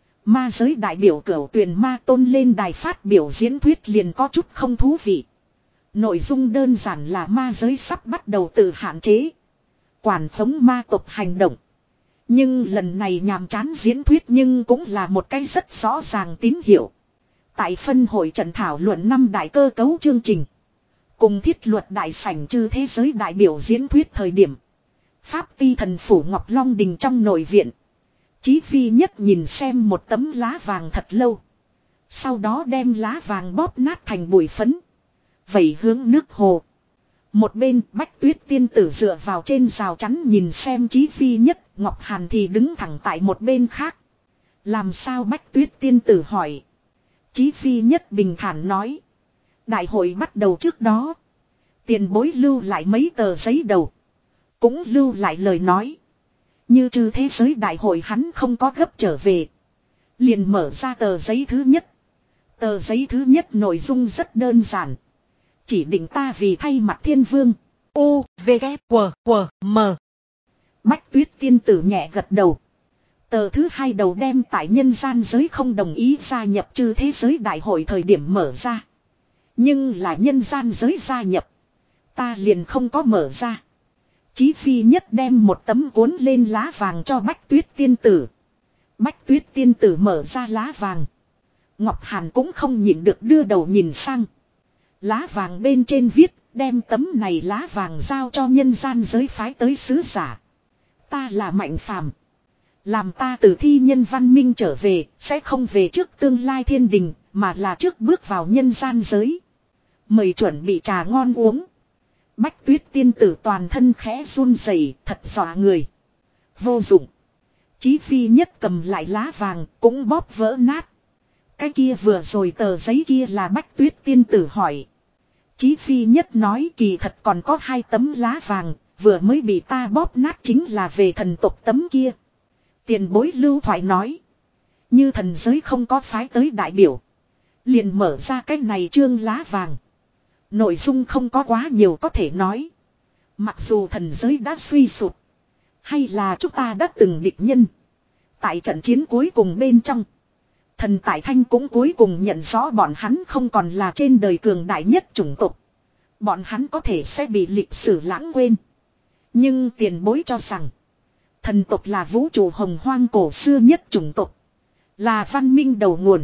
Ma giới đại biểu cửu tuyền ma tôn lên đài phát biểu diễn thuyết liền có chút không thú vị. Nội dung đơn giản là ma giới sắp bắt đầu tự hạn chế. Quản khống ma tộc hành động. Nhưng lần này nhàm chán diễn thuyết nhưng cũng là một cái rất rõ ràng tín hiệu. Tại phân hội trận thảo luận năm đại cơ cấu chương trình. Cùng thiết luật đại sảnh chư thế giới đại biểu diễn thuyết thời điểm. Pháp ti thần phủ Ngọc Long Đình trong nội viện. Chí phi nhất nhìn xem một tấm lá vàng thật lâu. Sau đó đem lá vàng bóp nát thành bụi phấn. Vẩy hướng nước hồ. Một bên Bách Tuyết tiên tử dựa vào trên rào chắn nhìn xem Chí phi nhất. Ngọc Hàn thì đứng thẳng tại một bên khác. Làm sao Bách Tuyết tiên tử hỏi. Chí phi nhất bình thản nói. Đại hội bắt đầu trước đó. Tiền bối lưu lại mấy tờ giấy đầu. Cũng lưu lại lời nói. Như trừ thế giới đại hội hắn không có gấp trở về. Liền mở ra tờ giấy thứ nhất. Tờ giấy thứ nhất nội dung rất đơn giản. Chỉ định ta vì thay mặt thiên vương. U, V, K, W, W, M. Bách Tuyết tiên tử nhẹ gật đầu. Tờ thứ hai đầu đem tại nhân gian giới không đồng ý gia nhập trừ thế giới đại hội thời điểm mở ra. Nhưng là nhân gian giới gia nhập. Ta liền không có mở ra. Chí phi nhất đem một tấm cuốn lên lá vàng cho Bách Tuyết tiên tử. Bách Tuyết tiên tử mở ra lá vàng. Ngọc Hàn cũng không nhịn được đưa đầu nhìn sang. Lá vàng bên trên viết, đem tấm này lá vàng giao cho nhân gian giới phái tới sứ giả. Ta là Mạnh Phàm. Làm ta từ thi nhân văn minh trở về, sẽ không về trước tương lai thiên đình, mà là trước bước vào nhân gian giới. Mời chuẩn bị trà ngon uống. Bách Tuyết tiên tử toàn thân khẽ run rẩy, thật dọa người. Vô dụng. Chí phi nhất cầm lại lá vàng, cũng bóp vỡ nát. Cái kia vừa rồi tờ giấy kia là Bách Tuyết tiên tử hỏi. Chí phi nhất nói kỳ thật còn có hai tấm lá vàng, vừa mới bị ta bóp nát chính là về thần tộc tấm kia. Tiền bối lưu thoại nói. Như thần giới không có phái tới đại biểu. Liền mở ra cái này trương lá vàng. Nội dung không có quá nhiều có thể nói. Mặc dù thần giới đã suy sụp. Hay là chúng ta đã từng địch nhân. Tại trận chiến cuối cùng bên trong. Thần Tại Thanh cũng cuối cùng nhận rõ bọn hắn không còn là trên đời cường đại nhất chủng tộc. Bọn hắn có thể sẽ bị lịch sử lãng quên. Nhưng tiền bối cho rằng. Thần tộc là vũ trụ hồng hoang cổ xưa nhất chủng tộc. Là văn minh đầu nguồn.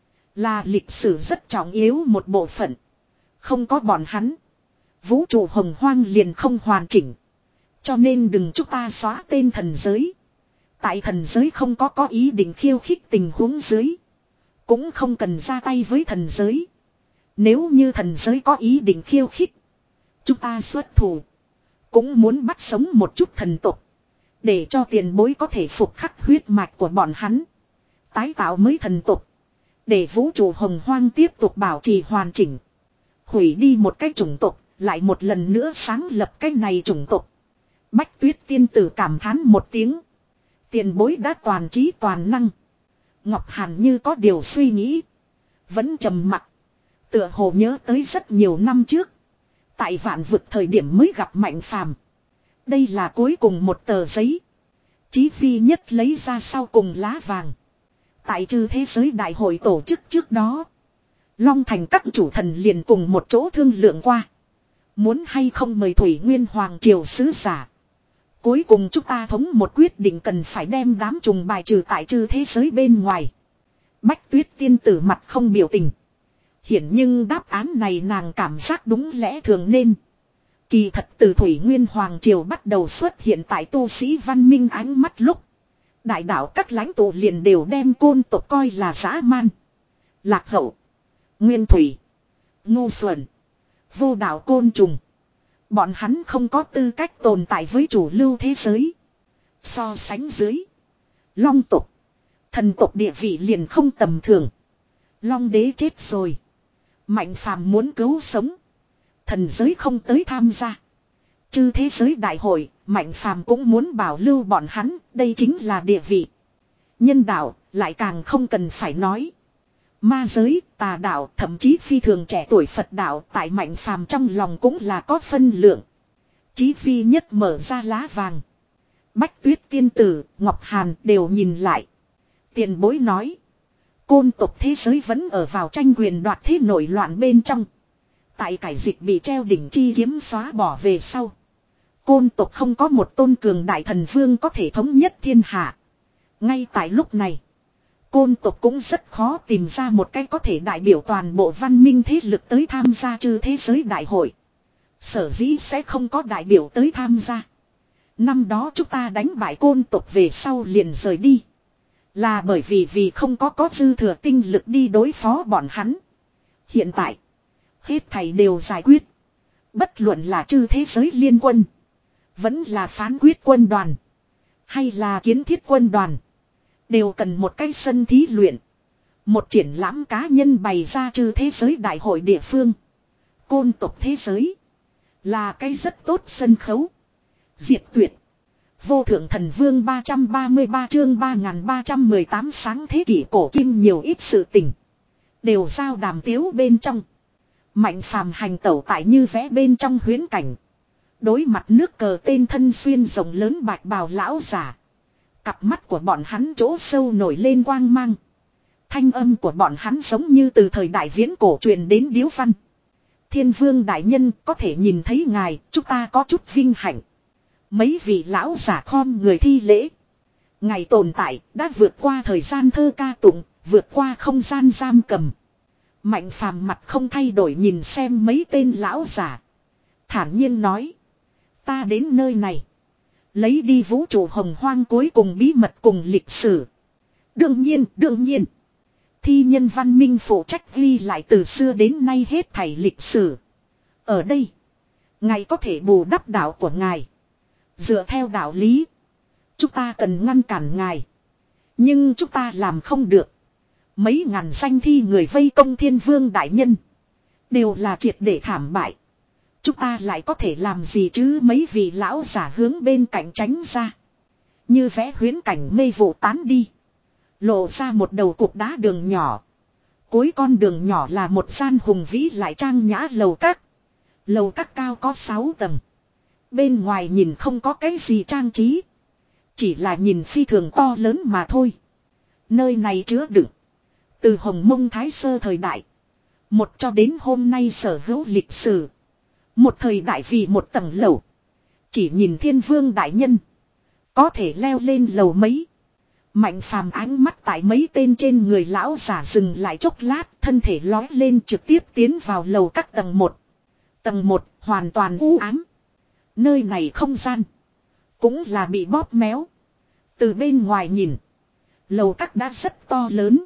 Là lịch sử rất trọng yếu một bộ phận. Không có bọn hắn. Vũ trụ hồng hoang liền không hoàn chỉnh. Cho nên đừng chúng ta xóa tên thần giới. Tại thần giới không có có ý định khiêu khích tình huống dưới. Cũng không cần ra tay với thần giới. Nếu như thần giới có ý định khiêu khích. Chúng ta xuất thủ. Cũng muốn bắt sống một chút thần tộc. Để cho tiền bối có thể phục khắc huyết mạch của bọn hắn. Tái tạo mới thần tộc. Để vũ trụ hồng hoang tiếp tục bảo trì hoàn chỉnh. Hủy đi một cái chủng tộc. Lại một lần nữa sáng lập cái này chủng tộc. Bách Tuyết tiên tử cảm thán một tiếng. Tiền bối đã toàn trí toàn năng. Ngọc Hàn như có điều suy nghĩ. Vẫn trầm mặc. Tựa hồ nhớ tới rất nhiều năm trước. Tại vạn vực thời điểm mới gặp Mạnh Phàm. Đây là cuối cùng một tờ giấy. Chí Phi nhất lấy ra sau cùng lá vàng. Tại trừ thế giới đại hội tổ chức trước đó. Long Thành các chủ thần liền cùng một chỗ thương lượng qua. Muốn hay không mời Thủy Nguyên Hoàng Triều sứ giả. Cuối cùng chúng ta thống một quyết định cần phải đem đám trùng bài trừ tại trừ thế giới bên ngoài. Bách Tuyết tiên tử mặt không biểu tình. Hiển nhưng đáp án này nàng cảm giác đúng lẽ thường nên. Kỳ thật từ Thủy Nguyên Hoàng Triều bắt đầu xuất hiện tại tu sĩ văn minh ánh mắt lúc. Đại đạo các lãnh tụ liền đều đem côn tộc coi là dã man. Lạc hậu. Nguyên thủy. Ngu xuẩn. Vô đạo côn trùng. Bọn hắn không có tư cách tồn tại với chủ lưu thế giới. So sánh dưới. Long tộc. Thần tộc địa vị liền không tầm thường. Long đế chết rồi. Mạnh Phàm muốn cứu sống. Thần giới không tới tham gia. Chư thế giới đại hội. Mạnh Phàm cũng muốn bảo lưu bọn hắn. Đây chính là địa vị. Nhân đạo lại càng không cần phải nói. Ma giới, tà đạo, thậm chí phi thường trẻ tuổi Phật đạo tại Mạnh Phàm trong lòng cũng là có phân lượng. Chí Phi nhất mở ra lá vàng. Bách Tuyết tiên tử, Ngọc Hàn đều nhìn lại. Tiền bối nói. Côn tộc thế giới vẫn ở vào tranh quyền đoạt thế nổi loạn bên trong. Tại cải dịch bị treo đỉnh chi kiếm xóa bỏ về sau. Côn tộc không có một tôn cường đại thần vương có thể thống nhất thiên hạ. Ngay tại lúc này. Côn tộc cũng rất khó tìm ra một cái có thể đại biểu toàn bộ văn minh thế lực tới tham gia trừ thế giới đại hội. Sở dĩ sẽ không có đại biểu tới tham gia. Năm đó chúng ta đánh bại côn tộc về sau liền rời đi. Là bởi vì vì không có có dư thừa tinh lực đi đối phó bọn hắn. Hiện tại. Hết thảy đều giải quyết. Bất luận là trừ thế giới liên quân. Vẫn là phán quyết quân đoàn. Hay là kiến thiết quân đoàn. Đều cần một cái sân thí luyện. Một triển lãm cá nhân bày ra trừ thế giới đại hội địa phương. Côn tộc thế giới. Là cái rất tốt sân khấu. Diệt tuyệt. Vô thượng thần vương ba trăm ba mươi ba chương ba nghìn ba trăm mười tám sáng thế kỷ cổ kim nhiều ít sự tình. Đều giao đàm tiếu bên trong. Mạnh Phàm hành tẩu tại như vẽ bên trong huyễn cảnh. Đối mặt nước cờ tên thân xuyên rộng lớn bạch bào lão giả. Cặp mắt của bọn hắn chỗ sâu nổi lên quang mang. Thanh âm của bọn hắn giống như từ thời đại viễn cổ truyền đến điếu văn. Thiên vương đại nhân có thể nhìn thấy ngài, chúng ta có chút vinh hạnh. Mấy vị lão giả khom người thi lễ. Ngài tồn tại đã vượt qua thời gian thơ ca tụng, vượt qua không gian giam cầm. Mạnh Phàm mặt không thay đổi nhìn xem mấy tên lão giả. Thản nhiên nói. Ta đến nơi này. Lấy đi vũ trụ hồng hoang cuối cùng bí mật cùng lịch sử. Đương nhiên, đương nhiên. Thi nhân văn minh phụ trách ghi lại từ xưa đến nay hết thảy lịch sử. Ở đây. Ngài có thể bù đắp đạo của ngài. Dựa theo đạo lý. Chúng ta cần ngăn cản ngài. Nhưng chúng ta làm không được. Mấy ngàn danh thi người vây công thiên vương đại nhân. Đều là triệt để thảm bại. Chúng ta lại có thể làm gì chứ mấy vị lão giả hướng bên cạnh tránh ra. Như vẽ huyễn cảnh mê vụ tán đi. Lộ ra một đầu cục đá đường nhỏ. Cuối con đường nhỏ là một gian hùng vĩ lại trang nhã lầu các. Lầu các cao có sáu tầng. Bên ngoài nhìn không có cái gì trang trí. Chỉ là nhìn phi thường to lớn mà thôi. Nơi này chứa đựng. Từ Hồng Mông Thái Sơ thời đại. Một cho đến hôm nay sở hữu lịch sử. Một thời đại vì một tầng lầu. Chỉ nhìn thiên vương đại nhân. Có thể leo lên lầu mấy. Mạnh phàm ánh mắt tại mấy tên trên người lão giả dừng lại chốc lát. Thân thể lói lên trực tiếp tiến vào lầu các tầng một. Tầng một hoàn toàn u ám. Nơi này không gian. Cũng là bị bóp méo. Từ bên ngoài nhìn. Lầu các đã rất to lớn.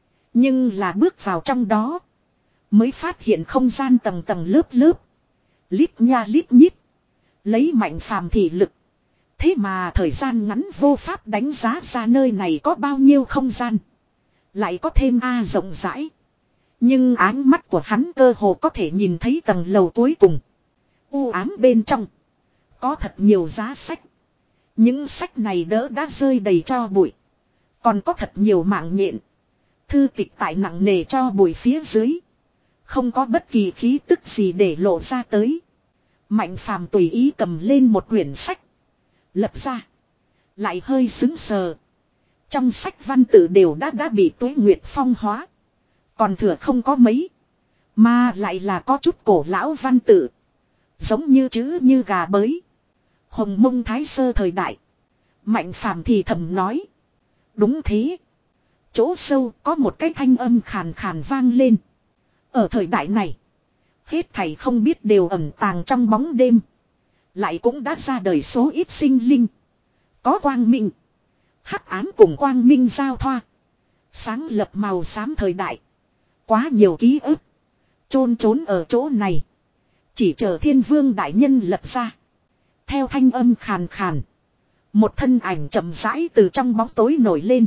Nhưng là bước vào trong đó. Mới phát hiện không gian tầng tầng lớp lớp. Lít nha lít nhít. Lấy mạnh phàm thị lực. Thế mà thời gian ngắn vô pháp đánh giá ra nơi này có bao nhiêu không gian. Lại có thêm A rộng rãi. Nhưng ánh mắt của hắn cơ hồ có thể nhìn thấy tầng lầu cuối cùng. U ám bên trong. Có thật nhiều giá sách. Những sách này đỡ đã rơi đầy cho bụi. Còn có thật nhiều mạng nhện. Thư tịch tại nặng nề cho bụi phía dưới. Không có bất kỳ khí tức gì để lộ ra tới. Mạnh phàm tùy ý cầm lên một quyển sách. Lật ra. Lại hơi sững sờ. Trong sách văn tự đều đã đã bị Tuế Nguyệt phong hóa. Còn thừa không có mấy. Mà lại là có chút cổ lão văn tự. Giống như chữ như gà bới. Hồng Mông Thái Sơ thời đại. Mạnh phàm thì thầm nói. Đúng thế. Chỗ sâu có một cái thanh âm khàn khàn vang lên. Ở thời đại này. Hết thảy không biết đều ẩn tàng trong bóng đêm. Lại cũng đã ra đời số ít sinh linh. Có quang minh. Hắc ám cùng quang minh giao thoa. Sáng lập màu xám thời đại. Quá nhiều ký ức. Chôn trốn ở chỗ này. Chỉ chờ thiên vương đại nhân lật ra. Theo thanh âm khàn khàn. Một thân ảnh chậm rãi từ trong bóng tối nổi lên.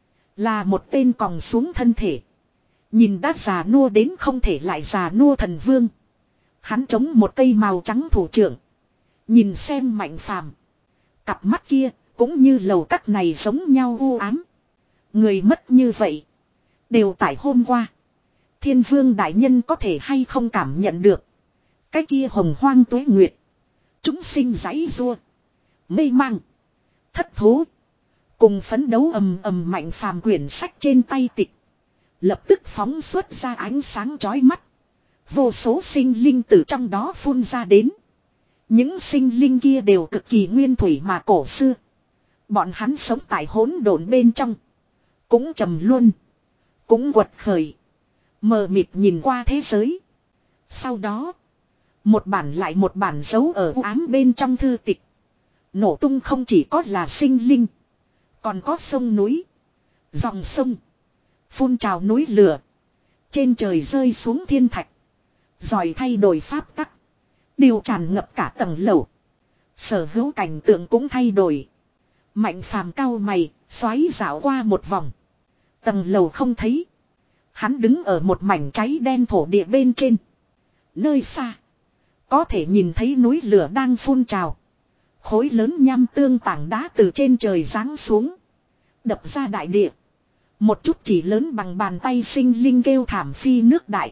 Là một tên còng xuống thân thể. Nhìn đã già nua đến không thể lại già nua thần vương. Hắn chống một cây màu trắng thủ trưởng. Nhìn xem mạnh phàm. Cặp mắt kia cũng như lầu các này giống nhau u ám. Người mất như vậy. Đều tại hôm qua. Thiên vương đại nhân có thể hay không cảm nhận được. Cái kia hồng hoang tuế nguyệt. Chúng sinh giãy rua. Mê mang. Thất thố. Cùng phấn đấu ầm ầm mạnh phàm quyển sách trên tay tịch. Lập tức phóng xuất ra ánh sáng chói mắt. Vô số sinh linh từ trong đó phun ra đến. Những sinh linh kia đều cực kỳ nguyên thủy mà cổ xưa. Bọn hắn sống tại hỗn độn bên trong. Cũng trầm luân. Cũng quật khởi. Mờ mịt nhìn qua thế giới. Sau đó. Một bản lại một bản giấu ở u ám bên trong thư tịch. Nổ tung không chỉ có là sinh linh. Còn có sông núi. Dòng sông. Phun trào núi lửa. Trên trời rơi xuống thiên thạch. Rồi thay đổi pháp tắc. Đều tràn ngập cả tầng lầu. Sở hữu cảnh tượng cũng thay đổi. Mạnh phàm cao mày, xoáy dạo qua một vòng. Tầng lầu không thấy. Hắn đứng ở một mảnh cháy đen thổ địa bên trên. Nơi xa. Có thể nhìn thấy núi lửa đang phun trào. Khối lớn nham tương tảng đá từ trên trời giáng xuống. Đập ra đại địa. Một chút chỉ lớn bằng bàn tay sinh linh kêu thảm phi nước đại.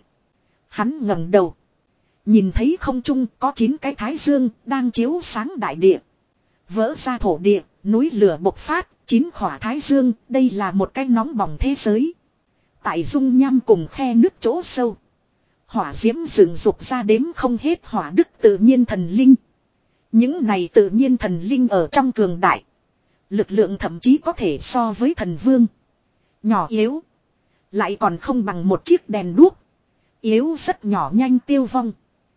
Hắn ngẩng đầu. Nhìn thấy không trung có chín cái thái dương đang chiếu sáng đại địa. Vỡ ra thổ địa, núi lửa bộc phát, chín khỏa thái dương, đây là một cái nóng bỏng thế giới. Tại dung nham cùng khe nước chỗ sâu. Hỏa diễm rừng rục ra đếm không hết hỏa đức tự nhiên thần linh. Những này tự nhiên thần linh ở trong cường đại. Lực lượng thậm chí có thể so với thần vương. Nhỏ yếu. Lại còn không bằng một chiếc đèn đuốc. Yếu rất nhỏ nhanh tiêu vong.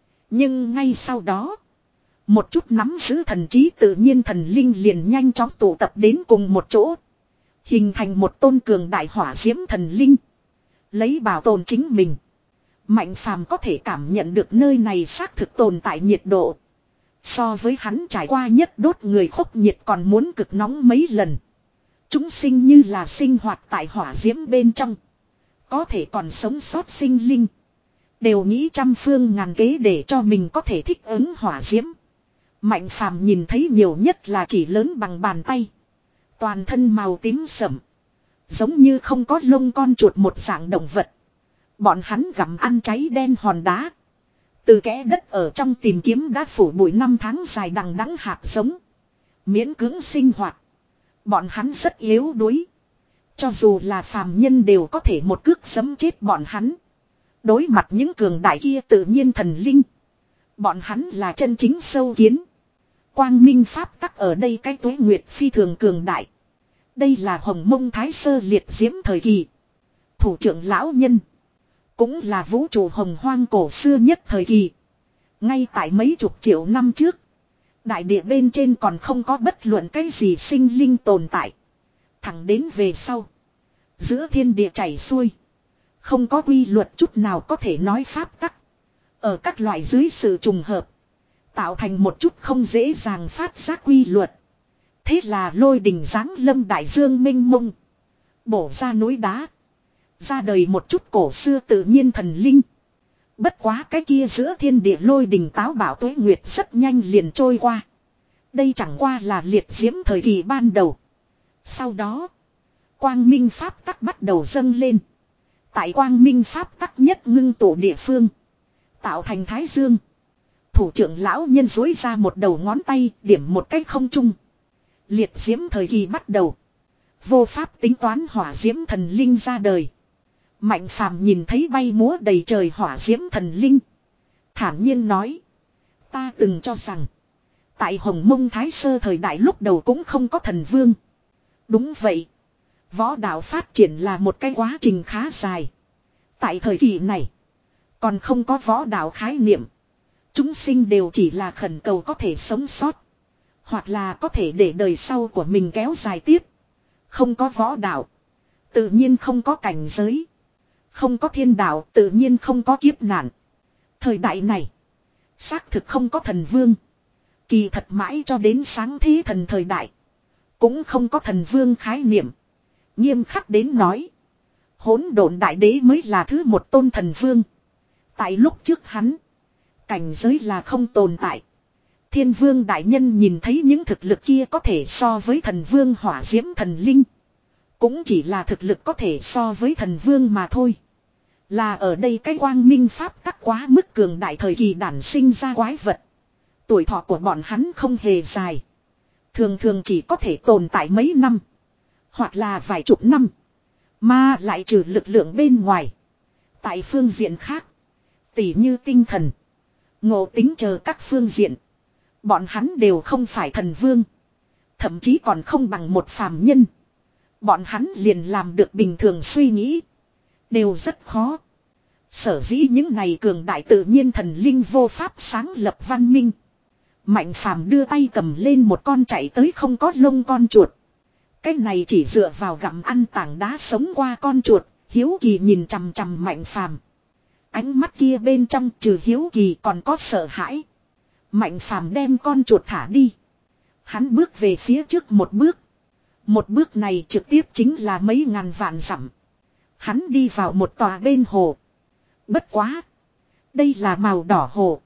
Nhưng ngay sau đó. Một chút nắm giữ thần trí tự nhiên thần linh liền nhanh chóng tụ tập đến cùng một chỗ. Hình thành một tôn cường đại hỏa diễm thần linh. Lấy bảo tồn chính mình. Mạnh phàm có thể cảm nhận được nơi này xác thực tồn tại nhiệt độ. So với hắn trải qua nhất đốt người khốc nhiệt còn muốn cực nóng mấy lần. Chúng sinh như là sinh hoạt tại hỏa diễm bên trong. Có thể còn sống sót sinh linh. Đều nghĩ trăm phương ngàn kế để cho mình có thể thích ứng hỏa diễm. Mạnh phàm nhìn thấy nhiều nhất là chỉ lớn bằng bàn tay. Toàn thân màu tím sẫm. Giống như không có lông con chuột một dạng động vật. Bọn hắn gặm ăn cháy đen hòn đá. Từ kẽ đất ở trong tìm kiếm đá phủ bụi năm tháng dài đằng đẵng hạt giống. Miễn cưỡng sinh hoạt. Bọn hắn rất yếu đuối. Cho dù là phàm nhân đều có thể một cước giẫm chết bọn hắn. Đối mặt những cường đại kia tự nhiên thần linh. Bọn hắn là chân chính sâu kiến. Quang minh pháp tắc ở đây cái tuế nguyệt phi thường cường đại. Đây là Hồng Mông Thái Sơ liệt diễm thời kỳ. Thủ trưởng lão nhân. Cũng là vũ trụ hồng hoang cổ xưa nhất thời kỳ. Ngay tại mấy chục triệu năm trước. Đại địa bên trên còn không có bất luận cái gì sinh linh tồn tại. Thẳng đến về sau. Giữa thiên địa chảy xuôi. Không có quy luật chút nào có thể nói pháp tắc. Ở các loại dưới sự trùng hợp. Tạo thành một chút không dễ dàng phát giác quy luật. Thế là lôi đình giáng lâm đại dương minh mông. Bổ ra núi đá. Ra đời một chút cổ xưa tự nhiên thần linh. Bất quá cái kia giữa thiên địa lôi đình táo bảo tuế nguyệt rất nhanh liền trôi qua. Đây chẳng qua là liệt diễm thời kỳ ban đầu. Sau đó, quang minh pháp tắc bắt đầu dâng lên. Tại quang minh pháp tắc nhất ngưng tụ địa phương. Tạo thành thái dương. Thủ trưởng lão nhân dối ra một đầu ngón tay điểm một cách không trung. Liệt diễm thời kỳ bắt đầu. Vô pháp tính toán hỏa diễm thần linh ra đời. Mạnh phàm nhìn thấy bay múa đầy trời hỏa diễm thần linh. Thản nhiên nói. Ta từng cho rằng. Tại Hồng Mông Thái Sơ thời đại lúc đầu cũng không có thần vương. Đúng vậy. Võ đạo phát triển là một cái quá trình khá dài. Tại thời kỳ này. Còn không có võ đạo khái niệm. Chúng sinh đều chỉ là khẩn cầu có thể sống sót. Hoặc là có thể để đời sau của mình kéo dài tiếp. Không có võ đạo. Tự nhiên không có cảnh giới. Không có thiên đạo tự nhiên không có kiếp nạn. Thời đại này. Xác thực không có thần vương. Kỳ thật mãi cho đến sáng thế thần thời đại. Cũng không có thần vương khái niệm. Nghiêm khắc đến nói. Hỗn độn đại đế mới là thứ một tôn thần vương. Tại lúc trước hắn. Cảnh giới là không tồn tại. Thiên vương đại nhân nhìn thấy những thực lực kia có thể so với thần vương hỏa diễm thần linh. Cũng chỉ là thực lực có thể so với thần vương mà thôi. Là ở đây cái quang minh pháp tắc quá mức cường đại thời kỳ đản sinh ra quái vật. Tuổi thọ của bọn hắn không hề dài. Thường thường chỉ có thể tồn tại mấy năm. Hoặc là vài chục năm. Mà lại trừ lực lượng bên ngoài. Tại phương diện khác. Tỉ như tinh thần. Ngộ tính chờ các phương diện. Bọn hắn đều không phải thần vương. Thậm chí còn không bằng một phàm nhân. Bọn hắn liền làm được bình thường suy nghĩ. Đều rất khó. Sở dĩ những này cường đại tự nhiên thần linh vô pháp sáng lập văn minh. Mạnh phàm đưa tay cầm lên một con chạy tới không có lông con chuột. Cái này chỉ dựa vào gặm ăn tảng đá sống qua con chuột. Hiếu kỳ nhìn chằm chằm mạnh phàm. Ánh mắt kia bên trong trừ hiếu kỳ còn có sợ hãi. Mạnh phàm đem con chuột thả đi. Hắn bước về phía trước một bước. Một bước này trực tiếp chính là mấy ngàn vạn dặm. Hắn đi vào một tòa bên hồ. Bất quá. Đây là màu đỏ hồ.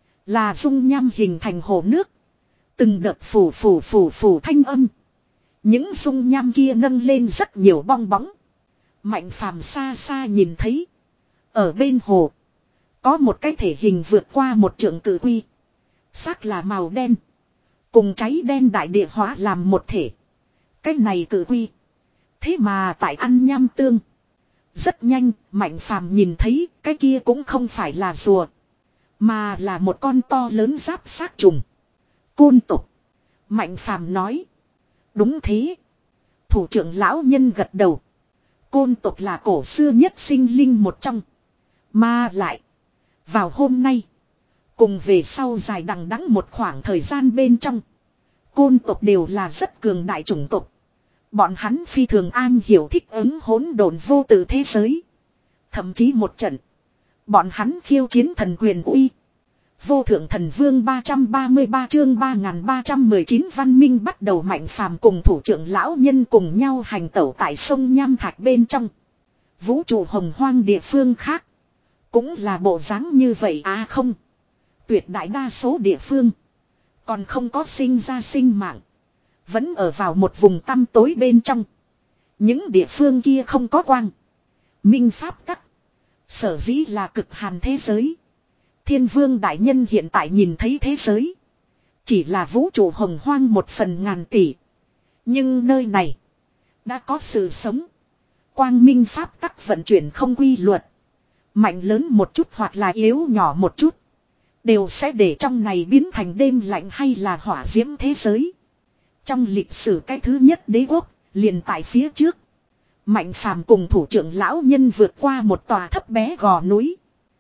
Là dung nham hình thành hồ nước. Từng đợt phủ phủ phủ phủ thanh âm. Những dung nham kia nâng lên rất nhiều bong bóng. Mạnh phàm xa xa nhìn thấy. Ở bên hồ. Có một cái thể hình vượt qua một trượng cử quy. Xác là màu đen. Cùng cháy đen đại địa hóa làm một thể. Cái này cử quy. Thế mà tại ăn nham tương. Rất nhanh, Mạnh phàm nhìn thấy cái kia cũng không phải là rùa. Mà là một con to lớn giáp xác trùng. Côn tục. Mạnh phàm nói. Đúng thế. Thủ trưởng lão nhân gật đầu. Côn tục là cổ xưa nhất sinh linh một trong. Mà lại. Vào hôm nay. Cùng về sau dài đằng đẵng một khoảng thời gian bên trong. Côn tục đều là rất cường đại chủng tộc. Bọn hắn phi thường an hiểu thích ứng hỗn độn vô tự thế giới. Thậm chí một trận. Bọn hắn khiêu chiến thần quyền uy. Vô thượng thần vương ba trăm ba mươi ba chương ba nghìn ba trăm mười chín văn minh bắt đầu. Mạnh phàm cùng thủ trưởng lão nhân cùng nhau hành tẩu tại sông Nham Thạch bên trong. Vũ trụ hồng hoang địa phương khác. Cũng là bộ dáng như vậy à không. Tuyệt đại đa số địa phương. Còn không có sinh ra sinh mạng. Vẫn ở vào một vùng tăm tối bên trong. Những địa phương kia không có quang. Minh pháp tắc. Sở dĩ là cực hàn thế giới. Thiên vương đại nhân hiện tại nhìn thấy thế giới. Chỉ là vũ trụ hồng hoang một phần ngàn tỷ. Nhưng nơi này. Đã có sự sống. Quang minh pháp tắc vận chuyển không quy luật. Mạnh lớn một chút hoặc là yếu nhỏ một chút. đều sẽ để trong này biến thành đêm lạnh hay là hỏa diễm thế giới. Trong lịch sử cái thứ nhất đế quốc, liền tại phía trước. Mạnh Phàm cùng thủ trưởng lão nhân vượt qua một tòa thấp bé gò núi.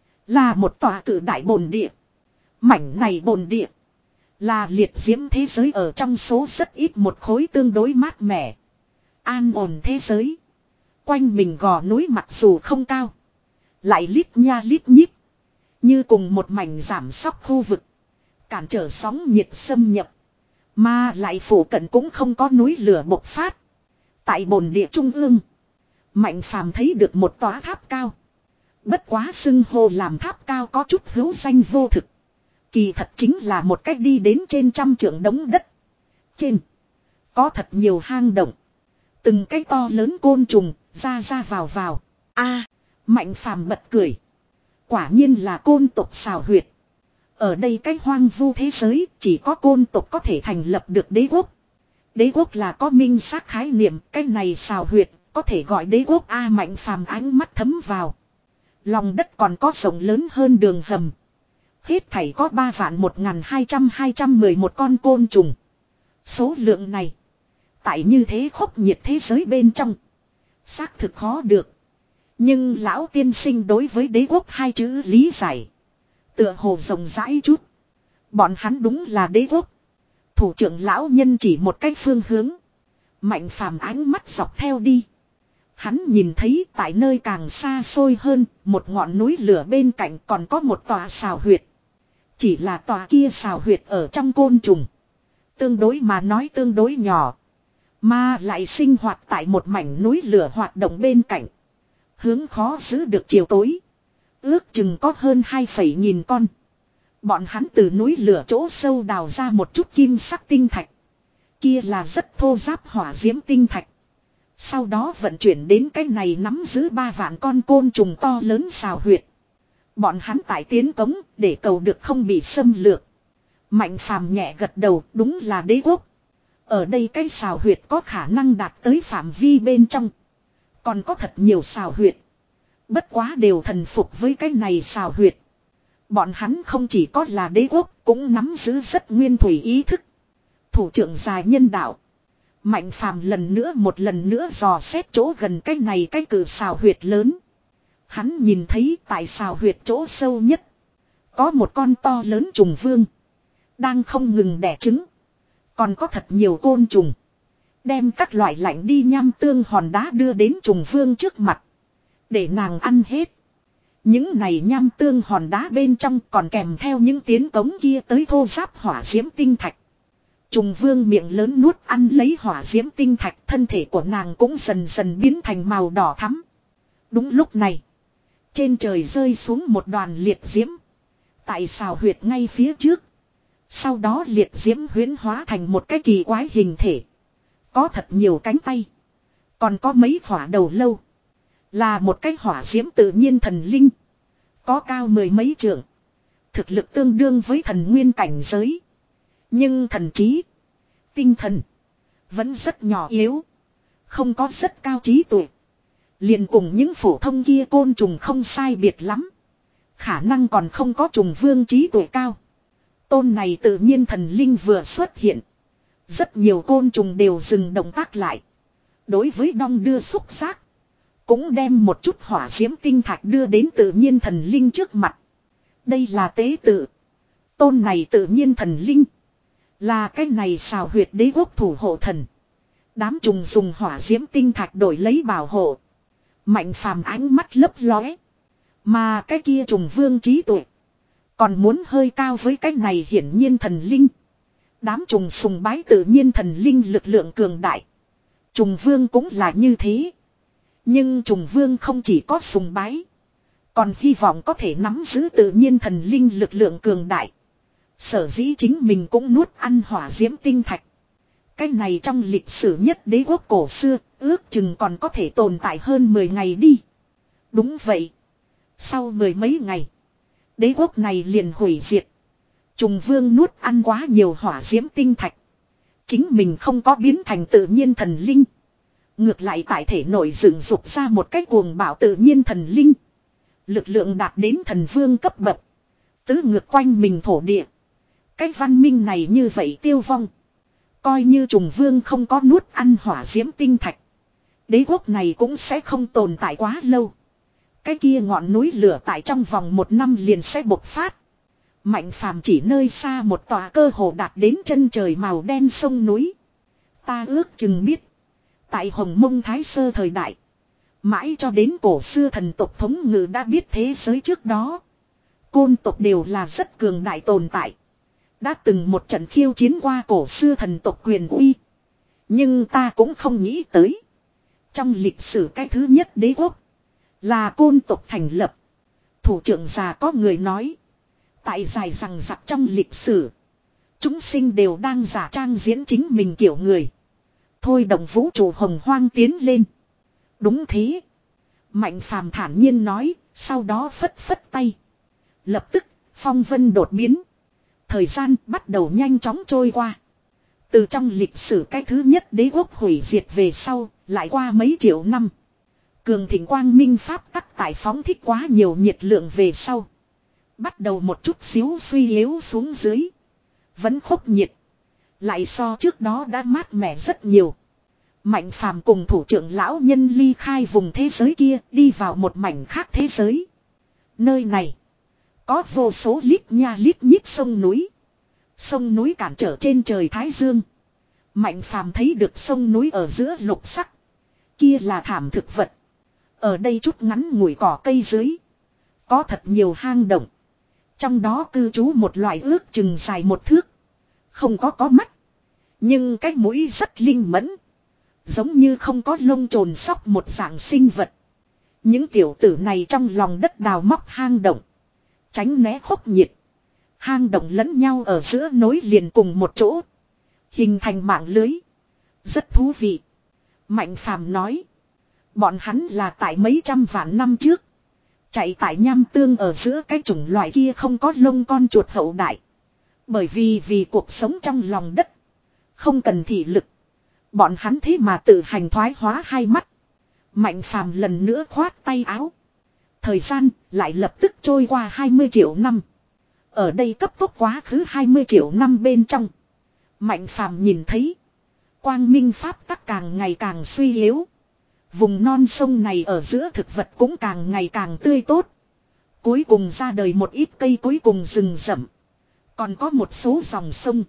Là một tòa cự đại bồn địa. Mảnh này bồn địa là liệt diễm thế giới ở trong số rất ít một khối tương đối mát mẻ, an ổn thế giới. Quanh mình gò núi mặc dù không cao, lại lít nha lít nhít, như cùng một mảnh giảm sóc khu vực, cản trở sóng nhiệt xâm nhập. Mà lại phủ cận cũng không có núi lửa bộc phát. Tại bồn địa trung ương, Mạnh Phàm thấy được một tòa tháp cao. Bất quá xưng hô làm tháp cao có chút hữu danh vô thực. Kỳ thật chính là một cách đi đến trên trăm trượng đống đất. Trên có thật nhiều hang động, từng cái to lớn côn trùng ra ra vào vào. A, Mạnh Phàm bật cười. Quả nhiên là côn tộc xào huyệt. Ở đây cái hoang vu thế giới chỉ có côn tộc có thể thành lập được đế quốc. Đế quốc là có minh xác khái niệm, cái này xào huyệt có thể gọi đế quốc. A, Mạnh Phàm ánh mắt thấm vào. Lòng đất còn có rộng lớn hơn đường hầm. Hết thảy có ba vạn một ngàn hai trăm hai trăm mười một con côn trùng. Số lượng này, tại như thế khốc nhiệt thế giới bên trong, xác thực khó được. Nhưng lão tiên sinh đối với đế quốc hai chữ lý giải tựa hồ rộng rãi chút. Bọn hắn đúng là đế quốc. Thủ trưởng lão nhân chỉ một cách phương hướng. Mạnh Phàm ánh mắt dọc theo đi. Hắn nhìn thấy tại nơi càng xa xôi hơn, một ngọn núi lửa bên cạnh còn có một tòa xào huyệt. Chỉ là tòa kia xào huyệt ở trong côn trùng, tương đối mà nói tương đối nhỏ, mà lại sinh hoạt tại một mảnh núi lửa hoạt động bên cạnh. Hướng khó giữ được chiều tối. Ước chừng có hơn hai phẩy nghìn con. Bọn hắn từ núi lửa chỗ sâu đào ra một chút kim sắc tinh thạch. Kia là rất thô ráp hỏa diễm tinh thạch. Sau đó vận chuyển đến cái này nắm giữ ba vạn con côn trùng to lớn xào huyệt. Bọn hắn tại tiến cống để cầu được không bị xâm lược. Mạnh Phàm nhẹ gật đầu, đúng là đế quốc. Ở đây cái xào huyệt có khả năng đạt tới phạm vi bên trong. Còn có thật nhiều xào huyệt. Bất quá đều thần phục với cái này xào huyệt. Bọn hắn không chỉ có là đế quốc, cũng nắm giữ rất nguyên thủy ý thức. Thủ trưởng dài nhân đạo. Mạnh Phàm lần nữa một lần nữa dò xét chỗ gần cái này cái cử xào huyệt lớn. Hắn nhìn thấy tại xào huyệt chỗ sâu nhất, có một con to lớn trùng vương, đang không ngừng đẻ trứng. Còn có thật nhiều côn trùng, đem các loại lạnh đi nham tương hòn đá đưa đến trùng vương trước mặt, để nàng ăn hết. Những này nham tương hòn đá bên trong còn kèm theo những tiếng cống kia tới thô ráp hỏa diễm tinh thạch. Trùng vương miệng lớn nuốt ăn lấy hỏa diễm tinh thạch, thân thể của nàng cũng dần dần biến thành màu đỏ thắm. Đúng lúc này, trên trời rơi xuống một đoàn liệt diễm. Tại xào huyệt ngay phía trước. Sau đó liệt diễm huyễn hóa thành một cái kỳ quái hình thể. Có thật nhiều cánh tay. Còn có mấy khỏa đầu lâu. Là một cái hỏa diễm tự nhiên thần linh. Có cao mười mấy trượng. Thực lực tương đương với thần nguyên cảnh giới. Nhưng thần trí, tinh thần vẫn rất nhỏ yếu. Không có rất cao trí tuệ. Liền cùng những phổ thông kia côn trùng không sai biệt lắm. Khả năng còn không có trùng vương trí tuệ cao. Tôn này tự nhiên thần linh vừa xuất hiện. Rất nhiều côn trùng đều dừng động tác lại. Đối với đong đưa xúc giác, cũng đem một chút hỏa diễm tinh thạch đưa đến tự nhiên thần linh trước mặt. Đây là tế tự. Tôn này tự nhiên thần linh là cái này xào huyệt đế quốc thủ hộ thần. Đám trùng dùng hỏa diễm tinh thạch đổi lấy bảo hộ. Mạnh Phàm ánh mắt lấp lóe. Mà cái kia trùng vương trí tuệ còn muốn hơi cao với cái này hiển nhiên thần linh. Đám trùng sùng bái tự nhiên thần linh lực lượng cường đại. Trùng vương cũng là như thế. Nhưng trùng vương không chỉ có sùng bái, còn hy vọng có thể nắm giữ tự nhiên thần linh lực lượng cường đại. Sở dĩ chính mình cũng nuốt ăn hỏa diễm tinh thạch. Cái này trong lịch sử nhất đế quốc cổ xưa, ước chừng còn có thể tồn tại hơn mười ngày đi. Đúng vậy. Sau mười mấy ngày, đế quốc này liền hủy diệt. Trùng vương nuốt ăn quá nhiều hỏa diễm tinh thạch. Chính mình không có biến thành tự nhiên thần linh. Ngược lại tại thể nội dựng dục ra một cái cuồng bạo tự nhiên thần linh. Lực lượng đạt đến thần vương cấp bậc. Tứ ngược quanh mình thổ địa. Cái văn minh này như vậy tiêu vong. Coi như trùng vương không có nuốt ăn hỏa diễm tinh thạch. Đế quốc này cũng sẽ không tồn tại quá lâu. Cái kia ngọn núi lửa tại trong vòng một năm liền sẽ bộc phát. Mạnh phàm chỉ nơi xa một tòa cơ hồ đạt đến chân trời màu đen sông núi. Ta ước chừng biết. Tại Hồng Mông Thái Sơ thời đại. Mãi cho đến cổ xưa thần tộc thống ngự đã biết thế giới trước đó. Côn tộc đều là rất cường đại tồn tại. Đã từng một trận khiêu chiến qua cổ xưa thần tộc quyền uy. Nhưng ta cũng không nghĩ tới. Trong lịch sử cái thứ nhất đế quốc. Là côn tộc thành lập. Thủ trưởng già có người nói. Tại dài rằng rặc trong lịch sử. Chúng sinh đều đang giả trang diễn chính mình kiểu người. Thôi đồng vũ trụ hồng hoang tiến lên. Đúng thế. Mạnh phàm thản nhiên nói. Sau đó phất phất tay. Lập tức phong vân đột biến. Thời gian bắt đầu nhanh chóng trôi qua. Từ trong lịch sử cái thứ nhất đế quốc hủy diệt về sau. Lại qua mấy triệu năm. Cường thịnh quang minh pháp tắc tại phóng thích quá nhiều nhiệt lượng về sau. Bắt đầu một chút xíu suy yếu xuống dưới. Vẫn khốc nhiệt. Lại so trước đó đã mát mẻ rất nhiều. Mạnh phàm cùng thủ trưởng lão nhân ly khai vùng thế giới kia. Đi vào một mảnh khác thế giới. Nơi này. Có vô số lít nha lít nhít sông núi. Sông núi cản trở trên trời Thái Dương. Mạnh phàm thấy được sông núi ở giữa lục sắc. Kia là thảm thực vật. Ở đây chút ngắn ngủi cỏ cây dưới. Có thật nhiều hang động. Trong đó cư trú một loại ước chừng dài một thước. Không có có mắt. Nhưng cái mũi rất linh mẫn. Giống như không có lông trồn sóc một dạng sinh vật. Những tiểu tử này trong lòng đất đào móc hang động. Tránh né khốc nhiệt. Hang động lẫn nhau ở giữa nối liền cùng một chỗ. Hình thành mạng lưới. Rất thú vị. Mạnh phàm nói. Bọn hắn là tại mấy trăm vạn năm trước. Chạy tại nham tương ở giữa cái chủng loại kia không có lông con chuột hậu đại. Bởi vì vì cuộc sống trong lòng đất. Không cần thị lực. Bọn hắn thế mà tự hành thoái hóa hai mắt. Mạnh phàm lần nữa khoát tay áo. Thời gian lại lập tức trôi qua hai mươi triệu năm. Ở đây cấp tốc quá khứ hai mươi triệu năm bên trong. Mạnh phàm nhìn thấy. Quang minh pháp tắc càng ngày càng suy yếu. Vùng non sông này ở giữa thực vật cũng càng ngày càng tươi tốt. Cuối cùng ra đời một ít cây cuối cùng rừng rậm. Còn có một số dòng sông.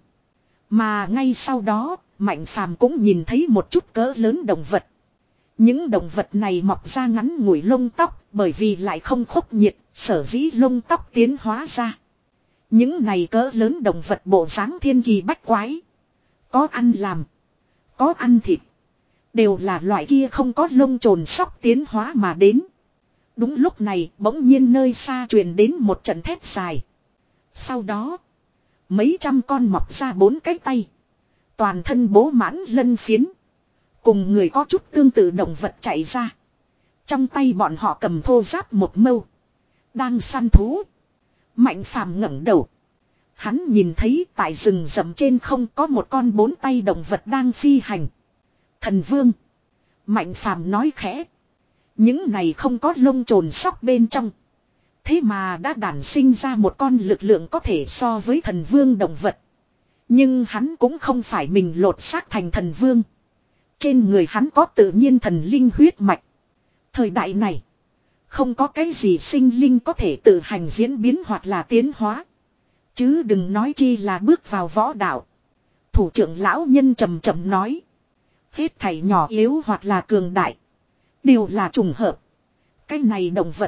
Mà ngay sau đó, Mạnh phàm cũng nhìn thấy một chút cỡ lớn động vật. Những động vật này mọc ra ngắn ngủi lông tóc bởi vì lại không khốc nhiệt, sở dĩ lông tóc tiến hóa ra. Những này cỡ lớn động vật bộ dáng thiên kỳ bách quái. Có ăn làm, có ăn thịt. Đều là loại kia không có lông trồn sóc tiến hóa mà đến. Đúng lúc này bỗng nhiên nơi xa truyền đến một trận thét dài. Sau đó, mấy trăm con mọc ra bốn cái tay. Toàn thân bố mãn lân phiến. Cùng người có chút tương tự động vật chạy ra. Trong tay bọn họ cầm thô giáp một mâu. Đang săn thú. Mạnh phàm ngẩng đầu. Hắn nhìn thấy tại rừng rậm trên không có một con bốn tay động vật đang phi hành. Thần vương. Mạnh phàm nói khẽ. Những này không có lông trồn sóc bên trong. Thế mà đã đản sinh ra một con lực lượng có thể so với thần vương động vật. Nhưng hắn cũng không phải mình lột xác thành thần vương. Trên người hắn có tự nhiên thần linh huyết mạch. Thời đại này. Không có cái gì sinh linh có thể tự hành diễn biến hoặc là tiến hóa. Chứ đừng nói chi là bước vào võ đạo. Thủ trưởng lão nhân trầm trầm nói. Hết thảy nhỏ yếu hoặc là cường đại. Đều là trùng hợp. Cái này động vật.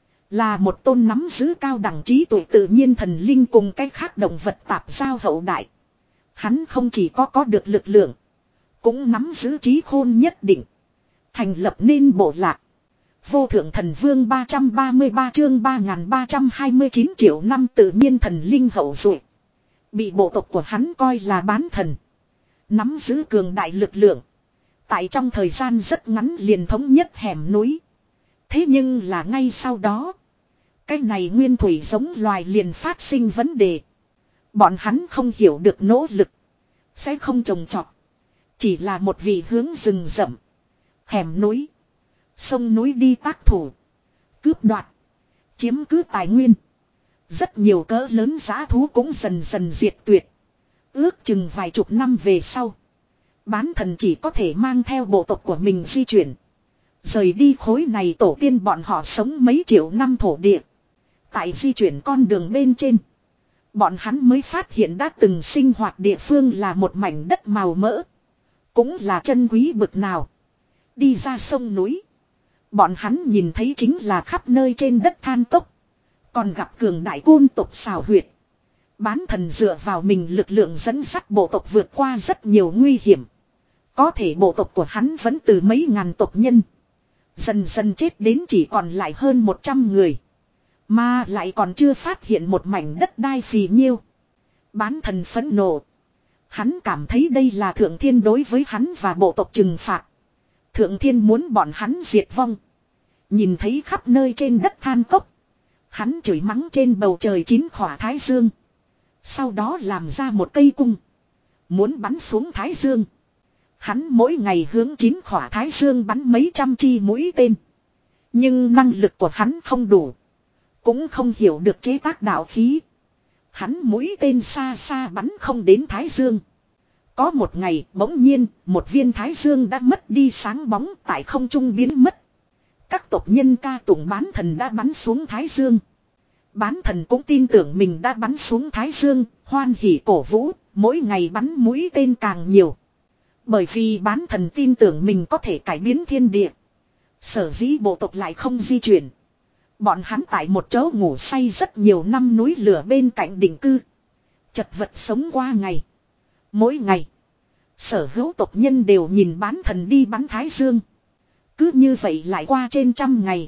Là một tôn nắm giữ cao đẳng trí tuệ tự nhiên thần linh cùng cái khác động vật tạp giao hậu đại. Hắn không chỉ có có được lực lượng. Cũng nắm giữ trí khôn nhất định. Thành lập nên bộ lạc. Vô thượng thần vương ba trăm ba mươi ba chương ba nghìn ba trăm hai mươi chín triệu năm tự nhiên thần linh hậu duệ. Bị bộ tộc của hắn coi là bán thần. Nắm giữ cường đại lực lượng. Tại trong thời gian rất ngắn liền thống nhất hẻm núi. Thế nhưng là ngay sau đó. Cái này nguyên thủy giống loài liền phát sinh vấn đề. Bọn hắn không hiểu được nỗ lực. Sẽ không trồng trọt. Chỉ là một vị hướng rừng rậm. Hẻm núi. Sông núi đi tác thủ. Cướp đoạt. Chiếm cứ tài nguyên. Rất nhiều cỡ lớn dã thú cũng dần dần diệt tuyệt. Ước chừng vài chục năm về sau. Bán thần chỉ có thể mang theo bộ tộc của mình di chuyển. Rời đi khối này tổ tiên bọn họ sống mấy triệu năm thổ địa. Tại di chuyển con đường bên trên. Bọn hắn mới phát hiện đã từng sinh hoạt địa phương là một mảnh đất màu mỡ. Cũng là chân quý bực nào. Đi ra sông núi. Bọn hắn nhìn thấy chính là khắp nơi trên đất than cốc. Còn gặp cường đại côn tộc xào huyệt. Bán thần dựa vào mình lực lượng dẫn dắt bộ tộc vượt qua rất nhiều nguy hiểm. Có thể bộ tộc của hắn vẫn từ mấy ngàn tộc nhân. Dần dần chết đến chỉ còn lại hơn một trăm người. Mà lại còn chưa phát hiện một mảnh đất đai phì nhiêu. Bán thần phẫn nộ. Hắn cảm thấy đây là thượng thiên đối với hắn và bộ tộc trừng phạt. Thượng thiên muốn bọn hắn diệt vong. Nhìn thấy khắp nơi trên đất than cốc. Hắn chửi mắng trên bầu trời chín khỏa thái dương. Sau đó làm ra một cây cung. Muốn bắn xuống thái dương. Hắn mỗi ngày hướng chín khỏa thái dương bắn mấy trăm chi mũi tên. Nhưng năng lực của hắn không đủ. Cũng không hiểu được chế tác đạo khí. Hắn mũi tên xa xa bắn không đến thái dương. Có một ngày bỗng nhiên một viên thái dương đã mất đi sáng bóng tại không trung biến mất. Các tộc nhân ca tụng bán thần đã bắn xuống thái dương. Bán thần cũng tin tưởng mình đã bắn xuống thái dương, hoan hỉ cổ vũ, mỗi ngày bắn mũi tên càng nhiều. Bởi vì bán thần tin tưởng mình có thể cải biến thiên địa. Sở dĩ bộ tộc lại không di chuyển. Bọn hắn tại một chỗ ngủ say rất nhiều năm núi lửa bên cạnh định cư. Chật vật sống qua ngày. Mỗi ngày, sở hữu tộc nhân đều nhìn bán thần đi bắn thái dương. Cứ như vậy lại qua trên trăm ngày.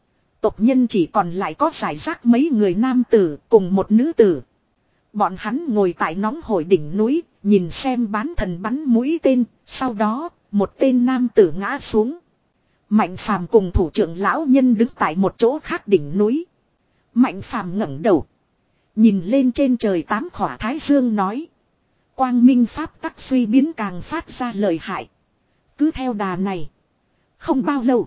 Tộc nhân chỉ còn lại có giải rác mấy người nam tử cùng một nữ tử. Bọn hắn ngồi tại nóng hổi đỉnh núi, nhìn xem bán thần bắn mũi tên, sau đó, một tên nam tử ngã xuống. Mạnh Phàm cùng thủ trưởng lão nhân đứng tại một chỗ khác đỉnh núi. Mạnh Phàm ngẩng đầu, nhìn lên trên trời tám khỏa thái dương nói: Quang minh pháp tắc suy biến càng phát ra lợi hại. Cứ theo đà này, không bao lâu,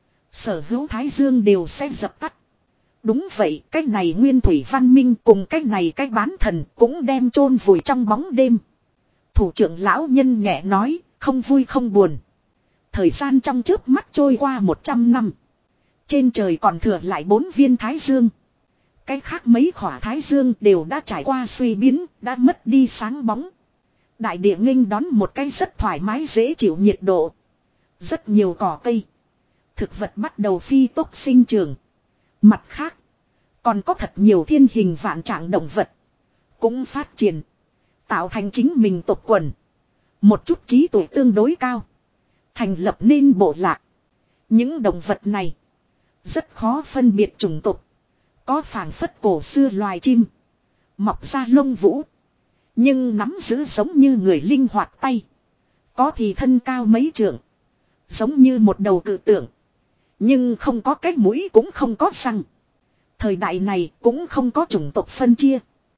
sở hữu thái dương đều sẽ dập tắt. Đúng vậy, cái này nguyên thủy văn minh cùng cái này cái bán thần cũng đem chôn vùi trong bóng đêm. Thủ trưởng lão nhân nhẹ nói, không vui không buồn. Thời gian trong chớp mắt trôi qua một trăm năm. Trên trời còn thừa lại bốn viên thái dương. Cái khác mấy khỏa thái dương đều đã trải qua suy biến, đã mất đi sáng bóng. Đại địa nghênh đón một cái rất thoải mái dễ chịu nhiệt độ. Rất nhiều cỏ cây, thực vật bắt đầu phi tốc sinh trưởng. Mặt khác, còn có thật nhiều thiên hình vạn trạng động vật cũng phát triển, tạo thành chính mình tộc quần. Một chút trí tuệ tương đối cao, thành lập nên bộ lạc. Những động vật này rất khó phân biệt chủng tộc. Có phảng phất cổ xưa loài chim, mọc ra lông vũ, nhưng nắm giữ giống như người linh hoạt tay. Có thì thân cao mấy trượng, giống như một đầu cự tượng, nhưng không có cái mũi cũng không có răng. Thời đại này cũng không có chủng tộc phân chia.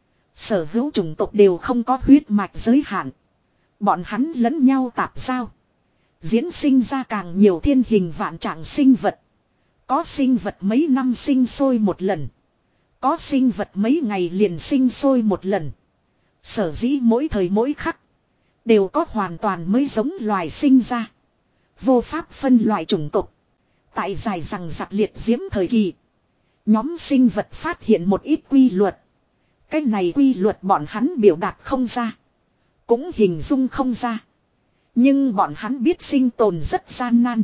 Sở hữu chủng tộc đều không có huyết mạch giới hạn. Bọn hắn lẫn nhau tạp giao, diễn sinh ra càng nhiều thiên hình vạn trạng sinh vật. Có sinh vật mấy năm sinh sôi một lần, có sinh vật mấy ngày liền sinh sôi một lần. Sở dĩ mỗi thời mỗi khắc đều có hoàn toàn mới giống loài sinh ra. Vô pháp phân loại chủng tộc. Tại dài rằng giặc liệt diễm thời kỳ, nhóm sinh vật phát hiện một ít quy luật. Cái này quy luật bọn hắn biểu đạt không ra, cũng hình dung không ra. Nhưng bọn hắn biết sinh tồn rất gian nan,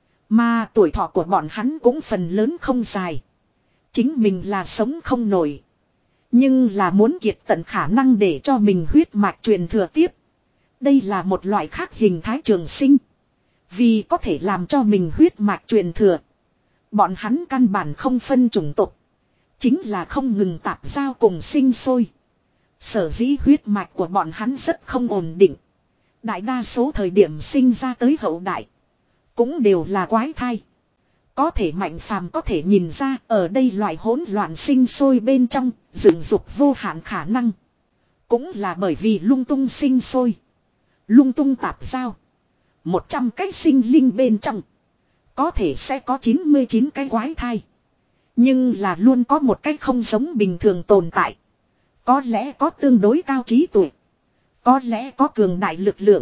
mà tuổi thọ của bọn hắn cũng phần lớn không dài. Chính mình là sống không nổi, nhưng là muốn kiệt tận khả năng để cho mình huyết mạch truyền thừa tiếp. Đây là một loại khác hình thái trường sinh. Vì có thể làm cho mình huyết mạch truyền thừa, bọn hắn căn bản không phân chủng tộc, chính là không ngừng tạp giao cùng sinh sôi. Sở dĩ huyết mạch của bọn hắn rất không ổn định. Đại đa số thời điểm sinh ra tới hậu đại cũng đều là quái thai. Có thể Mạnh Phàm có thể nhìn ra ở đây loại hỗn loạn sinh sôi bên trong dựng dục vô hạn khả năng. Cũng là bởi vì lung tung sinh sôi, lung tung tạp giao. Một trăm cái sinh linh bên trong có thể sẽ có chín mươi chín cái quái thai. Nhưng là luôn có một cách không giống bình thường tồn tại. Có lẽ có tương đối cao trí tuệ. Có lẽ có cường đại lực lượng.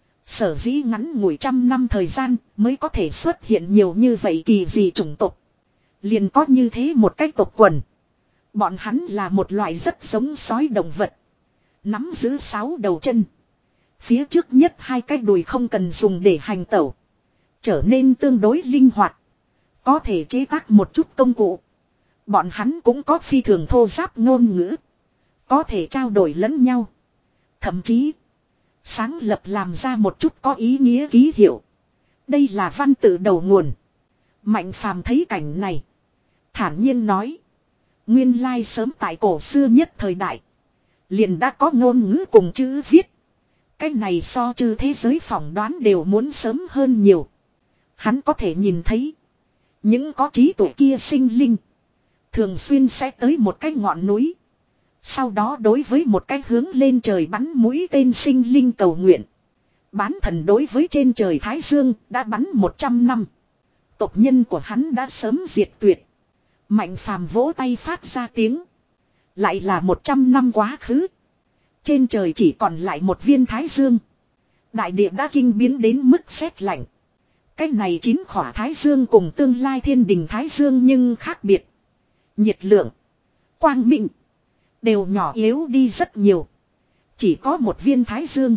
Sở dĩ ngắn ngủi trăm năm thời gian mới có thể xuất hiện nhiều như vậy kỳ dị chủng tộc. Liền có như thế một cách tộc quần. Bọn hắn là một loại rất giống sói động vật. Nắm giữ sáu đầu chân. Phía trước nhất hai cái đùi không cần dùng để hành tẩu. Trở nên tương đối linh hoạt. Có thể chế tác một chút công cụ. Bọn hắn cũng có phi thường thô giáp ngôn ngữ. Có thể trao đổi lẫn nhau. Thậm chí sáng lập làm ra một chút có ý nghĩa ký hiệu. Đây là văn tự đầu nguồn. Mạnh Phàm thấy cảnh này. Thản nhiên nói. Nguyên lai sớm tại cổ xưa nhất thời đại. Liền đã có ngôn ngữ cùng chữ viết. Cái này so chư thế giới phỏng đoán đều muốn sớm hơn nhiều. Hắn có thể nhìn thấy. Những có trí tuệ kia sinh linh. Thường xuyên sẽ tới một cái ngọn núi. Sau đó đối với một cái hướng lên trời bắn mũi tên sinh linh cầu nguyện. Bán thần đối với trên trời Thái Dương đã bắn một trăm năm. Tộc nhân của hắn đã sớm diệt tuyệt. Mạnh Phàm vỗ tay phát ra tiếng. Lại là một trăm năm quá khứ. Trên trời chỉ còn lại một viên Thái Dương. Đại địa đã kinh biến đến mức sét lạnh. Cái này chín khỏa Thái Dương cùng tương lai thiên đình Thái Dương nhưng khác biệt. Nhiệt lượng, quang minh đều nhỏ yếu đi rất nhiều. Chỉ có một viên Thái Dương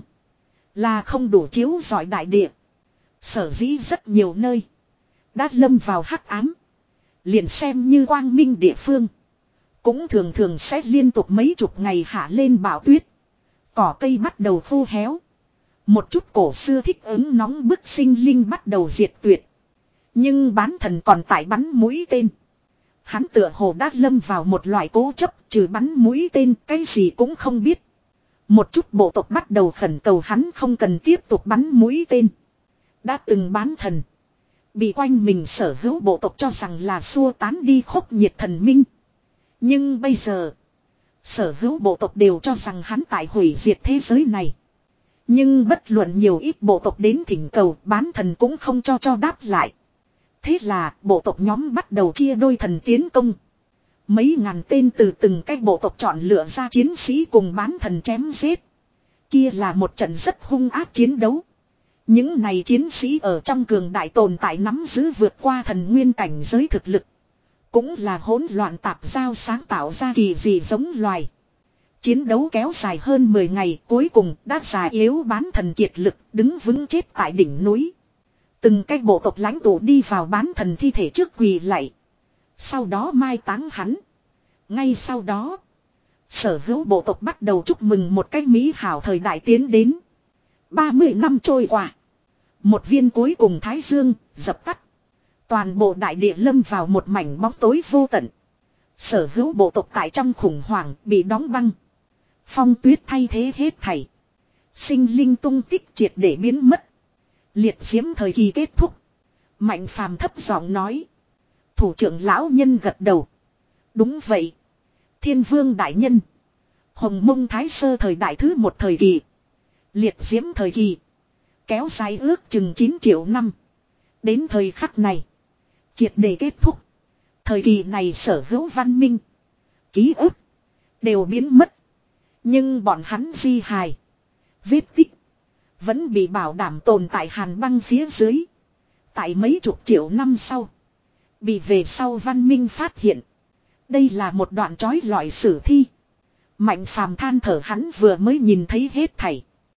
là không đủ chiếu rọi đại địa. Sở dĩ rất nhiều nơi đã lâm vào hắc ám. Liền xem như quang minh địa phương cũng thường thường sẽ liên tục mấy chục ngày hạ lên bão tuyết. Cỏ cây bắt đầu khô héo. Một chút cổ xưa thích ứng nóng bức sinh linh bắt đầu diệt tuyệt. Nhưng bán thần còn tại bắn mũi tên. Hắn tựa hồ đã lâm vào một loại cố chấp, trừ bắn mũi tên cái gì cũng không biết. Một chút bộ tộc bắt đầu khẩn cầu hắn không cần tiếp tục bắn mũi tên. Đã từng bán thần. Bị quanh mình sở hữu bộ tộc cho rằng là xua tán đi khốc nhiệt thần minh. Nhưng bây giờ, sở hữu bộ tộc đều cho rằng hắn tại hủy diệt thế giới này. Nhưng bất luận nhiều ít bộ tộc đến thỉnh cầu, bán thần cũng không cho cho đáp lại. Thế là bộ tộc nhóm bắt đầu chia đôi thần tiến công. Mấy ngàn tên từ từng cái bộ tộc chọn lựa ra chiến sĩ cùng bán thần chém giết. Kia là một trận rất hung ác chiến đấu. Những này chiến sĩ ở trong cường đại tồn tại nắm giữ vượt qua thần nguyên cảnh giới thực lực. Cũng là hỗn loạn tạp giao sáng tạo ra kỳ dị giống loài. Chiến đấu kéo dài hơn mười ngày, cuối cùng đã già yếu bán thần kiệt lực, đứng vững chết tại đỉnh núi. Từng cái bộ tộc lãnh tụ đi vào bán thần thi thể trước quỳ lạy. Sau đó mai táng hắn. Ngay sau đó, sở hữu bộ tộc bắt đầu chúc mừng một cách mỹ hảo thời đại tiến đến. ba mươi năm trôi qua. Một viên cuối cùng Thái Dương, dập tắt. Toàn bộ đại địa lâm vào một mảnh bóng tối vô tận. Sở hữu bộ tộc tại trong khủng hoảng bị đóng băng. Phong tuyết thay thế hết thảy. Sinh linh tung tích triệt để biến mất. Liệt diễm thời kỳ kết thúc. Mạnh Phàm thấp giọng nói. Thủ trưởng lão nhân gật đầu. Đúng vậy. Thiên vương đại nhân. Hồng Mông Thái Sơ thời đại thứ một thời kỳ. Liệt diễm thời kỳ. Kéo dài ước chừng chín triệu năm. Đến thời khắc này. Triệt để kết thúc. Thời kỳ này sở hữu văn minh. Ký ức. Đều biến mất. Nhưng bọn hắn di hài. Vết tích. Vẫn bị bảo đảm tồn tại hàn băng phía dưới. Tại mấy chục triệu năm sau. Bị về sau văn minh phát hiện. Đây là một đoạn trói lọi sử thi. Mạnh Phàm than thở hắn vừa mới nhìn thấy hết thảy.